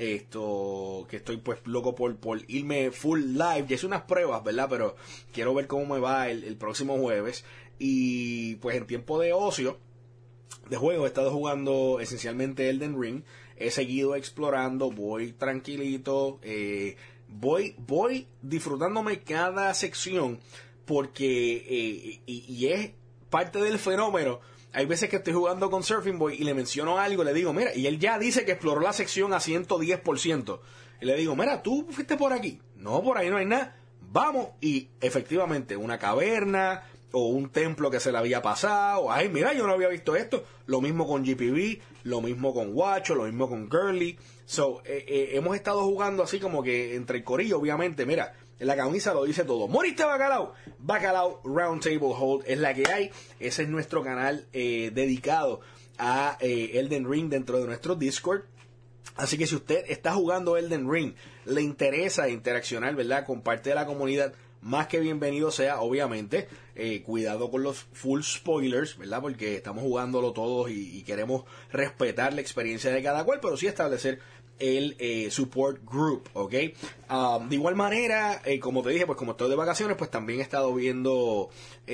Esto, que estoy pues loco por, por irme full live. Ya hice unas pruebas, ¿verdad? Pero quiero ver cómo me va el, el próximo jueves. Y pues en tiempo de ocio, de juego, he estado jugando esencialmente Elden Ring. He seguido explorando, voy tranquilito. Eh, voy, voy disfrutándome cada sección. Porque, eh, y, y es parte del fenómeno. Hay veces que estoy jugando con Surfing Boy y le menciono algo, le digo, mira, y él ya dice que exploró la sección a ciento diez por ciento. Y le digo, mira, ¿tú fuiste por aquí? No, por ahí no hay nada. Vamos, y efectivamente, una caverna o un templo que se le había pasado. Ay, mira, yo no había visto esto. Lo mismo con G P B, lo mismo con Guacho, lo mismo con Girly. So, eh, eh, hemos estado jugando así como que entre el corillo, obviamente, mira, en la camisa lo dice todo. ¡Moriste, Bacalao! Bacalao Roundtable Hold es la que hay. Ese es nuestro canal eh, dedicado a eh, Elden Ring dentro de nuestro Discord. Así que si usted está jugando Elden Ring, le interesa interaccionar, ¿verdad?, con parte de la comunidad, más que bienvenido sea, obviamente. Eh, cuidado con los full spoilers, ¿verdad?, porque estamos jugándolo todos y, y queremos respetar la experiencia de cada cual, pero sí establecer el eh, support group, ¿ok? Um, de igual manera, eh, como te dije, pues como estoy de vacaciones, pues también he estado viendo,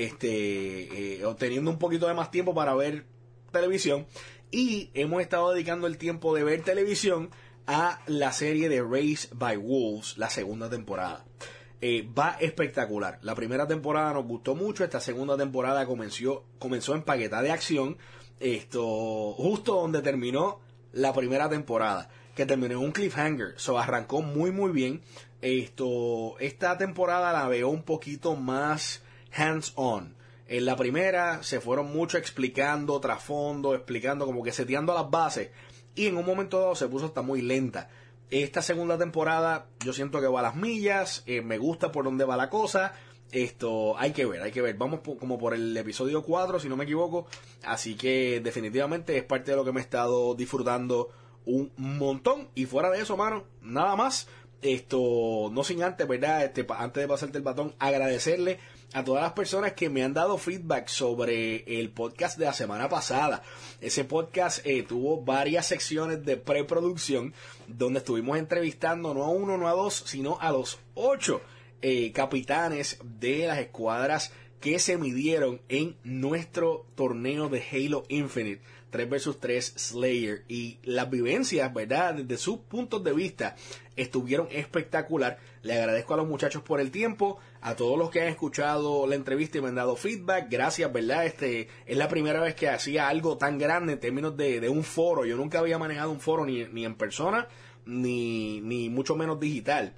este, eh, obteniendo un poquito de más tiempo para ver televisión, y hemos estado dedicando el tiempo de ver televisión a la serie de Raised by Wolves, la segunda temporada. Eh, va espectacular. La primera temporada nos gustó mucho, esta segunda temporada comenzó, comenzó en paqueta de acción, esto, justo donde terminó la primera temporada, que terminó en un cliffhanger. So, arrancó muy muy bien. Esto, esta temporada la veo un poquito más hands-on. En la primera se fueron mucho explicando trasfondo, explicando como que seteando las bases, y en un momento dado se puso hasta muy lenta. Esta segunda temporada yo siento que va a las millas, eh, me gusta por dónde va la cosa. Esto hay que ver, hay que ver. Vamos po- como por el episodio cuatro, si no me equivoco. Así que definitivamente es parte de lo que me he estado disfrutando un montón. Y fuera de eso, mano, nada más. Esto, no sin antes, ¿verdad? Este, pa- antes de pasarte el batón, agradecerle a todas las personas que me han dado feedback sobre el podcast de la semana pasada. Ese podcast eh, tuvo varias secciones de preproducción donde estuvimos entrevistando no a uno, no a dos, sino a los ocho eh, capitanes de las escuadras que se midieron en nuestro torneo de Halo Infinite tres versus tres Slayer, y las vivencias, ¿verdad?, desde sus puntos de vista estuvieron espectacular. Le agradezco a los muchachos por el tiempo, a todos los que han escuchado la entrevista y me han dado feedback, gracias, ¿verdad? Este es la primera vez que hacía algo tan grande en términos de, de un foro. Yo nunca había manejado un foro ni, ni en persona ni, ni mucho menos digital,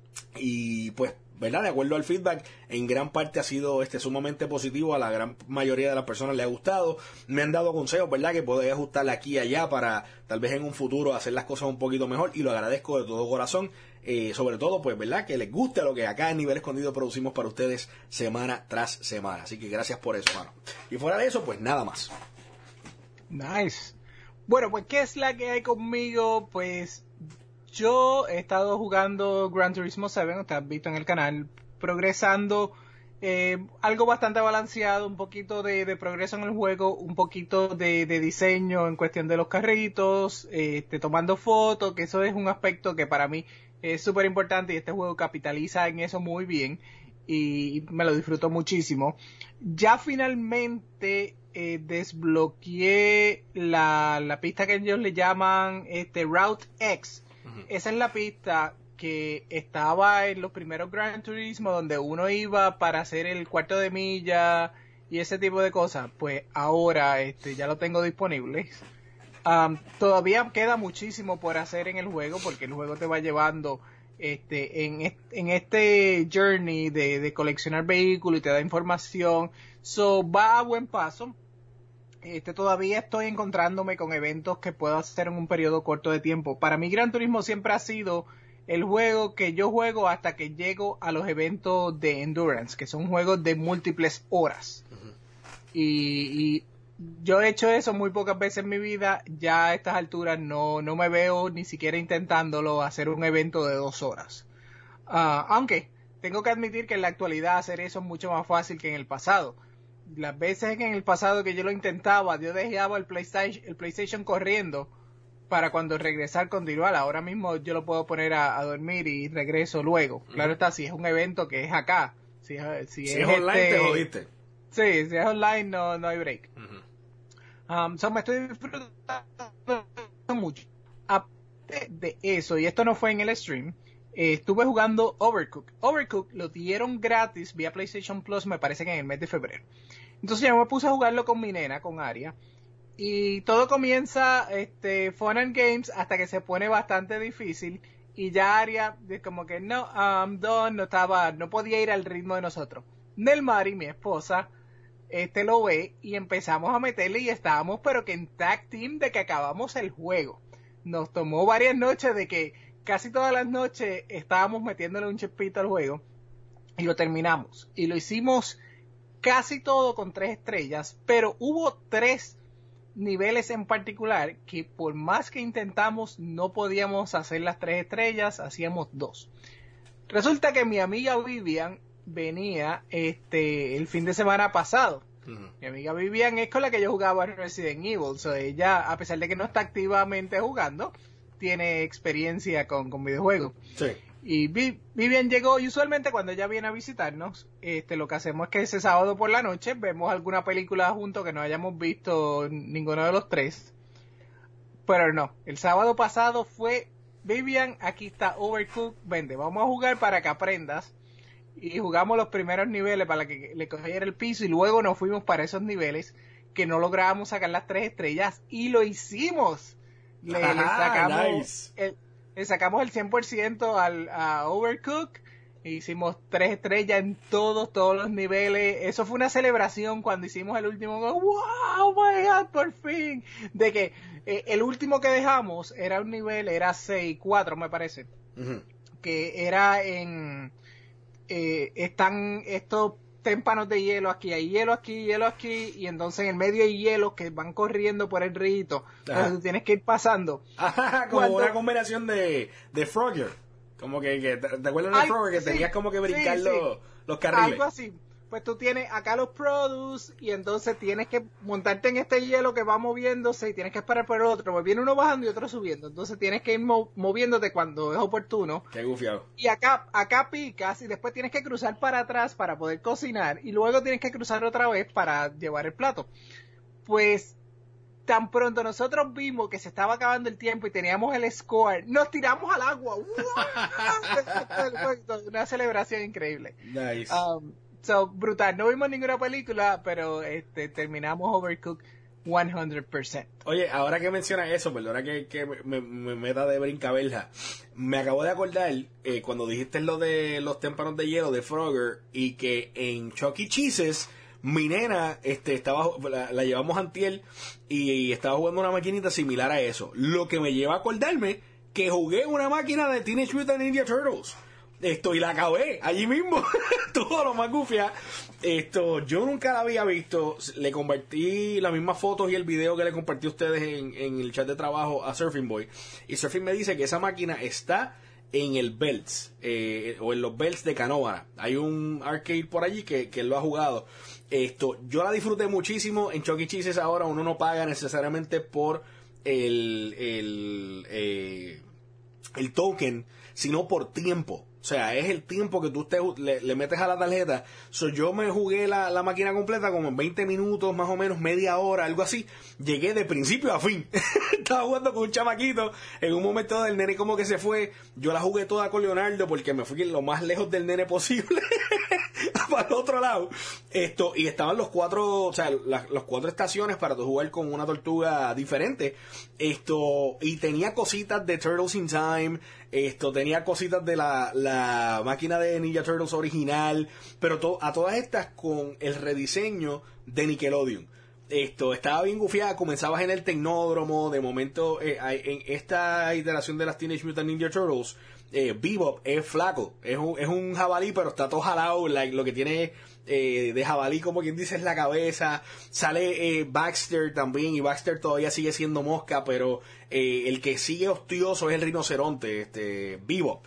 y pues, ¿verdad?, de acuerdo al feedback, en gran parte ha sido este sumamente positivo. A la gran mayoría de las personas le ha gustado. Me han dado consejos, ¿verdad?, que puedo ajustar aquí y allá para tal vez en un futuro hacer las cosas un poquito mejor, y lo agradezco de todo corazón. Eh, sobre todo, pues, ¿verdad?, que les guste lo que acá en Nivel Escondido producimos para ustedes semana tras semana. Así que gracias por eso, mano. Y fuera de eso, pues nada más. Nice. Bueno, pues, ¿qué es la que hay conmigo? Pues yo he estado jugando Gran Turismo siete, ustedes han visto en el canal, progresando, eh, algo bastante balanceado, un poquito de, de progreso en el juego, un poquito de, de diseño en cuestión de los carritos, eh, este, tomando fotos, que eso es un aspecto que para mí es súper importante, y este juego capitaliza en eso muy bien, y me lo disfruto muchísimo. Ya finalmente eh, desbloqueé la, la pista que ellos le llaman este Route X. Uh-huh. Esa es la pista que estaba en los primeros Gran Turismo, donde uno iba para hacer el cuarto de milla y ese tipo de cosas. Pues ahora este ya lo tengo disponible. Um, todavía queda muchísimo por hacer en el juego, porque el juego te va llevando este en, este, en este journey de, de coleccionar vehículos y te da información. So, va a buen paso. Este, todavía estoy encontrándome con eventos que puedo hacer en un periodo corto de tiempo. Para mí, Gran Turismo siempre ha sido el juego que yo juego hasta que llego a los eventos de Endurance, que son juegos de múltiples horas. Uh-huh. Y, y yo he hecho eso muy pocas veces en mi vida. Ya a estas alturas no, no me veo ni siquiera intentándolo, hacer un evento de dos horas. Uh, aunque tengo que admitir que en la actualidad hacer eso es mucho más fácil que en el pasado. Las veces que en el pasado que yo lo intentaba, yo dejaba el PlayStation, el PlayStation corriendo para cuando regresar continuar. Ahora mismo yo lo puedo poner a, a dormir y regreso luego. Uh-huh. Claro está, si es un evento que es acá. Si, si, si es, es online, este, te jodiste. Sí, si es online no, no hay break. Uh-huh. Um, so me estoy disfrutando mucho. Aparte de eso, y esto no fue en el stream, eh, estuve jugando Overcooked. Overcooked lo dieron gratis vía PlayStation Plus, me parece que en el mes de febrero. Entonces yo me puse a jugarlo con mi nena, con Aria, y todo comienza este fun and games hasta que se pone bastante difícil, y ya Aria como que no, um, Don no estaba, no podía ir al ritmo de nosotros. Nelmari, mi esposa, este lo ve y empezamos a meterle, y estábamos pero que en tag team de que acabamos el juego. Nos tomó varias noches de que casi todas las noches estábamos metiéndole un chispito al juego, y lo terminamos, y lo hicimos casi todo con tres estrellas, pero hubo tres niveles en particular que por más que intentamos no podíamos hacer las tres estrellas, hacíamos dos. Resulta que mi amiga Vivian venía este el fin de semana pasado. Uh-huh. Mi amiga Vivian es con la que yo jugaba Resident Evil, so ella, a pesar de que no está activamente jugando, tiene experiencia con, con videojuegos. Sí. Y Vivian llegó, y usualmente cuando ella viene a visitarnos, este, lo que hacemos es que ese sábado por la noche vemos alguna película juntos que no hayamos visto ninguno de los tres. Pero no, el sábado pasado fue, Vivian, aquí está Overcooked, vente, vamos a jugar para que aprendas. Y jugamos los primeros niveles para que le cogiera el piso, y luego nos fuimos para esos niveles que no lográbamos sacar las tres estrellas, y lo hicimos. Le, le sacamos nice. el, Le sacamos el cien por ciento al, a Overcooked. Hicimos tres estrellas en todos, todos los niveles. Eso fue una celebración cuando hicimos el último. ¡Wow! My God, por fin. De que eh, el último que dejamos era un nivel, era seis cuatro me parece. Uh-huh. Que era en... Eh, están estos témpanos de hielo aquí, hay hielo aquí, hielo aquí, y entonces en el medio hay hielos que van corriendo por el rito. Entonces tú tienes que ir pasando. Ajá, como cuando... una combinación de, de Frogger. Como que, que ¿te acuerdas de Frogger? Que sí, tenías como que brincar sí, los, sí. los carriles. Algo así. Pues tú tienes acá los produce y entonces tienes que montarte en este hielo que va moviéndose y tienes que esperar por el otro. Pues viene uno bajando y otro subiendo. Entonces tienes que ir mo- moviéndote cuando es oportuno. Qué gufiado. Y acá, acá picas y después tienes que cruzar para atrás para poder cocinar y luego tienes que cruzar otra vez para llevar el plato. Pues tan pronto nosotros vimos que se estaba acabando el tiempo y teníamos el score, nos tiramos al agua. Una celebración increíble. Nice. Um, So, brutal. No vimos ninguna película, pero este terminamos Overcooked cien por ciento. Oye, ahora que mencionas eso, perdona que, que me, me meta de brincaberja. Me acabo de acordar eh, cuando dijiste lo de los témpanos de hielo de Frogger y que en Chuck E. Cheese's mi nena este, estaba, la, la llevamos antier y, y estaba jugando una maquinita similar a eso. Lo que me lleva a acordarme que jugué una máquina de Teenage Mutant Ninja Turtles. Esto, y la acabé allí mismo. Todo lo más gufia. Esto, yo nunca la había visto. Le compartí las mismas fotos y el video que le compartí a ustedes en, en el chat de trabajo a Surfing Boy. Y Surfing me dice que esa máquina está en el Belts, eh, o en los Belts de Canóvara. Hay un arcade por allí que, que él lo ha jugado. Esto, yo la disfruté muchísimo. En Chuck E. Cheese's ahora uno no paga necesariamente por el, el, eh, el token, sino por tiempo. O sea, es el tiempo que tú te, le, le metes a la tarjeta. So, yo me jugué la, la máquina completa como en veinte minutos, más o menos, media hora, algo así. Llegué de principio a fin. Estaba jugando con un chamaquito. En un momento del nene como que se fue. Yo la jugué toda con Leonardo porque me fui lo más lejos del nene posible. Para el otro lado. Esto, y estaban los cuatro, o sea, las los cuatro estaciones para tú jugar con una tortuga diferente. Esto, y tenía cositas de Turtles in Time. Esto, tenía cositas de la, la máquina de Ninja Turtles original, pero to, a todas estas con el rediseño de Nickelodeon. Esto, estaba bien gufiada, comenzabas en el Tecnódromo, de momento, eh, en esta iteración de las Teenage Mutant Ninja Turtles, eh, Bebop es flaco, es un, es un jabalí, pero está todo jalado, like, lo que tiene eh, de jabalí, como quien dice, es la cabeza. Sale eh, Baxter también, y Baxter todavía sigue siendo mosca, pero eh, el que sigue hostioso es el rinoceronte, este, Bebop.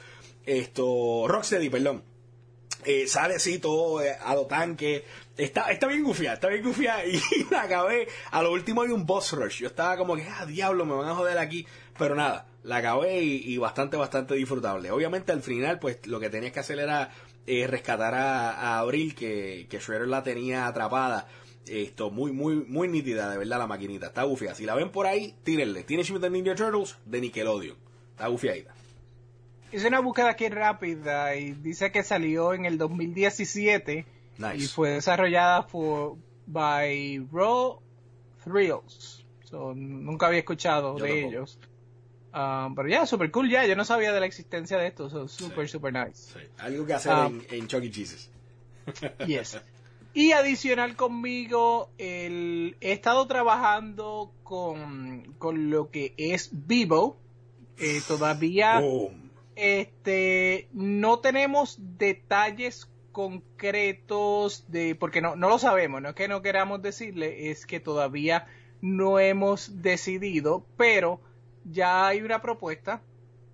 Esto, Rocksteady, perdón. Eh, sale así todo eh, a lo tanque. Está, está bien gufiada, está bien gufiada. Y la acabé. A lo último hay un boss rush. Yo estaba como que, ah, diablo, me van a joder aquí. Pero nada, la acabé y, y bastante, bastante disfrutable. Obviamente al final, pues lo que tenías que hacer era eh, rescatar a, a Abril, que, que Shredder la tenía atrapada. Esto, muy, muy, muy nítida, de verdad, la maquinita. Está gufiada. Si la ven por ahí, tírenle. Teenage Mutant Ninja Turtles de Nickelodeon. Está gufiadita. Hice una búsqueda aquí rápida y dice que salió en el dos mil diecisiete. Nice. Y fue desarrollada por by Raw Thrills. So, nunca había escuchado Yo de tampoco. ellos. Um, pero ya, yeah, super cool ya. Yo no sabía de la existencia de esto. So, super, sí. super nice. Sí. Algo que hacer um, en, en Chuck E. Cheese's. Yes. Y adicional conmigo, el, he estado trabajando con, con lo que es Vivo. Eh, todavía... Oh. Este, no tenemos detalles concretos de, porque no, no lo sabemos, no es que no queramos decirle, es que todavía no hemos decidido, pero ya hay una propuesta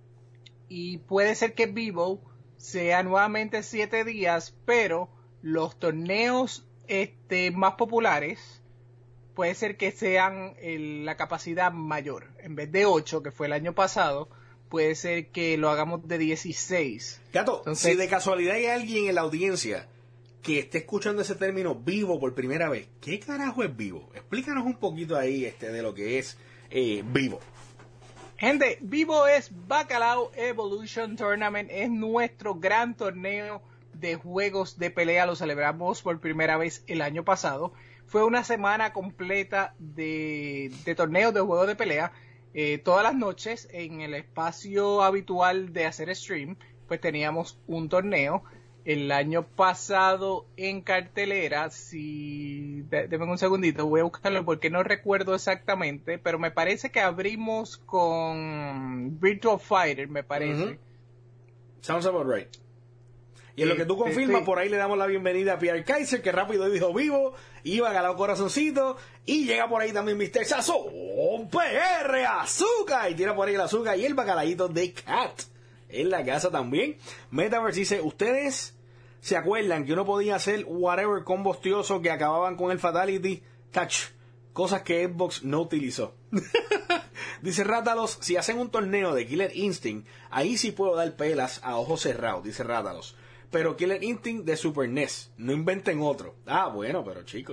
y puede ser que Vivo sea nuevamente siete días, pero los torneos este, más populares puede ser que sean el, la capacidad mayor, en vez de ocho, que fue el año pasado. Puede ser que lo hagamos de dieciséis. Gato, Entonces, si de casualidad hay alguien en la audiencia que esté escuchando ese término Vivo por primera vez, ¿qué carajo es Vivo? Explícanos un poquito ahí este de lo que es eh, Vivo. Gente, Vivo es Bacalao Evolution Tournament, es nuestro gran torneo de juegos de pelea, lo celebramos por primera vez el año pasado. Fue una semana completa de, de torneos de juegos de pelea. eh, todas las noches en el espacio habitual de hacer stream, pues teníamos un torneo. El año pasado en cartelera, si... Deme un segundito, voy a buscarlo porque no recuerdo exactamente, pero me parece que abrimos con Virtual Fighter, me parece. Uh-huh. Sounds about right. Y en lo que tú confirmas, por ahí le damos la bienvenida a Pierre Kaiser, que rápido dijo vivo, iba a ganar corazoncito, y llega por ahí también mister Sazón, P R, azúcar, y tira por ahí el azúcar y el bacalaíto de Cat en la casa también. Metaverse dice, ¿ustedes se acuerdan que uno podía hacer whatever combos tiosos que acababan con el Fatality Touch? Cosas que Xbox no utilizó. Dice Rátalos, si hacen un torneo de Killer Instinct, ahí sí puedo dar pelas a ojos cerrados, dice Rátalos. Pero Killer Instinct de Super N E S, no inventen otro. Ah, bueno, pero chicos.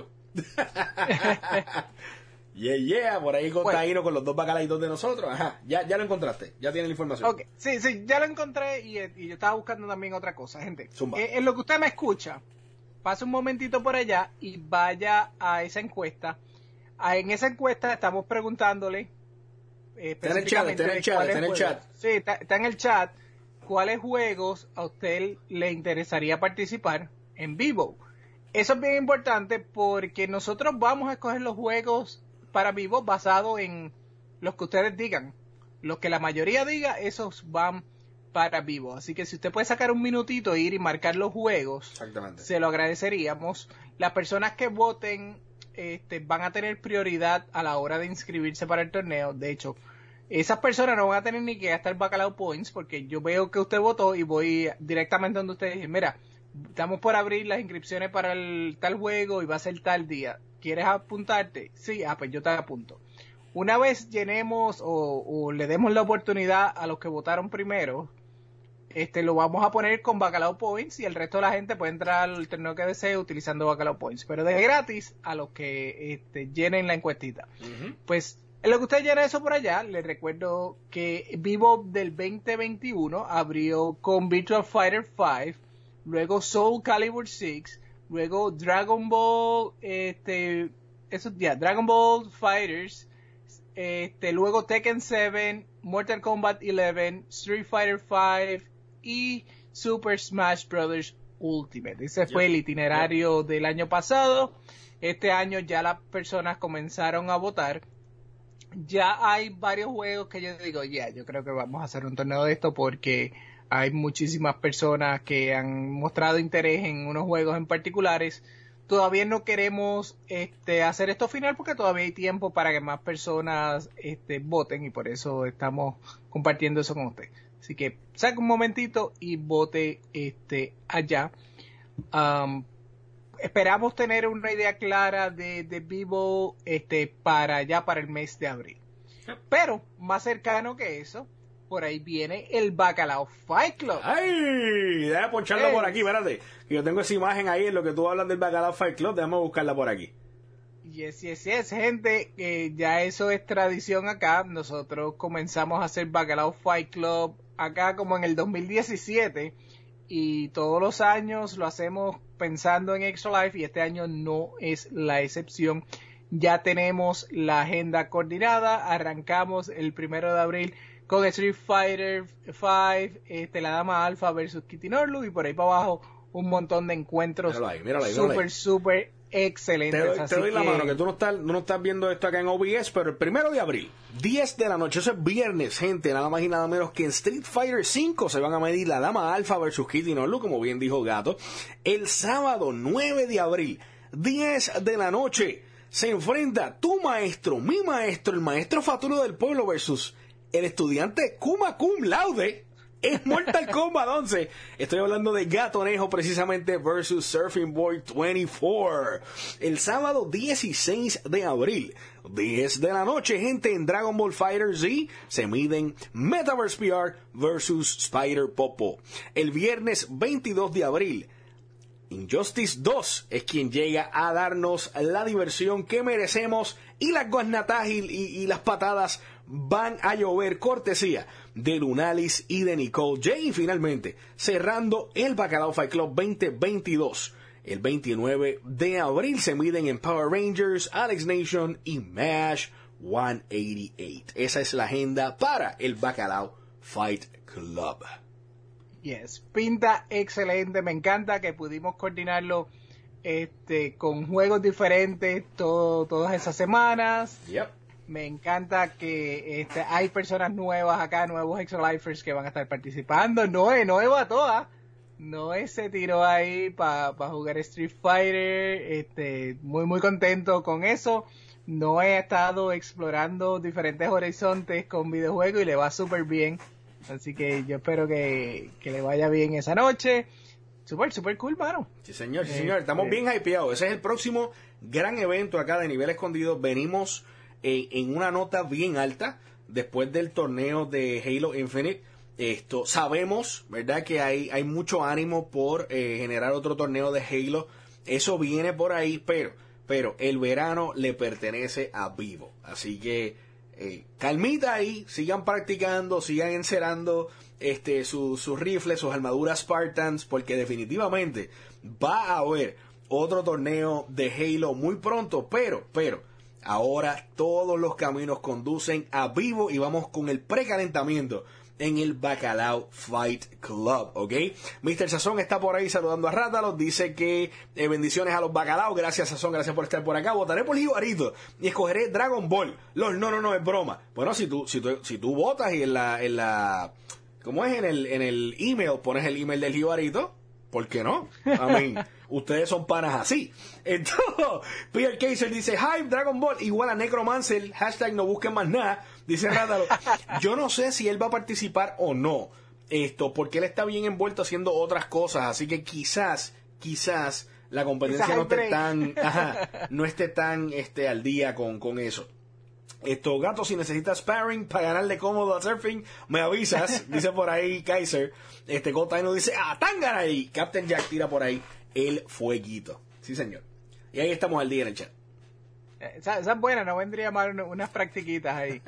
Yeah, yeah, por ahí con bueno. Taíno con los dos bacalaitos de nosotros. Ajá, ya, ya lo encontraste, ya tienes la información. Ok, sí, sí, ya lo encontré y, y yo estaba buscando también otra cosa, gente. Eh, en lo que usted me escucha, pase un momentito por allá y vaya a esa encuesta. Ah, en esa encuesta estamos preguntándole eh, está en el chat, está en el chat, está en el chat. Sí, está, está en el chat. ¿Cuáles juegos a usted le interesaría participar en vivo? Eso es bien importante porque nosotros vamos a escoger los juegos para vivo basado en los que ustedes digan. Los que la mayoría diga, esos van para vivo. Así que si usted puede sacar un minutito e ir y marcar los juegos, exactamente, se lo agradeceríamos. Las personas que voten este, van a tener prioridad a la hora de inscribirse para el torneo. De hecho, esas personas no van a tener ni que gastar Bacalao Points porque yo veo que usted votó y voy directamente donde usted dice, mira, estamos por abrir las inscripciones para el tal juego y va a ser tal día. ¿Quieres apuntarte? Sí, ah, pues yo te apunto. Una vez llenemos o, o le demos la oportunidad a los que votaron primero, este lo vamos a poner con Bacalao Points y el resto de la gente puede entrar al torneo que desee utilizando Bacalao Points, pero de gratis a los que este, llenen la encuestita. Uh-huh. Pues en lo que usted llena eso por allá, les recuerdo que Vivo del veinte veintiuno abrió con Virtual Fighter cinco, luego Soul Calibur seis, luego Dragon Ball, este, eso ya, Dragon Ball Fighters, este, luego Tekken siete, Mortal Kombat once, Street Fighter cinco y Super Smash Bros. Ultimate. Ese fue yep. el itinerario yep. del año pasado. Este año ya las personas comenzaron a votar. Ya hay varios juegos que yo digo, ya, yeah, yo creo que vamos a hacer un torneo de esto porque hay muchísimas personas que han mostrado interés en unos juegos en particulares. Todavía no queremos este, hacer esto final porque todavía hay tiempo para que más personas este, voten y por eso estamos compartiendo eso con usted. Así que saque un momentito y vote este, allá. Um, esperamos tener una idea clara de, de Vivo este, para ya para el mes de abril. Pero más cercano que eso, por ahí viene el Bacalao Fight Club. ¡Ay! Déjame poncharlo es. por aquí, espérate. Yo tengo esa imagen ahí en lo que tú hablas del Bacalao Fight Club. Déjame buscarla por aquí. Yes, yes, yes, gente. Eh, ya eso es tradición acá. Nosotros comenzamos a hacer Bacalao Fight Club acá como en el dos mil diecisiete. Y todos los años lo hacemos pensando en Extra Life. Y este año no es la excepción. Ya tenemos la agenda coordinada. Arrancamos el primero de abril con Street Fighter cinco, este, la Dama Alpha versus Kitty Norlu y por ahí para abajo un montón de encuentros míralo ahí, míralo ahí, super, super excelentes. Te doy, te doy la que... mano, que tú no, estás, no estás viendo esto acá en O B S, pero el primero de abril, diez de la noche, eso es viernes, gente, nada más y nada menos que en Street Fighter cinco se van a medir la Dama Alpha versus Kitty Norlu, como bien dijo Gato. El sábado nueve de abril, diez de la noche, se enfrenta tu maestro, mi maestro, el maestro Faturo del Pueblo versus el estudiante Kuma Cum Laude es Mortal Kombat once. Estoy hablando de Gatonejo precisamente versus Surfing Boy veinticuatro. El sábado dieciséis de abril, diez de la noche, gente, en Dragon Ball Fighter Z se miden Metaverse P R versus Spider Popo. El viernes veintidós de abril, Injustice dos es quien llega a darnos la diversión que merecemos y las guasnatas y, y, y las patadas van a llover cortesía de Lunalis y de Nicole J. Y finalmente, cerrando el Bacalao Fight Club veinte veintidós, el veintinueve de abril se miden en Power Rangers, Alex Nation y Mash ciento ochenta y ocho. Esa es la agenda para el Bacalao Fight Club. Yes, pinta excelente, me encanta que pudimos coordinarlo este con juegos diferentes todo, todas esas semanas. Yep. Me encanta que este, hay personas nuevas acá, nuevos Exolifers que van a estar participando. Noé, Noé va a todas. Noé se tiró ahí para pa jugar Street Fighter. Este, muy, muy contento con eso. Noé ha estado explorando diferentes horizontes con videojuegos y le va súper bien. Así que yo espero que, que le vaya bien esa noche. Súper, súper cool, mano. Sí, señor, sí, señor. Estamos bien hypeados. Ese es el próximo gran evento acá de Nivel Escondido. Venimos eh, en una nota bien alta después del torneo de Halo Infinite. Esto, sabemos, ¿verdad? Que hay, hay mucho ánimo por eh, generar otro torneo de Halo. Eso viene por ahí, pero, pero el verano le pertenece a Vivo. Así que eh, calmita ahí, sigan practicando, sigan encerando este, su, sus rifles, sus armaduras Spartans, porque definitivamente va a haber otro torneo de Halo muy pronto, pero, pero, ahora todos los caminos conducen a Vivo y vamos con el precalentamiento en el Bacalao Fight Club, ¿ok? mister Sazón está por ahí saludando a Rátalos, dice que eh, bendiciones a los Bacalaos, gracias Sazón, gracias por estar por acá, votaré por Jibarito y escogeré Dragon Ball. Lol, no, no, no, es broma. Bueno, si tú, si tú, si tú votas y en la, en la, ¿cómo es? En el, en el email, pones el email del Jibarito, ¿por qué no? I mean, ustedes son panas así. Entonces, Peter Kaiser dice, Hype, Dragon Ball, igual a Necromancer, hashtag no busquen más nada, dice Rátalo. Yo no sé si él va a participar o no, esto, porque él está bien envuelto haciendo otras cosas, así que quizás, quizás la competencia no esté tan, ajá, no esté tan este, al día con, con eso. Esto, gato, si necesitas sparring para ganarle cómodo a Surfing, me avisas, dice por ahí Kaiser. Este, Gotaino dice, ¡ah, tángana ahí! Captain Jack tira por ahí el fueguito. Sí, señor. Y ahí estamos al día en el chat. Esa, esa es buena, no vendría mal unas practiquitas ahí.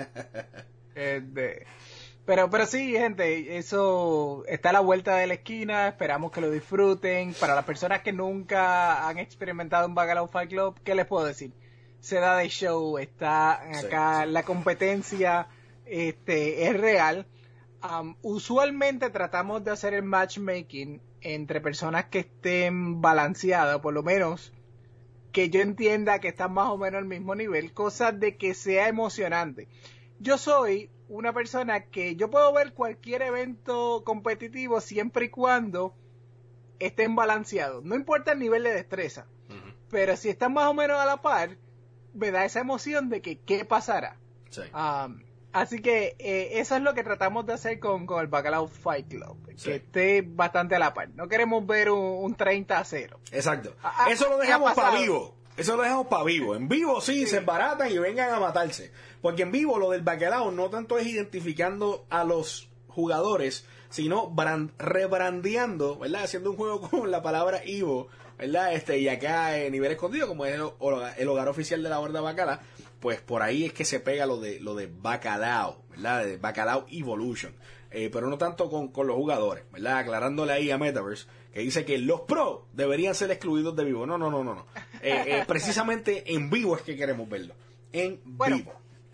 eh, de, pero, pero sí, gente, eso está a la vuelta de la esquina, esperamos que lo disfruten. Para las personas que nunca han experimentado un Bacalao Fight Club, ¿qué les puedo decir? Se da de show, está acá, sí, sí. La competencia este, es real. Um, usualmente tratamos de hacer el matchmaking entre personas que estén balanceadas, por lo menos que yo entienda que están más o menos al mismo nivel, cosa de que sea emocionante. Yo soy una persona que yo puedo ver cualquier evento competitivo siempre y cuando estén balanceados, no importa el nivel de destreza, uh-huh. Pero si están más o menos a la par, me da esa emoción de que qué pasará. Sí. Um, así que eh, eso es lo que tratamos de hacer con, con el Bacalao Fight Club, sí. Que esté bastante a la par. No queremos ver un, un treinta a cero. Exacto. A, eso lo dejamos para vivo. Eso lo dejamos para vivo. En vivo sí, sí, se embaratan y vengan a matarse. Porque en vivo lo del Bacalao no tanto es identificando a los jugadores, sino brand, rebrandeando, ¿verdad? Haciendo un juego con la palabra Evo, ¿verdad? Este, y acá en Nivel Escondido, como es el, el hogar oficial de la Horda Bacala, pues por ahí es que se pega lo de lo de Bacalao, ¿verdad? De Bacalao Evolution. Eh, pero no tanto con, con los jugadores, ¿verdad? Aclarándole ahí a Metaverse, que dice que los pros deberían ser excluidos de vivo. No, no, no, no, no. Eh, eh, precisamente en vivo es que queremos verlo. En bueno, vivo.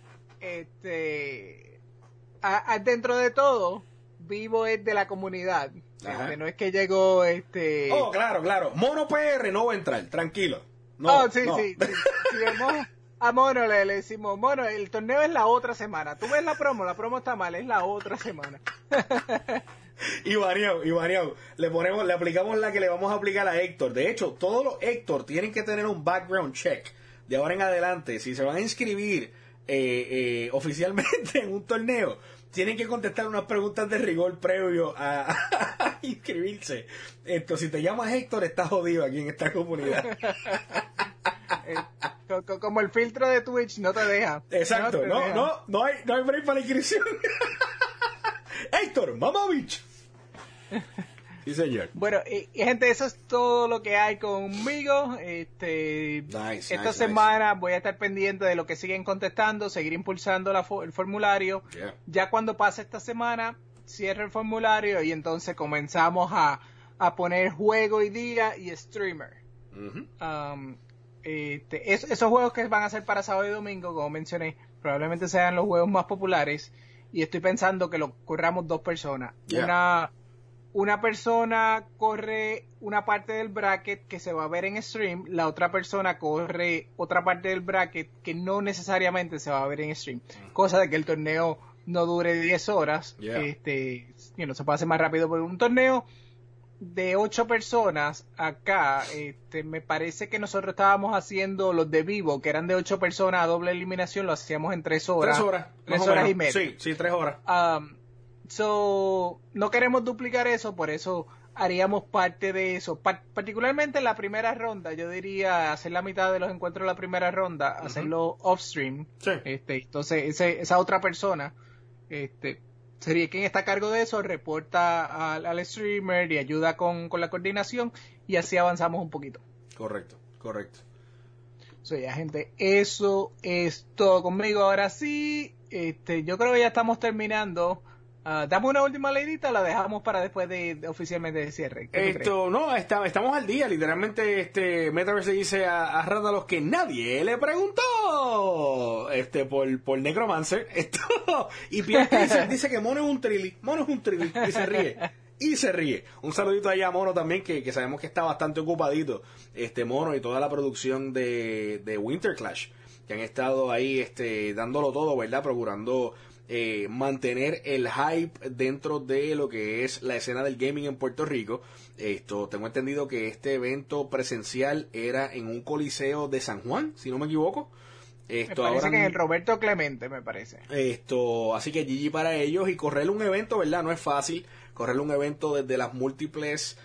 Este, a, a, dentro de todo, vivo es de la comunidad. Este, no es que llegó este. Oh, claro, claro. Mono P R no va a entrar, tranquilo. No, oh, sí, no. sí. sí, sí mono, a Mono le, le decimos, Mono, el torneo es la otra semana. Tú ves la promo, la promo está mal, es la otra semana. Y variado, y variado. Le ponemos, le aplicamos la que le vamos a aplicar a Héctor. De hecho, todos los Héctor tienen que tener un background check. De ahora en adelante, si se van a inscribir eh, eh, oficialmente en un torneo, tienen que contestar unas preguntas de rigor previo a, a inscribirse. Esto, si te llamas Héctor, estás jodido aquí en esta comunidad. eh, como el filtro de Twitch no te deja. Exacto, no, no, deja. no, no hay, no hay break para la inscripción. Héctor, mamá bitch. Sí, señor. Bueno, y, y gente, eso es todo lo que hay conmigo. Este, nice, esta nice, semana nice. voy a estar pendiente de lo que siguen contestando, seguir impulsando la, el formulario. Yeah. Ya cuando pase esta semana, cierre el formulario y entonces comenzamos a, a poner juego y día y streamer. Uh-huh. Um, Este, es, esos juegos que van a ser para sábado y domingo, como mencioné, probablemente sean los juegos más populares. Y estoy pensando que lo corramos dos personas. Yeah. Una, una persona corre una parte del bracket que se va a ver en stream. La otra persona corre otra parte del bracket que no necesariamente se va a ver en stream. Mm. Cosa de que el torneo no dure diez horas. Yeah. Este, you know, se puede hacer más rápido porque un torneo de ocho personas acá, este, me parece que nosotros estábamos haciendo los de vivo, que eran de ocho personas a doble eliminación, lo hacíamos en tres horas. Tres horas. Tres horas y media. Sí, sí, tres horas. Um, so, no queremos duplicar eso, por eso haríamos parte de eso. Pa- particularmente en la primera ronda, yo diría hacer la mitad de los encuentros de la primera ronda, uh-huh. hacerlo off-stream. Sí. Este, entonces, ese, esa otra persona, este, sería quien está a cargo de eso, reporta al, al streamer y ayuda con, con la coordinación y así avanzamos un poquito. Correcto, correcto. So, ya, gente, eso es todo conmigo. Ahora sí, este, yo creo que ya estamos terminando. Uh, ¿Damos una última leidita o la dejamos para después de, de oficialmente de cierre? Esto, no, está, estamos al día. Literalmente, este Metaverse le dice a, a Rándalos que nadie le preguntó este por, por Necromancer. Esto, y Pierre dice, dice que Mono es un trilli. Mono es un trilli. Y se ríe. Y se ríe. Un saludito allá a Mono también, que, que sabemos que está bastante ocupadito. Este Mono y toda la producción de, de Winter Clash, que han estado ahí este dándolo todo, ¿verdad? Procurando Eh, mantener el hype dentro de lo que es la escena del gaming en Puerto Rico. Esto, tengo entendido que este evento presencial era en un coliseo de San Juan, si no me equivoco. Esto, me parece ahora, que en el Roberto Clemente, me parece. Esto, así que G G para ellos. Y correr un evento, ¿verdad? No es fácil. Correr un evento desde las múltiples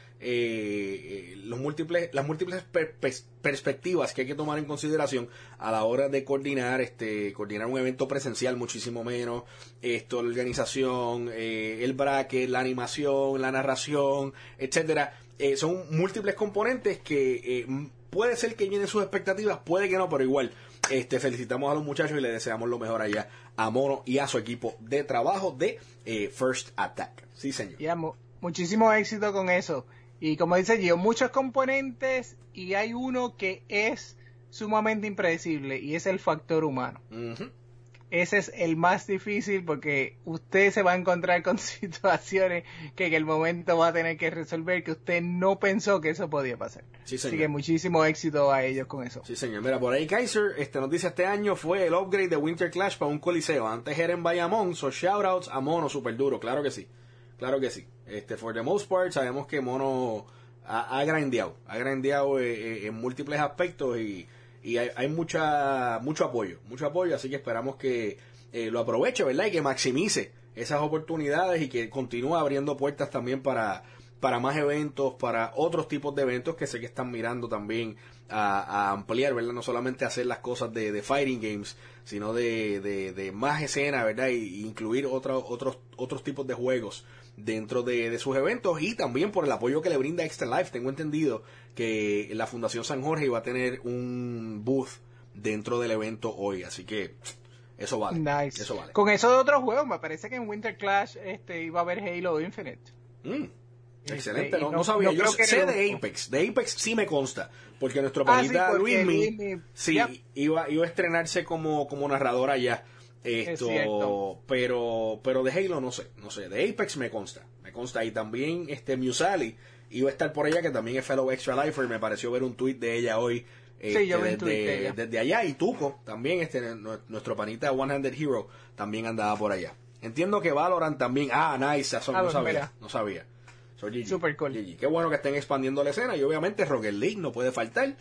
Eh, los múltiples, las múltiples per, per, perspectivas que hay que tomar en consideración a la hora de coordinar este coordinar un evento presencial, muchísimo menos esto, la organización, eh, el bracket, la animación, la narración, etcétera. Eh, son múltiples componentes que eh, puede ser que llenen sus expectativas, puede que no, pero igual este felicitamos a los muchachos y les deseamos lo mejor allá a Mono y a su equipo de trabajo de eh, First Attack. Sí, señor. Yeah, mu- muchísimo éxito con eso. Y como dice Gio, muchos componentes y hay uno que es sumamente impredecible y es el factor humano. Uh-huh. Ese es el más difícil porque usted se va a encontrar con situaciones que en el momento va a tener que resolver que usted no pensó que eso podía pasar. Sí, señor. Así que muchísimo éxito a ellos con eso. Sí, señor. Mira, por ahí Kaiser este, nos dice este año fue el upgrade de Winter Clash para un coliseo. Antes era en Bayamón, so shoutouts a Mono, super duro. Claro que sí. Claro que sí. Este, for the most part, sabemos que Mono ha, ha grandeado, ha grandeado eh, eh, en múltiples aspectos y, y hay, hay mucha mucho apoyo, mucho apoyo, así que esperamos que eh, lo aproveche, ¿verdad? Y que maximice esas oportunidades y que continúe abriendo puertas también para, para más eventos, para otros tipos de eventos que sé que están mirando también a, a ampliar, ¿verdad? No solamente hacer las cosas de, de fighting games, sino de, de, de más escena, ¿verdad? Y, y incluir otro, otros, otros tipos de juegos dentro de, de sus eventos y también por el apoyo que le brinda Extra Life. Tengo entendido que la Fundación San Jorge iba a tener un booth dentro del evento hoy, así que eso vale. Nice. Eso vale. Con eso de otros juegos, me parece que en Winter Clash este, iba a haber Halo Infinite. Mm. Este, Excelente, no, no, no sabía. no Yo creo sé que de no. Apex, de Apex sí me consta, porque nuestro Ah, sí, panita porque Luismi Luismi- sí, Yep. iba, iba a estrenarse como, como narrador allá. Esto, cierto. pero, pero de Halo no sé, no sé, de Apex me consta, me consta, y también este Musali iba a estar por allá, que también es fellow Extra Lifer, me pareció ver un tweet de ella hoy, este, Sí, yo vi un tweet desde, de ella. desde allá, y Tuco, también este, nuestro panita One Handed Hero, también andaba por allá. Entiendo que Valorant también, ah, nice, eso Ah, no pues sabía, mira. no sabía. So, G G, Super cool. G G. Qué bueno que estén expandiendo la escena, y obviamente Rocket League no puede faltar,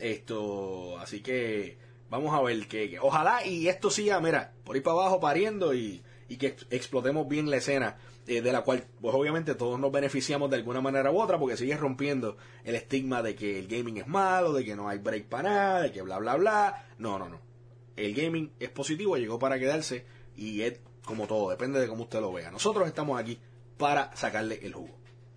esto, así que vamos a ver que, que ojalá y esto siga, mira, por ahí para abajo pariendo y, y que ex- explotemos bien la escena, eh, de la cual pues obviamente todos nos beneficiamos de alguna manera u otra, porque sigue rompiendo el estigma de que el gaming es malo, de que no hay break para nada, de que bla bla bla. No, no, no. El gaming es positivo, llegó para quedarse y es como todo, depende de cómo usted lo vea. Nosotros estamos aquí para sacarle el jugo.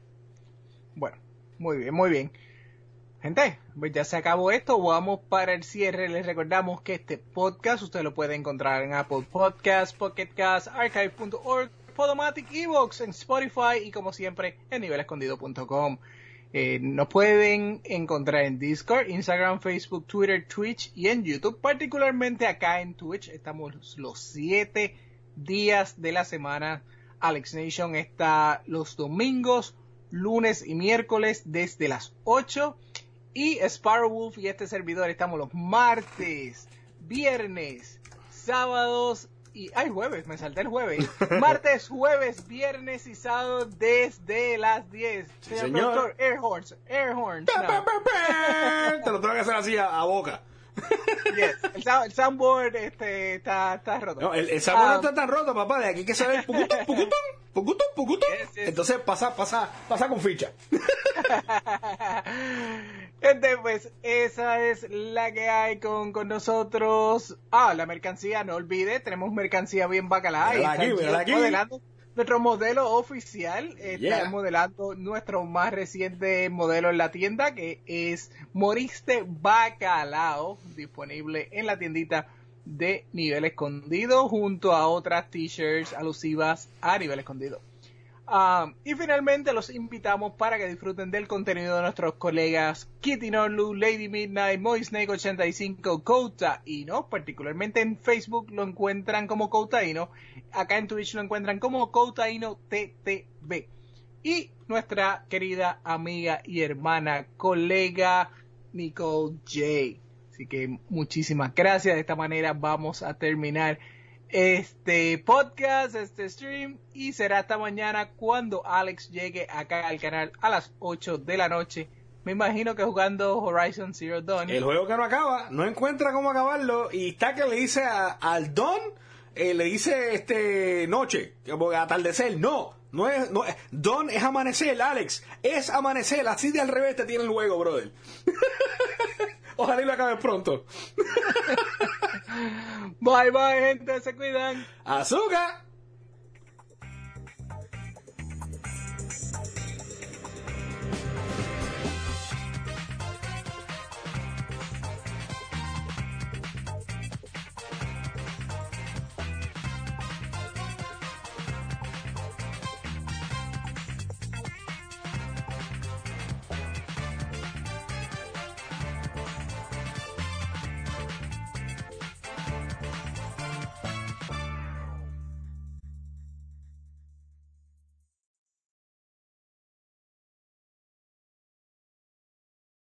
Bueno, muy bien, muy bien. Gente, pues ya se acabó esto, vamos para el cierre. Les recordamos que este podcast usted lo puede encontrar en Apple Podcasts, Pocket Casts, archive punto org, Podomatic, Evox, en Spotify y como siempre en nivel escondido punto com. Eh, nos pueden encontrar en Discord, Instagram, Facebook, Twitter, Twitch y en YouTube. Particularmente acá en Twitch estamos los siete días de la semana. Alex Nation está los domingos, lunes y miércoles desde las ocho. Y Sparrow Wolf y este servidor estamos los martes, viernes, sábados y... ¡Ay, jueves! Me salté el jueves. Martes, jueves, viernes y sábado desde las diez. Sí, señor. Doctor, Air Horns. Air Horns. Pa, pa, pa, pa. Te lo tengo que hacer así a, a boca. Yes. El, sound, el soundboard este, está, está roto. No, el, el soundboard um, no está tan roto, papá. De aquí hay que saber pucutón, pucutón, pucutón, pucutón. Yes, yes. Entonces pasa, pasa, pasa con ficha. Gente, pues esa es la que hay con, con nosotros. Ah, la mercancía, no olvide, tenemos mercancía bien bacalá. Mírala aquí, mírala aquí. Modelando nuestro modelo oficial. Está Yeah. modelando nuestro más reciente modelo en la tienda, que es Moriste Bacalao, disponible en la tiendita de Nivel Escondido, junto a otras t-shirts alusivas a Nivel Escondido. Um, y finalmente los invitamos para que disfruten del contenido de nuestros colegas Kitty Norlu, Lady Midnight, Moisnake ochenta y cinco, Coutaino. Particularmente en Facebook lo encuentran como Coutaino, acá en Twitch lo encuentran como Coutaino T T V. Y nuestra querida amiga y hermana colega Nicole J. Así que muchísimas gracias. De esta manera vamos a terminar este podcast, este stream, y será hasta mañana cuando Alex llegue acá al canal a las ocho de la noche. Me imagino que jugando Horizon Zero Dawn. El juego que no acaba, no encuentra cómo acabarlo, y está que le dice a, al Dawn, eh, le dice este noche, atardecer. No, no es, no, Dawn es amanecer, Alex, es amanecer, así de al revés te tiene el juego, brother. Ojalá y lo acabe pronto. Bye bye, gente, se cuidan. Azúcar.